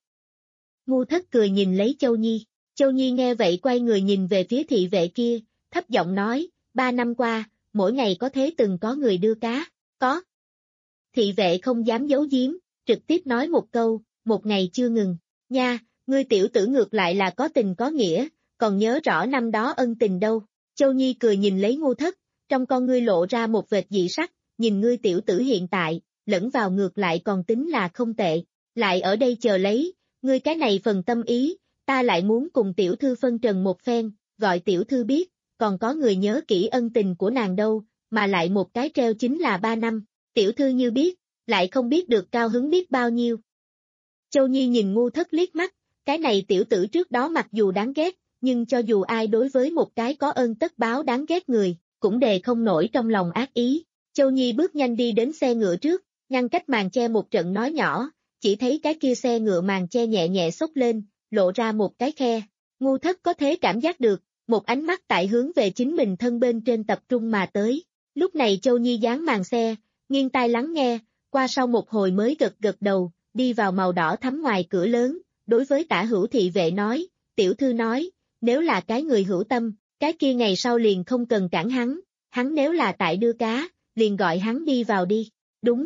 Ngu Thất cười nhìn lấy Châu Nhi. Châu Nhi nghe vậy quay người nhìn về phía thị vệ kia, thấp giọng nói, ba năm qua, mỗi ngày có thế từng có người đưa cá, có. Thị vệ không dám giấu giếm, trực tiếp nói một câu, một ngày chưa ngừng, nha, ngươi tiểu tử ngược lại là có tình có nghĩa, còn nhớ rõ năm đó ân tình đâu. Châu Nhi cười nhìn lấy Ngu Thất, trong con ngươi lộ ra một vệt dị sắc, nhìn ngươi tiểu tử hiện tại, lẫn vào ngược lại còn tính là không tệ, lại ở đây chờ lấy, ngươi cái này phần tâm ý, ta lại muốn cùng tiểu thư phân trần một phen, gọi tiểu thư biết, còn có người nhớ kỹ ân tình của nàng đâu, mà lại một cái treo chính là ba năm, tiểu thư như biết, lại không biết được cao hứng biết bao nhiêu. Châu Nhi nhìn Ngu Thất liếc mắt, cái này tiểu tử trước đó mặc dù đáng ghét, nhưng cho dù ai đối với một cái có ơn tất báo đáng ghét người, cũng đề không nổi trong lòng ác ý. Châu Nhi bước nhanh đi đến xe ngựa trước, ngăn cách màn che một trận nói nhỏ, chỉ thấy cái kia xe ngựa màn che nhẹ nhẹ xốc lên, lộ ra một cái khe. Ngu Thất có thể cảm giác được, một ánh mắt tại hướng về chính mình thân bên trên tập trung mà tới. Lúc này Châu Nhi dán màn xe, nghiêng tai lắng nghe, qua sau một hồi mới gật gật đầu, đi vào màu đỏ thắm ngoài cửa lớn, đối với Tả Hữu thị vệ nói, tiểu thư nói, nếu là cái người hữu tâm, cái kia ngày sau liền không cần cản hắn, hắn nếu là tại đưa cá, liền gọi hắn đi vào đi, đúng.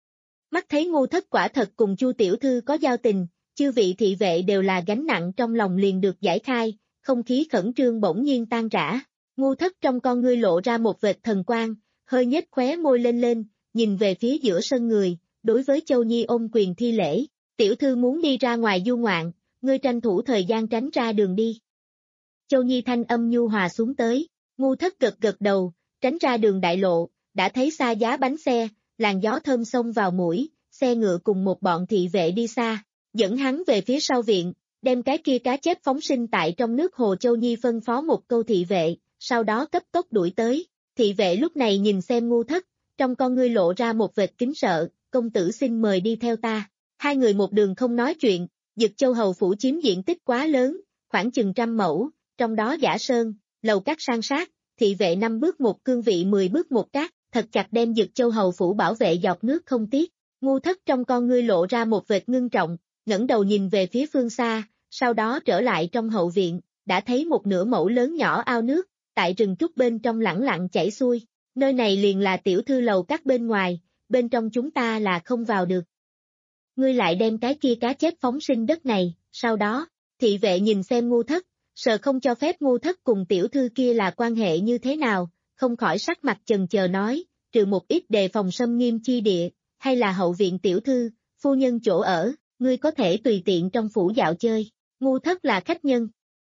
Mắt thấy Ngu Thất quả thật cùng Chu tiểu thư có giao tình, chư vị thị vệ đều là gánh nặng trong lòng liền được giải khai, không khí khẩn trương bỗng nhiên tan rã. Ngu Thất trong con ngươi lộ ra một vệt thần quang, hơi nhếch khóe môi lên lên, nhìn về phía giữa sân người, đối với Châu Nhi ôm quyền thi lễ, tiểu thư muốn đi ra ngoài du ngoạn, ngươi tranh thủ thời gian tránh ra đường đi. Châu Nhi thanh âm nhu hòa xuống tới, Ngu Thất gật gật đầu, tránh ra đường đại lộ, đã thấy xa giá bánh xe, làn gió thơm xông vào mũi, xe ngựa cùng một bọn thị vệ đi xa, dẫn hắn về phía sau viện, đem cái kia cá chép phóng sinh tại trong nước hồ. Châu Nhi phân phó một câu thị vệ, sau đó cấp tốc đuổi tới. Thị vệ lúc này nhìn xem Ngu Thất, trong con ngươi lộ ra một vệt kính sợ, công tử xin mời đi theo ta. Hai người một đường không nói chuyện, Dực Châu Hầu Phủ chiếm diện tích quá lớn, khoảng chừng trăm mẫu, trong đó giả sơn, lầu các san sát, thị vệ năm bước một cương vị mười bước một cát, thật chặt đem Dực Châu Hầu Phủ bảo vệ giọt nước không tiếc. Ngu Thất trong con ngươi lộ ra một vệt ngưng trọng, ngẩng đầu nhìn về phía phương xa, sau đó trở lại trong hậu viện, đã thấy một nửa mẫu lớn nhỏ ao nước, tại rừng trúc bên trong lẳng lặng chảy xuôi, nơi này liền là tiểu thư lầu các bên ngoài, bên trong chúng ta là không vào được. Ngươi lại đem cái kia cá chép phóng sinh đất này, sau đó, thị vệ nhìn xem Ngu Thất, sợ không cho phép Ngu Thất cùng tiểu thư kia là quan hệ như thế nào, không khỏi sắc mặt chần chờ nói, trừ một ít đề phòng xâm nghiêm chi địa, hay là hậu viện tiểu thư, phu nhân chỗ ở, ngươi có thể tùy tiện trong phủ dạo chơi. Ngu Thất là khách nhân,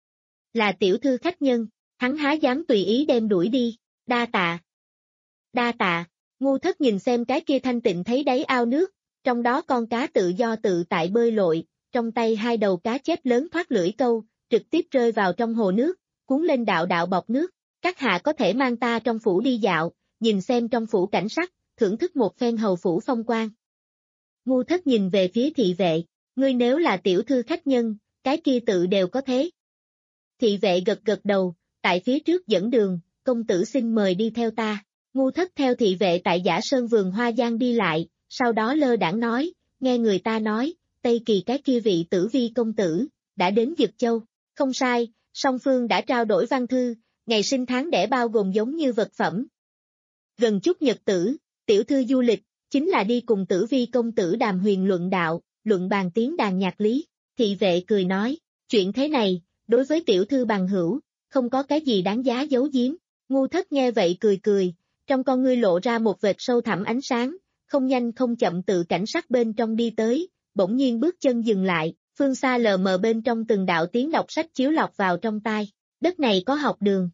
là tiểu thư khách nhân, hắn há dám tùy ý đem đuổi đi, đa tạ. Đa tạ, Ngu Thất nhìn xem cái kia thanh tịnh thấy đáy ao nước, trong đó con cá tự do tự tại bơi lội, trong tay hai đầu cá chép lớn thoát lưỡi câu, trực tiếp rơi vào trong hồ nước, cuốn lên đạo đạo bọt nước, các hạ có thể mang ta trong phủ đi dạo, nhìn xem trong phủ cảnh sắc, thưởng thức một phen hầu phủ phong quang. Ngu Thất nhìn về phía thị vệ, ngươi nếu là tiểu thư khách nhân, cái kia tự đều có thế. Thị vệ gật gật đầu, tại phía trước dẫn đường, công tử xin mời đi theo ta. Ngu Thất theo thị vệ tại Giả Sơn vườn hoa giang đi lại, sau đó lơ đãng nói, nghe người ta nói, Tây Kỳ cái kia vị Tử Vi công tử, đã đến Dực Châu. Không sai, song phương đã trao đổi văn thư, ngày sinh tháng đẻ bao gồm giống như vật phẩm. Gần chút nhật tử, tiểu thư du lịch, chính là đi cùng Tử Vi công tử đàm huyền luận đạo, luận bàn tiếng đàn nhạc lý. Thị vệ cười nói, chuyện thế này, đối với tiểu thư bằng hữu, không có cái gì đáng giá giấu giếm. Ngu Thất nghe vậy cười cười, trong con ngươi lộ ra một vệt sâu thẳm ánh sáng, không nhanh không chậm tự cảnh sắc bên trong đi tới, bỗng nhiên bước chân dừng lại, phương xa lờ mờ bên trong từng đạo tiếng đọc sách chiếu lọt vào trong tai, đất này có học đường.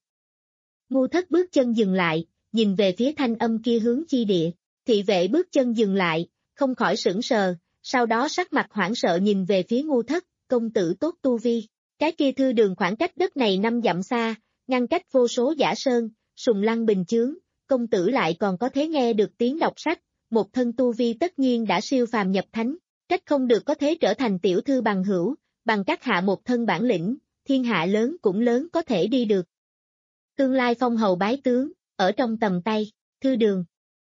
Ngu Thất bước chân dừng lại, nhìn về phía thanh âm kia hướng chi địa, thị vệ bước chân dừng lại, không khỏi sững sờ, sau đó sắc mặt hoảng sợ nhìn về phía Ngu Thất, công tử tốt tu vi, cái kia thư đường khoảng cách đất này năm dặm xa, ngăn cách vô số giả sơn, sùng lăng bình chướng, công tử lại còn có thể nghe được tiếng đọc sách, một thân tu vi tất nhiên đã siêu phàm nhập thánh, trách không được có thể trở thành tiểu thư bằng hữu, bằng các hạ một thân bản lĩnh, thiên hạ lớn cũng lớn có thể đi được. Tương lai phong hầu bái tướng, ở trong tầm tay, thư đường.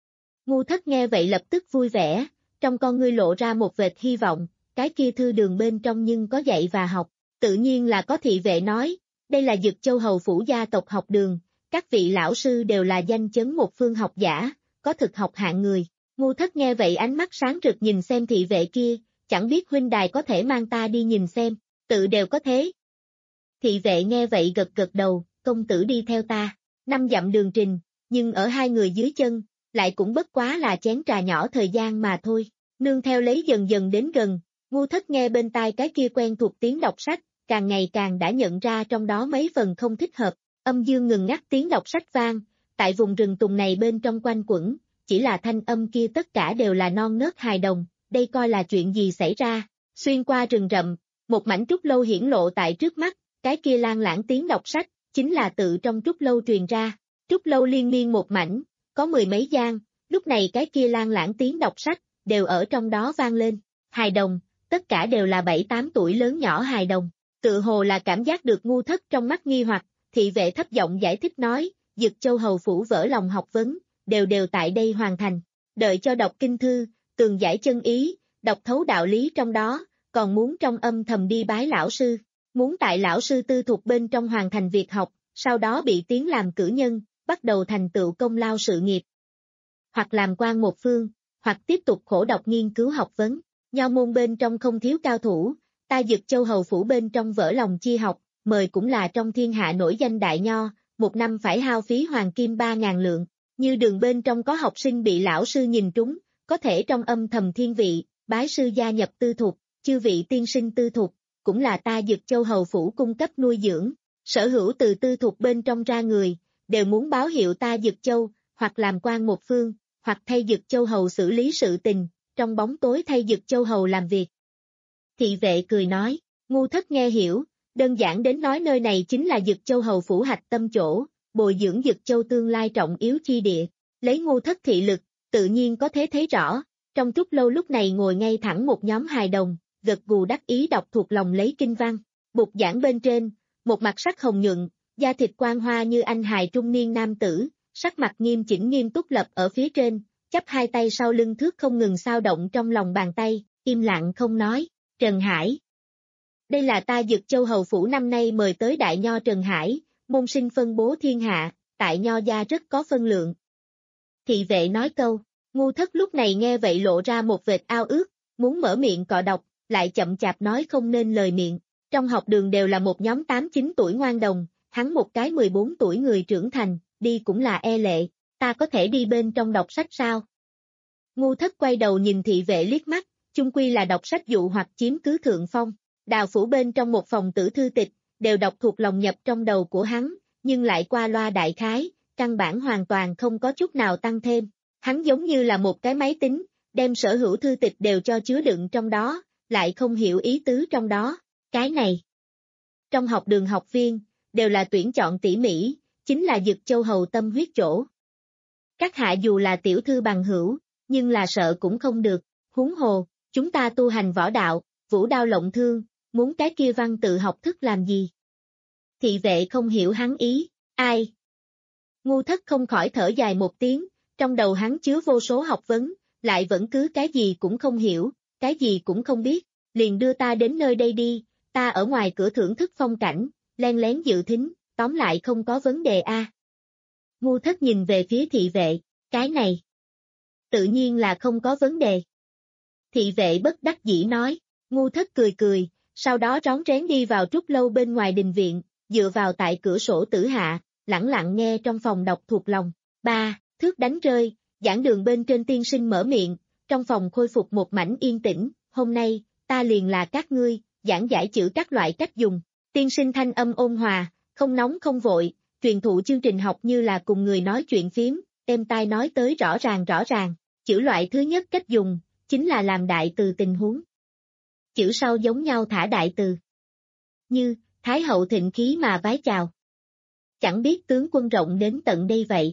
Ngu Thất nghe vậy lập tức vui vẻ, trong con ngươi lộ ra một vệt hy vọng, cái kia thư đường bên trong nhưng có dạy và học, tự nhiên là có thị vệ nói, đây là Dực Châu hầu phủ gia tộc học đường, các vị lão sư đều là danh chấn một phương học giả, có thực học hạng người. Ngu Thất nghe vậy ánh mắt sáng rực nhìn xem thị vệ kia, chẳng biết huynh đài có thể mang ta đi nhìn xem, tự đều có thế. Thị vệ nghe vậy gật gật đầu, công tử đi theo ta, năm dặm đường trình, nhưng ở hai người dưới chân, lại cũng bất quá là chén trà nhỏ thời gian mà thôi, nương theo lấy dần dần đến gần, Ngu Thất nghe bên tai cái kia quen thuộc tiếng đọc sách, càng ngày càng đã nhận ra trong đó mấy phần không thích hợp, âm dương ngừng ngắt tiếng đọc sách vang, tại vùng rừng tùng này bên trong quanh quẩn, chỉ là thanh âm kia tất cả đều là non nớt hài đồng, đây coi là chuyện gì xảy ra, xuyên qua rừng rậm, một mảnh trúc lâu hiển lộ tại trước mắt, cái kia lan lãng tiếng đọc sách, chính là tự trong trúc lâu truyền ra, trúc lâu liên miên một mảnh, có mười mấy gian, lúc này cái kia lan lãng tiếng đọc sách, đều ở trong đó vang lên, hài đồng, tất cả đều là bảy tám tuổi lớn nhỏ hài đồng, tự hồ là cảm giác được Ngu Thất trong mắt nghi hoặc, thị vệ thấp giọng giải thích nói, Dực Châu hầu phủ vỡ lòng học vấn, đều đều tại đây hoàn thành, đợi cho đọc kinh thư, tường giải chân ý, đọc thấu đạo lý trong đó, còn muốn trong âm thầm đi bái lão sư, muốn tại lão sư tư thuộc bên trong hoàn thành việc học, sau đó bị tiến làm cử nhân, bắt đầu thành tựu công lao sự nghiệp. Hoặc làm quan một phương, hoặc tiếp tục khổ đọc nghiên cứu học vấn, nho môn bên trong không thiếu cao thủ, ta Dực Châu hầu phủ bên trong vỡ lòng chi học, mời cũng là trong thiên hạ nổi danh đại nho, một năm phải hao phí hoàng kim ba ngàn lượng, như đường bên trong có học sinh bị lão sư nhìn trúng, có thể trong âm thầm thiên vị, bái sư gia nhập tư thục, chư vị tiên sinh tư thục, cũng là ta Dực Châu hầu phủ cung cấp nuôi dưỡng, sở hữu từ tư thục bên trong ra người, đều muốn báo hiệu ta Dực Châu, hoặc làm quan một phương, hoặc thay Dực Châu hầu xử lý sự tình, trong bóng tối thay Dực Châu hầu làm việc. Thị vệ cười nói, Ngu Thất nghe hiểu, đơn giản đến nói nơi này chính là Dực Châu hầu phủ hạch tâm chỗ, bồi dưỡng Dực Châu tương lai trọng yếu chi địa, lấy Ngu Thất thị lực, tự nhiên có thể thấy rõ, trong trúc lâu lúc này ngồi ngay thẳng một nhóm hài đồng, gật gù đắc ý đọc thuộc lòng lấy kinh văn, bục giảng bên trên, một mặt sắc hồng nhuận, da thịt quang hoa như anh hài trung niên nam tử, sắc mặt nghiêm chỉnh nghiêm túc lập ở phía trên, chắp hai tay sau lưng thước không ngừng sao động trong lòng bàn tay, im lặng không nói, Trần Hải. Đây là ta Dực Châu hầu phủ năm nay mời tới đại nho Trần Hải, môn sinh phân bố thiên hạ, tại nho gia rất có phân lượng. Thị vệ nói câu, Ngu Thất lúc này nghe vậy lộ ra một vệt ao ước, muốn mở miệng cọ đọc, lại chậm chạp nói không nên lời miệng. Trong học đường đều là một nhóm tám chín tuổi ngoan đồng, hắn một cái mười bốn tuổi người trưởng thành, đi cũng là e lệ, ta có thể đi bên trong đọc sách sao? Ngu Thất quay đầu nhìn thị vệ liếc mắt, chung quy là đọc sách dụ hoặc chiếm cứ thượng phong, đào phủ bên trong một phòng tử thư tịch, đều đọc thuộc lòng nhập trong đầu của hắn, nhưng lại qua loa đại khái, căn bản hoàn toàn không có chút nào tăng thêm. Hắn giống như là một cái máy tính, đem sở hữu thư tịch đều cho chứa đựng trong đó, lại không hiểu ý tứ trong đó. Cái này, trong học đường học viên, đều là tuyển chọn tỉ mỉ, chính là Dực Châu hầu tâm huyết chỗ. Các hạ dù là tiểu thư bằng hữu, nhưng là sợ cũng không được, huống hồ, chúng ta tu hành võ đạo, vũ đao lộng thương, muốn cái kia văn tự học thức làm gì? Thị vệ không hiểu hắn ý, ai? Ngu Thất không khỏi thở dài một tiếng, trong đầu hắn chứa vô số học vấn, lại vẫn cứ cái gì cũng không hiểu, cái gì cũng không biết, liền đưa ta đến nơi đây đi, ta ở ngoài cửa thưởng thức phong cảnh, len lén dự thính, tóm lại không có vấn đề a. À. Ngu Thất nhìn về phía thị vệ, cái này, tự nhiên là không có vấn đề. Thị vệ bất đắc dĩ nói, Ngu Thất cười cười, sau đó rón rén đi vào trúc lâu bên ngoài đình viện, dựa vào tại cửa sổ tử hạ, lẳng lặng nghe trong phòng đọc thuộc lòng, ba, thước đánh rơi, Giảng đường bên trên tiên sinh mở miệng, trong phòng khôi phục một mảnh yên tĩnh, hôm nay, ta liền là các ngươi, giảng giải chữ các loại cách dùng. Tiên sinh thanh âm ôn hòa, không nóng không vội, truyền thụ chương trình học như là cùng người nói chuyện phím, êm tai nói tới rõ ràng rõ ràng. Chữ loại thứ nhất cách dùng, chính là làm đại từ tình huống. Chữ sau giống nhau thả đại từ. Như, Thái hậu thịnh khí mà vái chào. Chẳng biết tướng quân rộng đến tận đây vậy.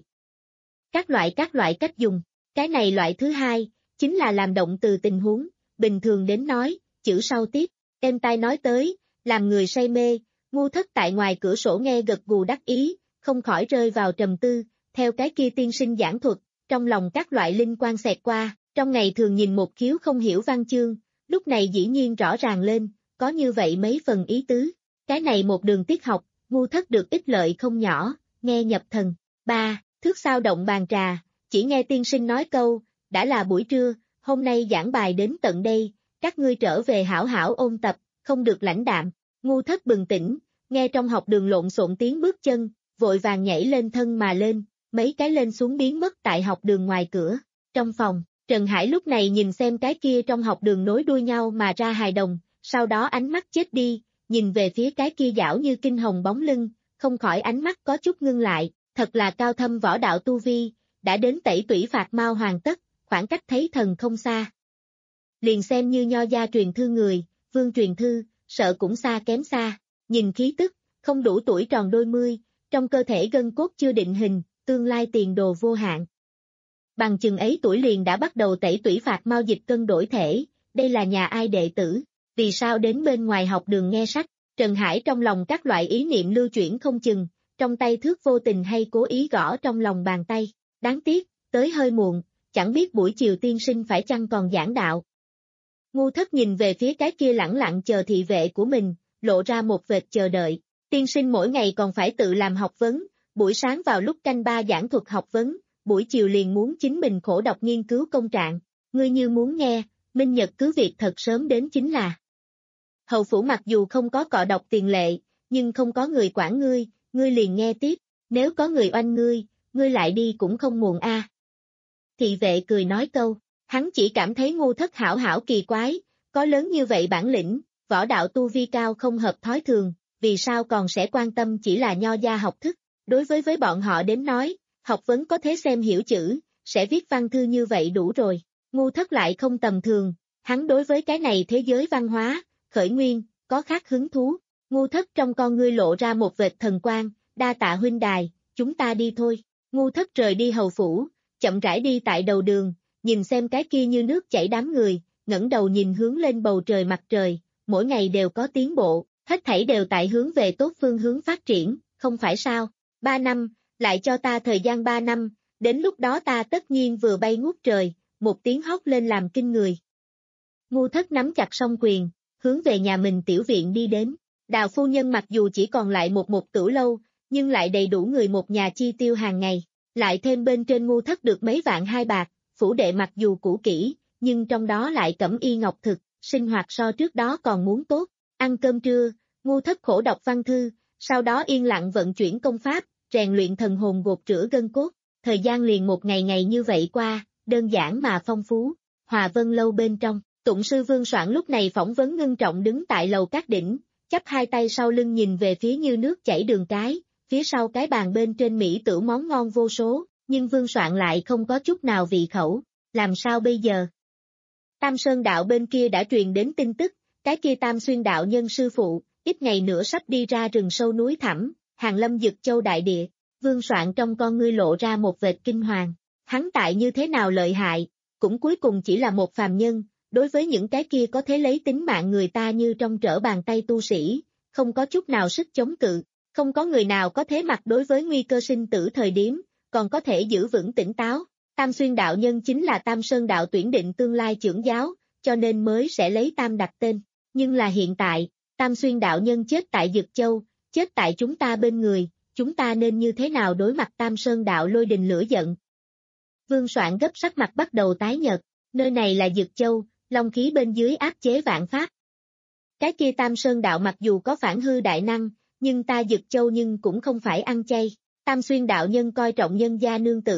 Các loại các loại cách dùng, cái này loại thứ hai, chính là làm động từ tình huống, bình thường đến nói, chữ sau tiếp, êm tai nói tới, làm người say mê, Ngu Thất tại ngoài cửa sổ nghe gật gù đắc ý, không khỏi rơi vào trầm tư, theo cái kia tiên sinh giảng thuật, trong lòng các loại linh quan xẹt qua, trong ngày thường nhìn một khiếu không hiểu văn chương, lúc này dĩ nhiên rõ ràng lên, có như vậy mấy phần ý tứ, cái này một đường tiết học, Ngu Thất được ích lợi không nhỏ, nghe nhập thần. Ba. Thước sao động bàn trà, chỉ nghe tiên sinh nói câu, đã là buổi trưa, hôm nay giảng bài đến tận đây, các ngươi trở về hảo hảo ôn tập, không được lãnh đạm. Ngu Thất bừng tỉnh, nghe trong học đường lộn xộn tiếng bước chân, vội vàng nhảy lên thân mà lên, mấy cái lên xuống biến mất tại học đường ngoài cửa. Trong phòng, Trần Hải lúc này nhìn xem cái kia trong học đường nối đuôi nhau mà ra hài đồng, sau đó ánh mắt chết đi, nhìn về phía cái kia dảo như kinh hồng bóng lưng, không khỏi ánh mắt có chút ngưng lại, thật là cao thâm võ đạo tu vi, đã đến tẩy tủy phạt mau hoàn tất, khoảng cách thấy thần không xa. Liền xem như nho gia truyền thư người, vương truyền thư, sợ cũng xa kém xa, nhìn khí tức, không đủ tuổi tròn đôi mươi, trong cơ thể gân cốt chưa định hình, tương lai tiền đồ vô hạn. Bằng chừng ấy tuổi liền đã bắt đầu tẩy tủy phạt mau dịch cân đổi thể, đây là nhà ai đệ tử, vì sao đến bên ngoài học đường nghe sách, Trần Hải trong lòng các loại ý niệm lưu chuyển không chừng, trong tay thước vô tình hay cố ý gõ trong lòng bàn tay, đáng tiếc, tới hơi muộn, chẳng biết buổi chiều tiên sinh phải chăng còn giảng đạo. Ngu Thất nhìn về phía cái kia lẳng lặng chờ thị vệ của mình, lộ ra một vệt chờ đợi, tiên sinh mỗi ngày còn phải tự làm học vấn, buổi sáng vào lúc canh ba giảng thuật học vấn, buổi chiều liền muốn chính mình khổ đọc nghiên cứu công trạng, ngươi như muốn nghe, minh nhật cứ việc thật sớm đến chính là. Hầu phủ mặc dù không có cọ đọc tiền lệ, nhưng không có người quản ngươi, ngươi liền nghe tiếp, nếu có người oanh ngươi, ngươi lại đi cũng không muộn a. À. Thị vệ cười nói câu, hắn chỉ cảm thấy Ngu Thất hảo hảo kỳ quái, có lớn như vậy bản lĩnh, võ đạo tu vi cao không hợp thói thường, vì sao còn sẽ quan tâm chỉ là nho gia học thức, đối với với bọn họ đến nói, học vấn có thể xem hiểu chữ, sẽ viết văn thư như vậy đủ rồi, Ngu Thất lại không tầm thường, hắn đối với cái này thế giới văn hóa, khởi nguyên, có khác hứng thú, Ngu Thất trong con ngươi lộ ra một vệt thần quang, đa tạ huynh đài, chúng ta đi thôi, Ngu Thất rời đi hầu phủ, chậm rãi đi tại đầu đường, nhìn xem cái kia như nước chảy đám người, ngẩng đầu nhìn hướng lên bầu trời mặt trời, mỗi ngày đều có tiến bộ, hết thảy đều tại hướng về tốt phương hướng phát triển, không phải sao, ba năm, lại cho ta thời gian ba năm, đến lúc đó ta tất nhiên vừa bay ngút trời, một tiếng hót lên làm kinh người. Ngu Thất nắm chặt song quyền, hướng về nhà mình tiểu viện đi đến, Đào phu nhân mặc dù chỉ còn lại một một tửu lâu, nhưng lại đầy đủ người một nhà chi tiêu hàng ngày, lại thêm bên trên Ngu Thất được mấy vạn hai bạc, phủ đệ mặc dù cũ kỹ, nhưng trong đó lại cẩm y ngọc thực, sinh hoạt so trước đó còn muốn tốt, ăn cơm trưa, Ngu Thất khổ đọc văn thư, sau đó yên lặng vận chuyển công pháp, rèn luyện thần hồn gột rửa gân cốt, thời gian liền một ngày ngày như vậy qua, đơn giản mà phong phú, Hòa Vân lâu bên trong, tụng sư Vương Soạn lúc này phỏng vấn ngưng trọng đứng tại lầu các đỉnh, chắp hai tay sau lưng nhìn về phía như nước chảy đường cái, phía sau cái bàn bên trên mỹ tửu món ngon vô số, nhưng Vương Soạn lại không có chút nào vị khẩu, làm sao bây giờ? Tam Sơn đạo bên kia đã truyền đến tin tức, cái kia Tam Xuyên đạo nhân sư phụ, ít ngày nữa sắp đi ra rừng sâu núi thẳm, hàng lâm Dực Châu đại địa, Vương Soạn trong con ngươi lộ ra một vệt kinh hoàng, hắn tại như thế nào lợi hại, cũng cuối cùng chỉ là một phàm nhân, đối với những cái kia có thể lấy tính mạng người ta như trong trở bàn tay tu sĩ, không có chút nào sức chống cự, không có người nào có thế mặt đối với nguy cơ sinh tử thời điểm, còn có thể giữ vững tỉnh táo. Tam Xuyên đạo nhân chính là Tam Sơn đạo tuyển định tương lai trưởng giáo, cho nên mới sẽ lấy Tam đặt tên, nhưng là hiện tại, Tam Xuyên đạo nhân chết tại Dực Châu, chết tại chúng ta bên người, chúng ta nên như thế nào đối mặt Tam Sơn đạo lôi đình lửa giận. Vương Soạn gấp sắc mặt bắt đầu tái nhợt, nơi này là Dực Châu, long khí bên dưới áp chế vạn pháp. Cái kia Tam Sơn đạo mặc dù có phản hư đại năng, nhưng ta Dực Châu nhưng cũng không phải ăn chay. Tam Xuyên đạo nhân coi trọng nhân gia nương tử,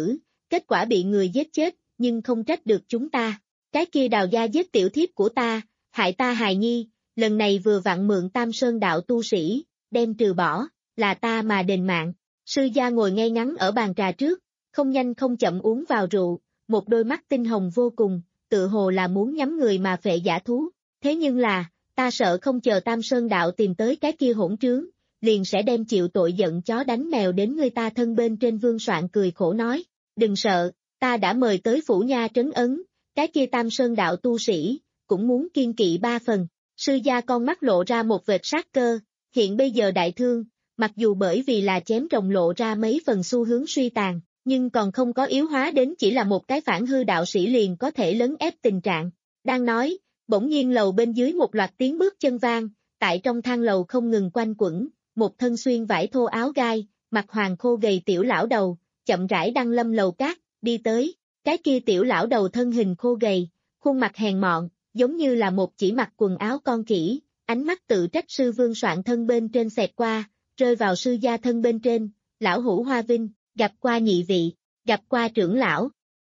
kết quả bị người giết chết, nhưng không trách được chúng ta. Cái kia Đào gia giết tiểu thiếp của ta, hại ta hài nhi, lần này vừa vặn mượn Tam Sơn đạo tu sĩ, đem trừ bỏ, là ta mà đền mạng. Sư gia ngồi ngay ngắn ở bàn trà trước, không nhanh không chậm uống vào rượu, một đôi mắt tinh hồng vô cùng, tự hồ là muốn nhắm người mà phệ giả thú. Thế nhưng là, ta sợ không chờ Tam Sơn đạo tìm tới cái kia hỗn trướng, liền sẽ đem chịu tội giận chó đánh mèo đến người ta thân bên trên. Vương Soạn cười khổ nói, đừng sợ, ta đã mời tới phủ nha trấn ấn, cái kia Tam Sơn đạo tu sĩ, cũng muốn kiên kỵ ba phần. Sư gia con mắt lộ ra một vệt sát cơ, hiện bây giờ đại thương, mặc dù bởi vì là chém rồng lộ ra mấy phần xu hướng suy tàn, nhưng còn không có yếu hóa đến chỉ là một cái phản hư đạo sĩ liền có thể lấn ép tình trạng. Đang nói, bỗng nhiên lầu bên dưới một loạt tiếng bước chân vang, tại trong thang lầu không ngừng quanh quẩn, một thân xuyên vải thô áo gai, mặt hoàng khô gầy tiểu lão đầu, chậm rãi đăng lâm lầu cát, đi tới. Cái kia tiểu lão đầu thân hình khô gầy, khuôn mặt hèn mọn, giống như là một chỉ mặc quần áo con khỉ, ánh mắt tự trách sư Vương Soạn thân bên trên xẹt qua, rơi vào sư gia thân bên trên, lão hữu Hoa Vinh, gặp qua nhị vị, gặp qua trưởng lão.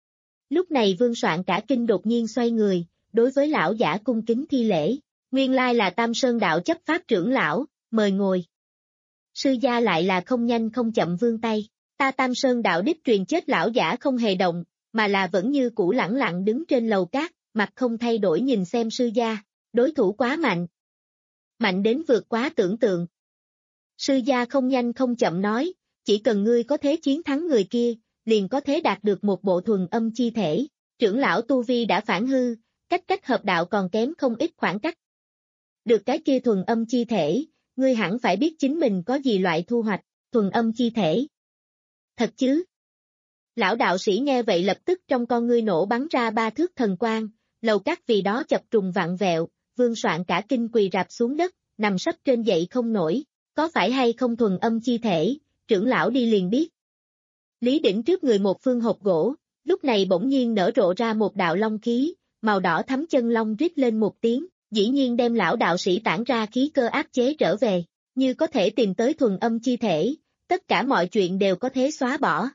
Lúc này Vương Soạn cả kinh đột nhiên xoay người, đối với lão giả cung kính thi lễ, nguyên lai là Tam Sơn đạo chấp pháp trưởng lão, mời ngồi. Sư gia lại là không nhanh không chậm vươn tay, ta Tam Sơn đạo đích truyền chết lão giả không hề động, mà là vẫn như cũ lẳng lặng đứng trên lầu cát, mặt không thay đổi nhìn xem sư gia, đối thủ quá mạnh. Mạnh đến vượt quá tưởng tượng. Sư gia không nhanh không chậm nói, chỉ cần ngươi có thế chiến thắng người kia, liền có thể đạt được một bộ thuần âm chi thể. Trưởng lão tu vi đã phản hư, cách cách hợp đạo còn kém không ít khoảng cách. Được cái kia thuần âm chi thể, ngươi hẳn phải biết chính mình có gì loại thu hoạch, thuần âm chi thể. Thật chứ? Lão đạo sĩ nghe vậy lập tức trong con ngươi nổ bắn ra ba thước thần quang, lầu cát vì đó chập trùng vặn vẹo, Vương Soạn cả kinh quỳ rạp xuống đất, nằm sấp trên dậy không nổi, có phải hay không thuần âm chi thể, trưởng lão đi liền biết. Lý Đỉnh trước người một phương hộp gỗ, lúc này bỗng nhiên nở rộ ra một đạo long khí, màu đỏ thắm chân long rít lên một tiếng, dĩ nhiên đem lão đạo sĩ tản ra khí cơ áp chế trở về, như có thể tìm tới thuần âm chi thể, tất cả mọi chuyện đều có thể xóa bỏ.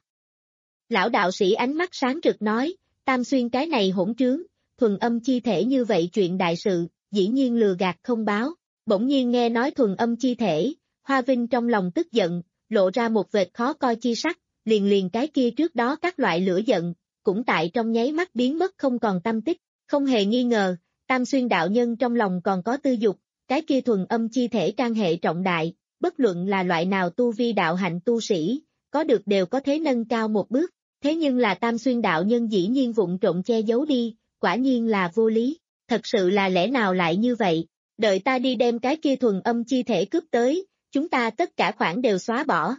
Lão đạo sĩ ánh mắt sáng rực nói, Tam Xuyên cái này hỗn trướng, thuần âm chi thể như vậy chuyện đại sự, dĩ nhiên lừa gạt không báo, bỗng nhiên nghe nói thuần âm chi thể, Hoa Vinh trong lòng tức giận, lộ ra một vệt khó coi chi sắc, liền liền cái kia trước đó các loại lửa giận, cũng tại trong nháy mắt biến mất không còn tâm tích, không hề nghi ngờ, Tam Xuyên đạo nhân trong lòng còn có tư dục, cái kia thuần âm chi thể can hệ trọng đại, bất luận là loại nào tu vi đạo hạnh tu sĩ, có được đều có thể nâng cao một bước, thế nhưng là Tam Xuyên đạo nhân dĩ nhiên vụng trộm che giấu đi, quả nhiên là vô lý, thật sự là lẽ nào lại như vậy, đợi ta đi đem cái kia thuần âm chi thể cướp tới, chúng ta tất cả khoản đều xóa bỏ.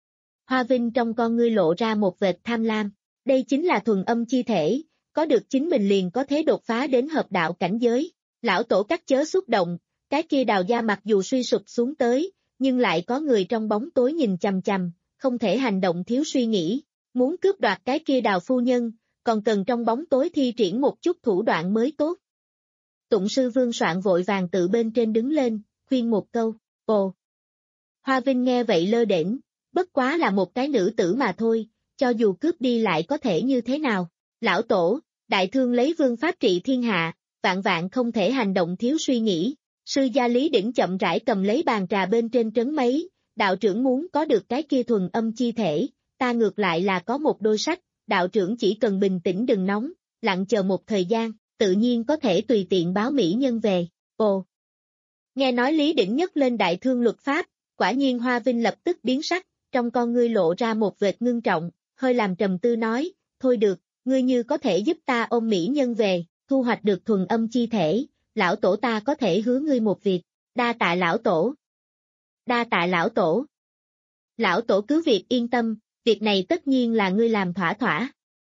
Hoa Vinh trong con ngươi lộ ra một vệt tham lam, đây chính là thuần âm chi thể, có được chính mình liền có thể đột phá đến hợp đạo cảnh giới, lão tổ cắt chớ xúc động, cái kia Đào gia mặc dù suy sụp xuống tới, nhưng lại có người trong bóng tối nhìn chằm chằm, không thể hành động thiếu suy nghĩ, muốn cướp đoạt cái kia Đào phu nhân, còn cần trong bóng tối thi triển một chút thủ đoạn mới tốt. Tụng sư Vương Soạn vội vàng tự bên trên đứng lên, khuyên một câu, ồ. Hoa Vinh nghe vậy lơ đễnh, bất quá là một cái nữ tử mà thôi, cho dù cướp đi lại có thể như thế nào. Lão tổ, đại thương lấy vương pháp trị thiên hạ, vạn vạn không thể hành động thiếu suy nghĩ. Sư gia Lý Đỉnh chậm rãi cầm lấy bàn trà bên trên trấn mấy, đạo trưởng muốn có được cái kia thuần âm chi thể, ta ngược lại là có một đôi sách, đạo trưởng chỉ cần bình tĩnh đừng nóng, lặng chờ một thời gian, tự nhiên có thể tùy tiện báo mỹ nhân về. Ồ! Nghe nói Lý Đỉnh nhấc lên đại thương luật pháp, quả nhiên Hoa Vinh lập tức biến sắc, trong con ngươi lộ ra một vệt ngưng trọng, hơi làm trầm tư nói, thôi được, ngươi như có thể giúp ta ôm mỹ nhân về, thu hoạch được thuần âm chi thể, lão tổ ta có thể hứa ngươi một việc, đa tạ lão tổ. Đa tạ lão tổ. Lão tổ cứ việc yên tâm, việc này tất nhiên là ngươi làm thỏa thỏa.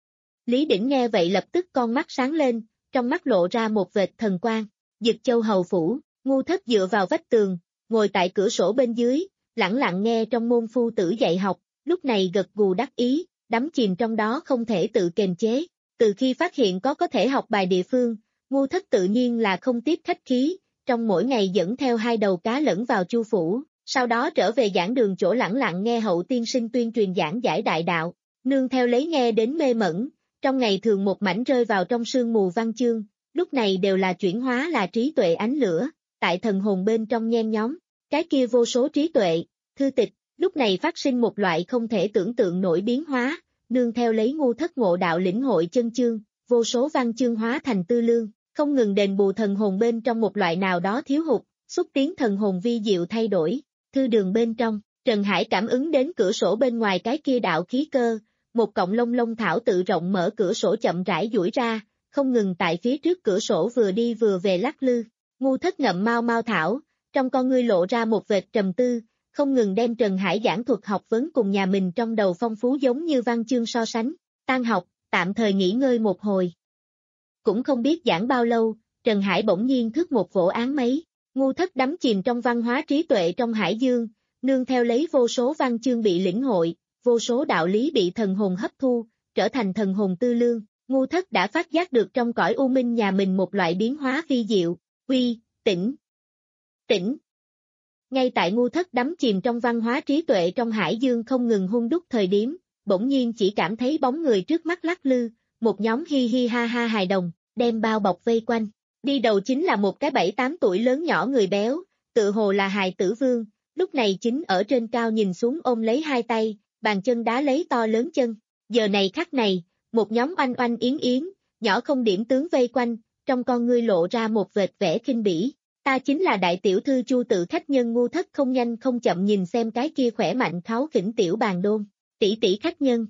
Lý Đỉnh nghe vậy lập tức con mắt sáng lên, trong mắt lộ ra một vệt thần quang, Dực Châu hầu phủ, Ngu Thất dựa vào vách tường, ngồi tại cửa sổ bên dưới, lẳng lặng nghe trong môn phu tử dạy học, lúc này gật gù đắc ý, đắm chìm trong đó không thể tự kiềm chế. Từ khi phát hiện có có thể học bài địa phương, Ngu Thất tự nhiên là không tiếp khách khí, trong mỗi ngày dẫn theo hai đầu cá lẫn vào Chu phủ, sau đó trở về giảng đường chỗ lẳng lặng nghe hậu tiên sinh tuyên truyền giảng giải đại đạo. Nương theo lấy nghe đến mê mẩn, trong ngày thường một mảnh rơi vào trong sương mù văn chương, lúc này đều là chuyển hóa là trí tuệ ánh lửa, tại thần hồn bên trong nhen nhóm, cái kia vô số trí tuệ, thư tịch, lúc này phát sinh một loại không thể tưởng tượng nổi biến hóa, nương theo lấy ngu thất ngộ đạo lĩnh hội chân chương, vô số văn chương hóa thành tư lương, không ngừng đền bù thần hồn bên trong một loại nào đó thiếu hụt, xúc tiến thần hồn vi diệu thay đổi, thư đường bên trong, Trần Hải cảm ứng đến cửa sổ bên ngoài cái kia đạo khí cơ, một cọng lông lông thảo tự rộng mở cửa sổ chậm rãi duỗi ra, không ngừng tại phía trước cửa sổ vừa đi vừa về lắc lư, ngu thất ngậm mau mau thảo, trong con ngươi lộ ra một vệt trầm tư, không ngừng đem Trần Hải giảng thuật học vấn cùng nhà mình trong đầu phong phú giống như văn chương so sánh, tan học, tạm thời nghỉ ngơi một hồi. Cũng không biết giảng bao lâu, Trần Hải bỗng nhiên thức một vỗ án mấy, ngu thất đắm chìm trong văn hóa trí tuệ trong hải dương, nương theo lấy vô số văn chương bị lĩnh hội, vô số đạo lý bị thần hồn hấp thu, trở thành thần hồn tư lương, ngu thất đã phát giác được trong cõi u minh nhà mình một loại biến hóa vi diệu, uy, tỉnh, tỉnh. Ngay tại ngu thất đắm chìm trong văn hóa trí tuệ trong hải dương không ngừng hung đúc thời điểm, bỗng nhiên chỉ cảm thấy bóng người trước mắt lắc lư, một nhóm hi hi ha ha hài đồng, đem bao bọc vây quanh. Đi đầu chính là một cái bảy tám tuổi lớn nhỏ người béo, tự hồ là hài tử vương, lúc này chính ở trên cao nhìn xuống ôm lấy hai tay, bàn chân đá lấy to lớn chân. Giờ này khắc này, một nhóm oanh oanh yến yến, nhỏ không điểm tướng vây quanh, trong con ngươi lộ ra một vệt vẻ khinh bỉ. Ta chính là đại tiểu thư Chu tự khách nhân. Ngu thất không nhanh không chậm nhìn xem cái kia khỏe mạnh kháu khỉnh tiểu bàn đôn, tỷ tỷ khách nhân.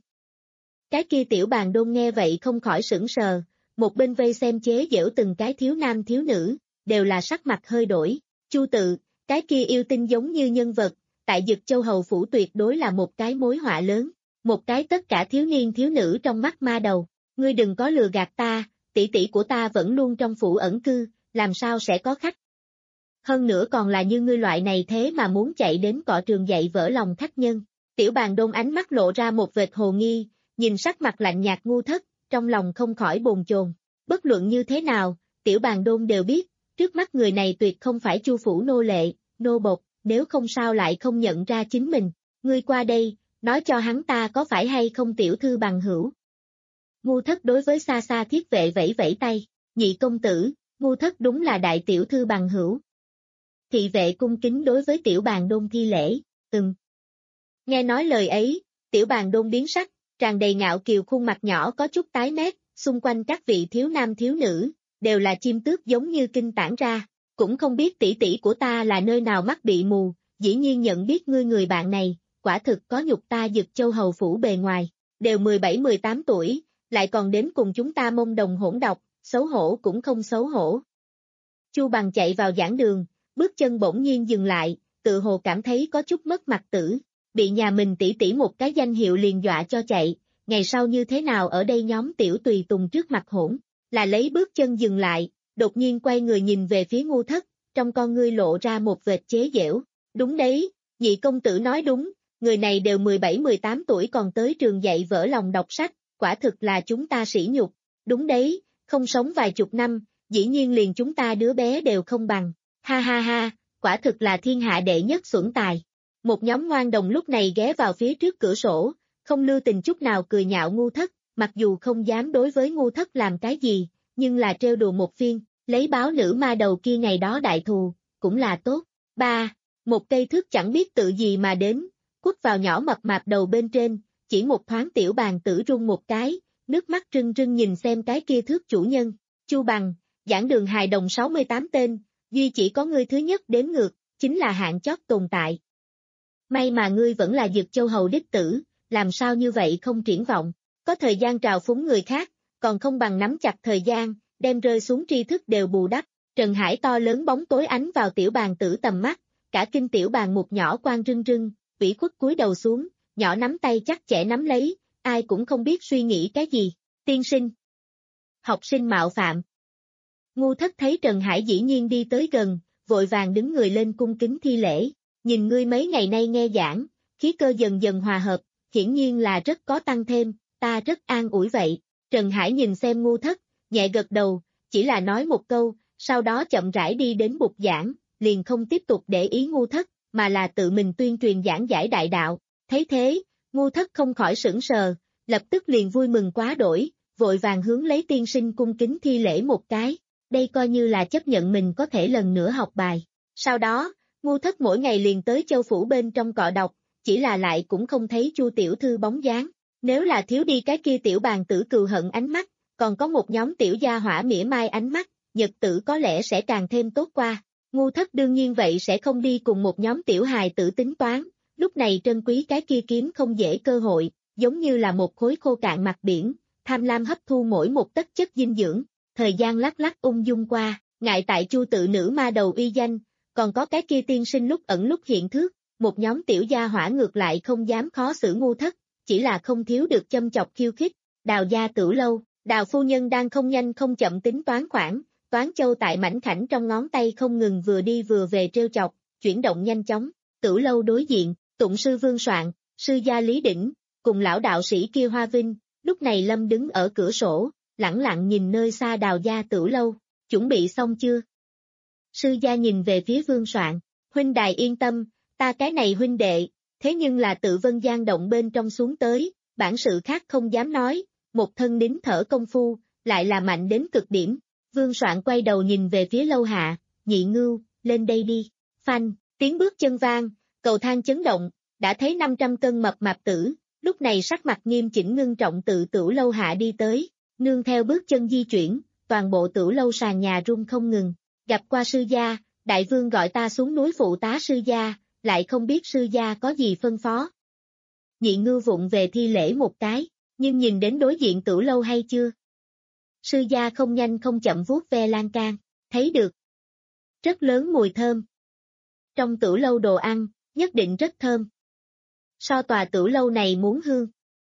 Cái kia tiểu bàn đôn nghe vậy không khỏi sững sờ, một bên vây xem chế giễu từng cái thiếu nam thiếu nữ, đều là sắc mặt hơi đổi. Chu tự, cái kia yêu tinh giống như nhân vật, tại Dực Châu hầu phủ tuyệt đối là một cái mối họa lớn, một cái tất cả thiếu niên thiếu nữ trong mắt ma đầu. Ngươi đừng có lừa gạt ta, tỷ tỷ của ta vẫn luôn trong phủ ẩn cư, làm sao sẽ có khách? Hơn nữa còn là như ngươi loại này thế mà muốn chạy đến cọ trường dạy vỡ lòng khách nhân. Tiểu bàn đôn ánh mắt lộ ra một vệt hồ nghi, nhìn sắc mặt lạnh nhạt ngu thất, trong lòng không khỏi bồn chồn. Bất luận như thế nào, tiểu bàn đôn đều biết, trước mắt người này tuyệt không phải Chu phủ nô lệ, nô bộc, nếu không sao lại không nhận ra chính mình. Ngươi qua đây, nói cho hắn ta có phải hay không tiểu thư bằng hữu. Ngu thất đối với xa xa thiết vệ vẫy vẫy tay, nhị công tử, ngu thất đúng là đại tiểu thư bằng hữu. Thị vệ cung kính đối với tiểu bàn đôn thi lễ, ừm. Nghe nói lời ấy, tiểu bàn đôn biến sắc, tràn đầy ngạo kiều khuôn mặt nhỏ có chút tái mét, xung quanh các vị thiếu nam thiếu nữ, đều là chim tước giống như kinh tản ra, cũng không biết tỷ tỷ của ta là nơi nào mắt bị mù, dĩ nhiên nhận biết ngươi người bạn này, quả thực có nhục ta Dực Châu hầu phủ bề ngoài, đều mười bảy mười tám tuổi, lại còn đến cùng chúng ta mông đồng hỗn độc, xấu hổ cũng không xấu hổ. Chu Bằng chạy vào giảng đường, bước chân bỗng nhiên dừng lại, tự hồ cảm thấy có chút mất mặt tử, bị nhà mình tỷ tỷ một cái danh hiệu liền dọa cho chạy, ngày sau như thế nào ở đây nhóm tiểu tùy tùng trước mặt hỗn, là lấy bước chân dừng lại, đột nhiên quay người nhìn về phía ngu thất, trong con ngươi lộ ra một vệt chế giễu, đúng đấy, nhị công tử nói đúng, người này đều mười bảy mười tám tuổi còn tới trường dạy vỡ lòng đọc sách, quả thực là chúng ta sỉ nhục, đúng đấy, không sống vài chục năm, dĩ nhiên liền chúng ta đứa bé đều không bằng. Ha ha ha, quả thực là thiên hạ đệ nhất xuẩn tài. Một nhóm ngoan đồng lúc này ghé vào phía trước cửa sổ, không lưu tình chút nào cười nhạo ngu thất, mặc dù không dám đối với ngu thất làm cái gì, nhưng là trêu đùa một phiên, lấy báo nữ ma đầu kia ngày đó đại thù, cũng là tốt. Ba, một cây thước chẳng biết tự gì mà đến, quất vào nhỏ mập mạp đầu bên trên, chỉ một thoáng tiểu bàn tử rung một cái, nước mắt rưng rưng nhìn xem cái kia thước chủ nhân. Chu Bằng, giảng đường hài đồng sáu mươi tám tên, duy chỉ có ngươi thứ nhất đếm ngược, chính là hạng chót tồn tại. May mà ngươi vẫn là Dực Châu hầu đích tử, làm sao như vậy không triển vọng, có thời gian trào phúng người khác, còn không bằng nắm chặt thời gian, đem rơi xuống tri thức đều bù đắp. Trần Hải to lớn bóng tối ánh vào tiểu bàn tử tầm mắt, cả kinh tiểu bàn một nhỏ quan rưng rưng, ủy khuất cúi đầu xuống, nhỏ nắm tay chắc chẽ nắm lấy, ai cũng không biết suy nghĩ cái gì. Tiên sinh, học sinh mạo phạm. Ngu thất thấy Trần Hải dĩ nhiên đi tới gần, vội vàng đứng người lên cung kính thi lễ, nhìn ngươi mấy ngày nay nghe giảng, khí cơ dần dần hòa hợp, hiển nhiên là rất có tăng thêm, ta rất an ủi vậy. Trần Hải nhìn xem ngu thất, nhẹ gật đầu, chỉ là nói một câu, sau đó chậm rãi đi đến bục giảng, liền không tiếp tục để ý ngu thất, mà là tự mình tuyên truyền giảng giải đại đạo. Thấy thế, ngu thất không khỏi sững sờ, lập tức liền vui mừng quá đổi, vội vàng hướng lấy tiên sinh cung kính thi lễ một cái, đây coi như là chấp nhận mình có thể lần nữa học bài. Sau đó, Ngu Thất mỗi ngày liền tới Châu phủ bên trong cọ đọc, chỉ là lại cũng không thấy Chu tiểu thư bóng dáng. Nếu là thiếu đi cái kia tiểu bàn tử cừu hận ánh mắt, còn có một nhóm tiểu gia hỏa mỉa mai ánh mắt, nhật tử có lẽ sẽ càng thêm tốt qua. Ngu Thất đương nhiên vậy sẽ không đi cùng một nhóm tiểu hài tử tính toán, lúc này trân quý cái kia kiếm không dễ cơ hội, giống như là một khối khô cạn mặt biển, tham lam hấp thu mỗi một tấc chất dinh dưỡng. Thời gian lắc lắc ung dung qua, ngại tại Chu tự nữ ma đầu uy danh, còn có cái kia tiên sinh lúc ẩn lúc hiện thước, một nhóm tiểu gia hỏa ngược lại không dám khó xử Ngu Thất, chỉ là không thiếu được châm chọc khiêu khích. Đào gia Tửu lâu, Đào phu nhân đang không nhanh không chậm tính toán khoản, toán châu tại mảnh khảnh trong ngón tay không ngừng vừa đi vừa về trêu chọc, chuyển động nhanh chóng. Tửu lâu đối diện, tụng sư Vương Soạn, sư gia Lý Đỉnh, cùng lão đạo sĩ kia Hoa Vinh, lúc này Lâm đứng ở cửa sổ, lẳng lặng nhìn nơi xa Đào gia Tửu lâu, chuẩn bị xong chưa? Sư gia nhìn về phía Vương Soạn, huynh đài yên tâm, ta cái này huynh đệ, thế nhưng là tự Vân Giang động bên trong xuống tới, bản sự khác không dám nói, một thân nín thở công phu, lại là mạnh đến cực điểm. Vương Soạn quay đầu nhìn về phía lâu hạ, Nhị Ngưu, lên đây đi. Phanh, tiếng bước chân vang, cầu thang chấn động, đã thấy năm trăm cân mập mạp tử, lúc này sắc mặt nghiêm chỉnh ngưng trọng tự Tửu lâu hạ đi tới, nương theo bước chân di chuyển, toàn bộ Tửu lâu sàn nhà rung không ngừng. Gặp qua sư gia, đại vương gọi ta xuống núi phụ tá sư gia, lại không biết sư gia có gì phân phó. Nhị Ngưu vụng về thi lễ một cái, nhưng nhìn đến đối diện Tửu lâu hay chưa? Sư gia không nhanh không chậm vuốt ve lan can, thấy được. Rất lớn mùi thơm. Trong Tửu lâu đồ ăn, nhất định rất thơm. So tòa Tửu lâu này muốn hương.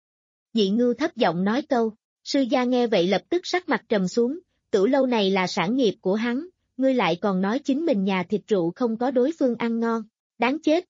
Nhị Ngưu thấp giọng nói câu, sư gia nghe vậy lập tức sắc mặt trầm xuống, Tửu lâu này là sản nghiệp của hắn, ngươi lại còn nói chính mình nhà thịt rượu không có đối phương ăn ngon, đáng chết.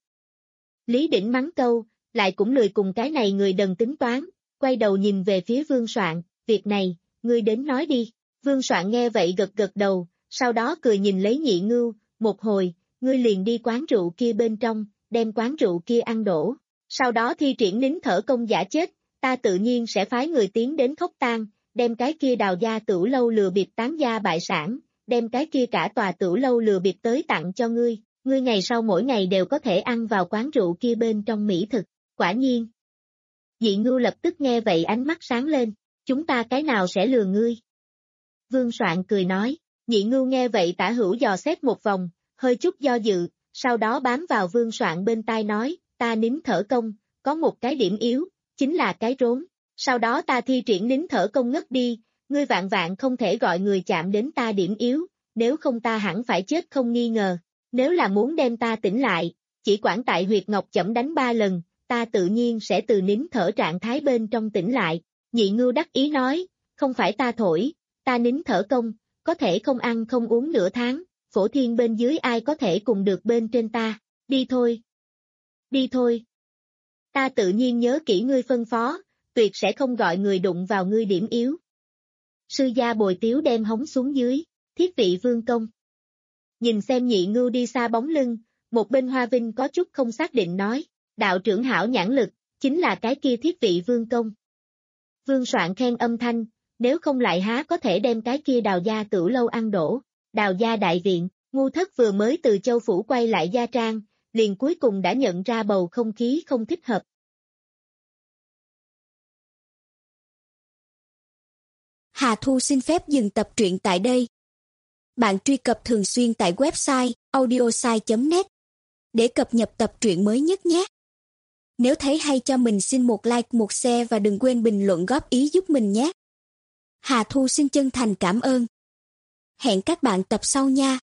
Lý Đỉnh mắng câu, lại cũng lười cùng cái này người đần tính toán, quay đầu nhìn về phía Vương Soạn, việc này, ngươi đến nói đi. Vương Soạn nghe vậy gật gật đầu, sau đó cười nhìn lấy Nhị Ngưu, một hồi, ngươi liền đi quán rượu kia bên trong, đem quán rượu kia ăn đổ, sau đó thi triển nín thở công giả chết, ta tự nhiên sẽ phái người tiến đến Khốc Tang, đem cái kia Đào gia Tửu lâu lừa bịp tán gia bại sản, đem cái kia cả tòa Tửu lâu lừa bịp tới tặng cho ngươi, ngươi ngày sau mỗi ngày đều có thể ăn vào quán rượu kia bên trong mỹ thực, quả nhiên. Nhị Ngưu lập tức nghe vậy ánh mắt sáng lên, chúng ta cái nào sẽ lừa ngươi? Vương Soạn cười nói, Nhị Ngưu nghe vậy tả hữu dò xét một vòng, hơi chút do dự, sau đó bám vào Vương Soạn bên tai nói, ta nín thở công, có một cái điểm yếu, chính là cái rốn, sau đó ta thi triển nín thở công ngất đi, ngươi vạn vạn không thể gọi người chạm đến ta điểm yếu, nếu không ta hẳn phải chết không nghi ngờ, nếu là muốn đem ta tỉnh lại, chỉ quản tại huyệt ngọc chẩm đánh ba lần, ta tự nhiên sẽ từ nín thở trạng thái bên trong tỉnh lại. Nhị Ngưu đắc ý nói, không phải ta thổi, ta nín thở công, có thể không ăn không uống nửa tháng, phổ thiên bên dưới ai có thể cùng được bên trên ta, đi thôi. Đi thôi. Ta tự nhiên nhớ kỹ ngươi phân phó, tuyệt sẽ không gọi người đụng vào ngươi điểm yếu. Sư gia bồi tiếu đem hống xuống dưới, thiết vị vương công. Nhìn xem Nhị Ngưu đi xa bóng lưng, một bên Hoa Vinh có chút không xác định nói, đạo trưởng hảo nhãn lực, chính là cái kia thiết vị vương công. Vương Soạn khen âm thanh, nếu không lại há có thể đem cái kia Đào gia Tửu lâu ăn đổ. Đào gia đại viện, Ngu Thất vừa mới từ Châu phủ quay lại gia trang, liền cuối cùng đã nhận ra bầu không khí không thích hợp. Hà Thu xin phép dừng tập truyện tại đây. Bạn truy cập thường xuyên tại website audiosai chấm net để cập nhật tập truyện mới nhất nhé. Nếu thấy hay cho mình xin một like, một share và đừng quên bình luận góp ý giúp mình nhé. Hà Thu xin chân thành cảm ơn. Hẹn các bạn tập sau nha.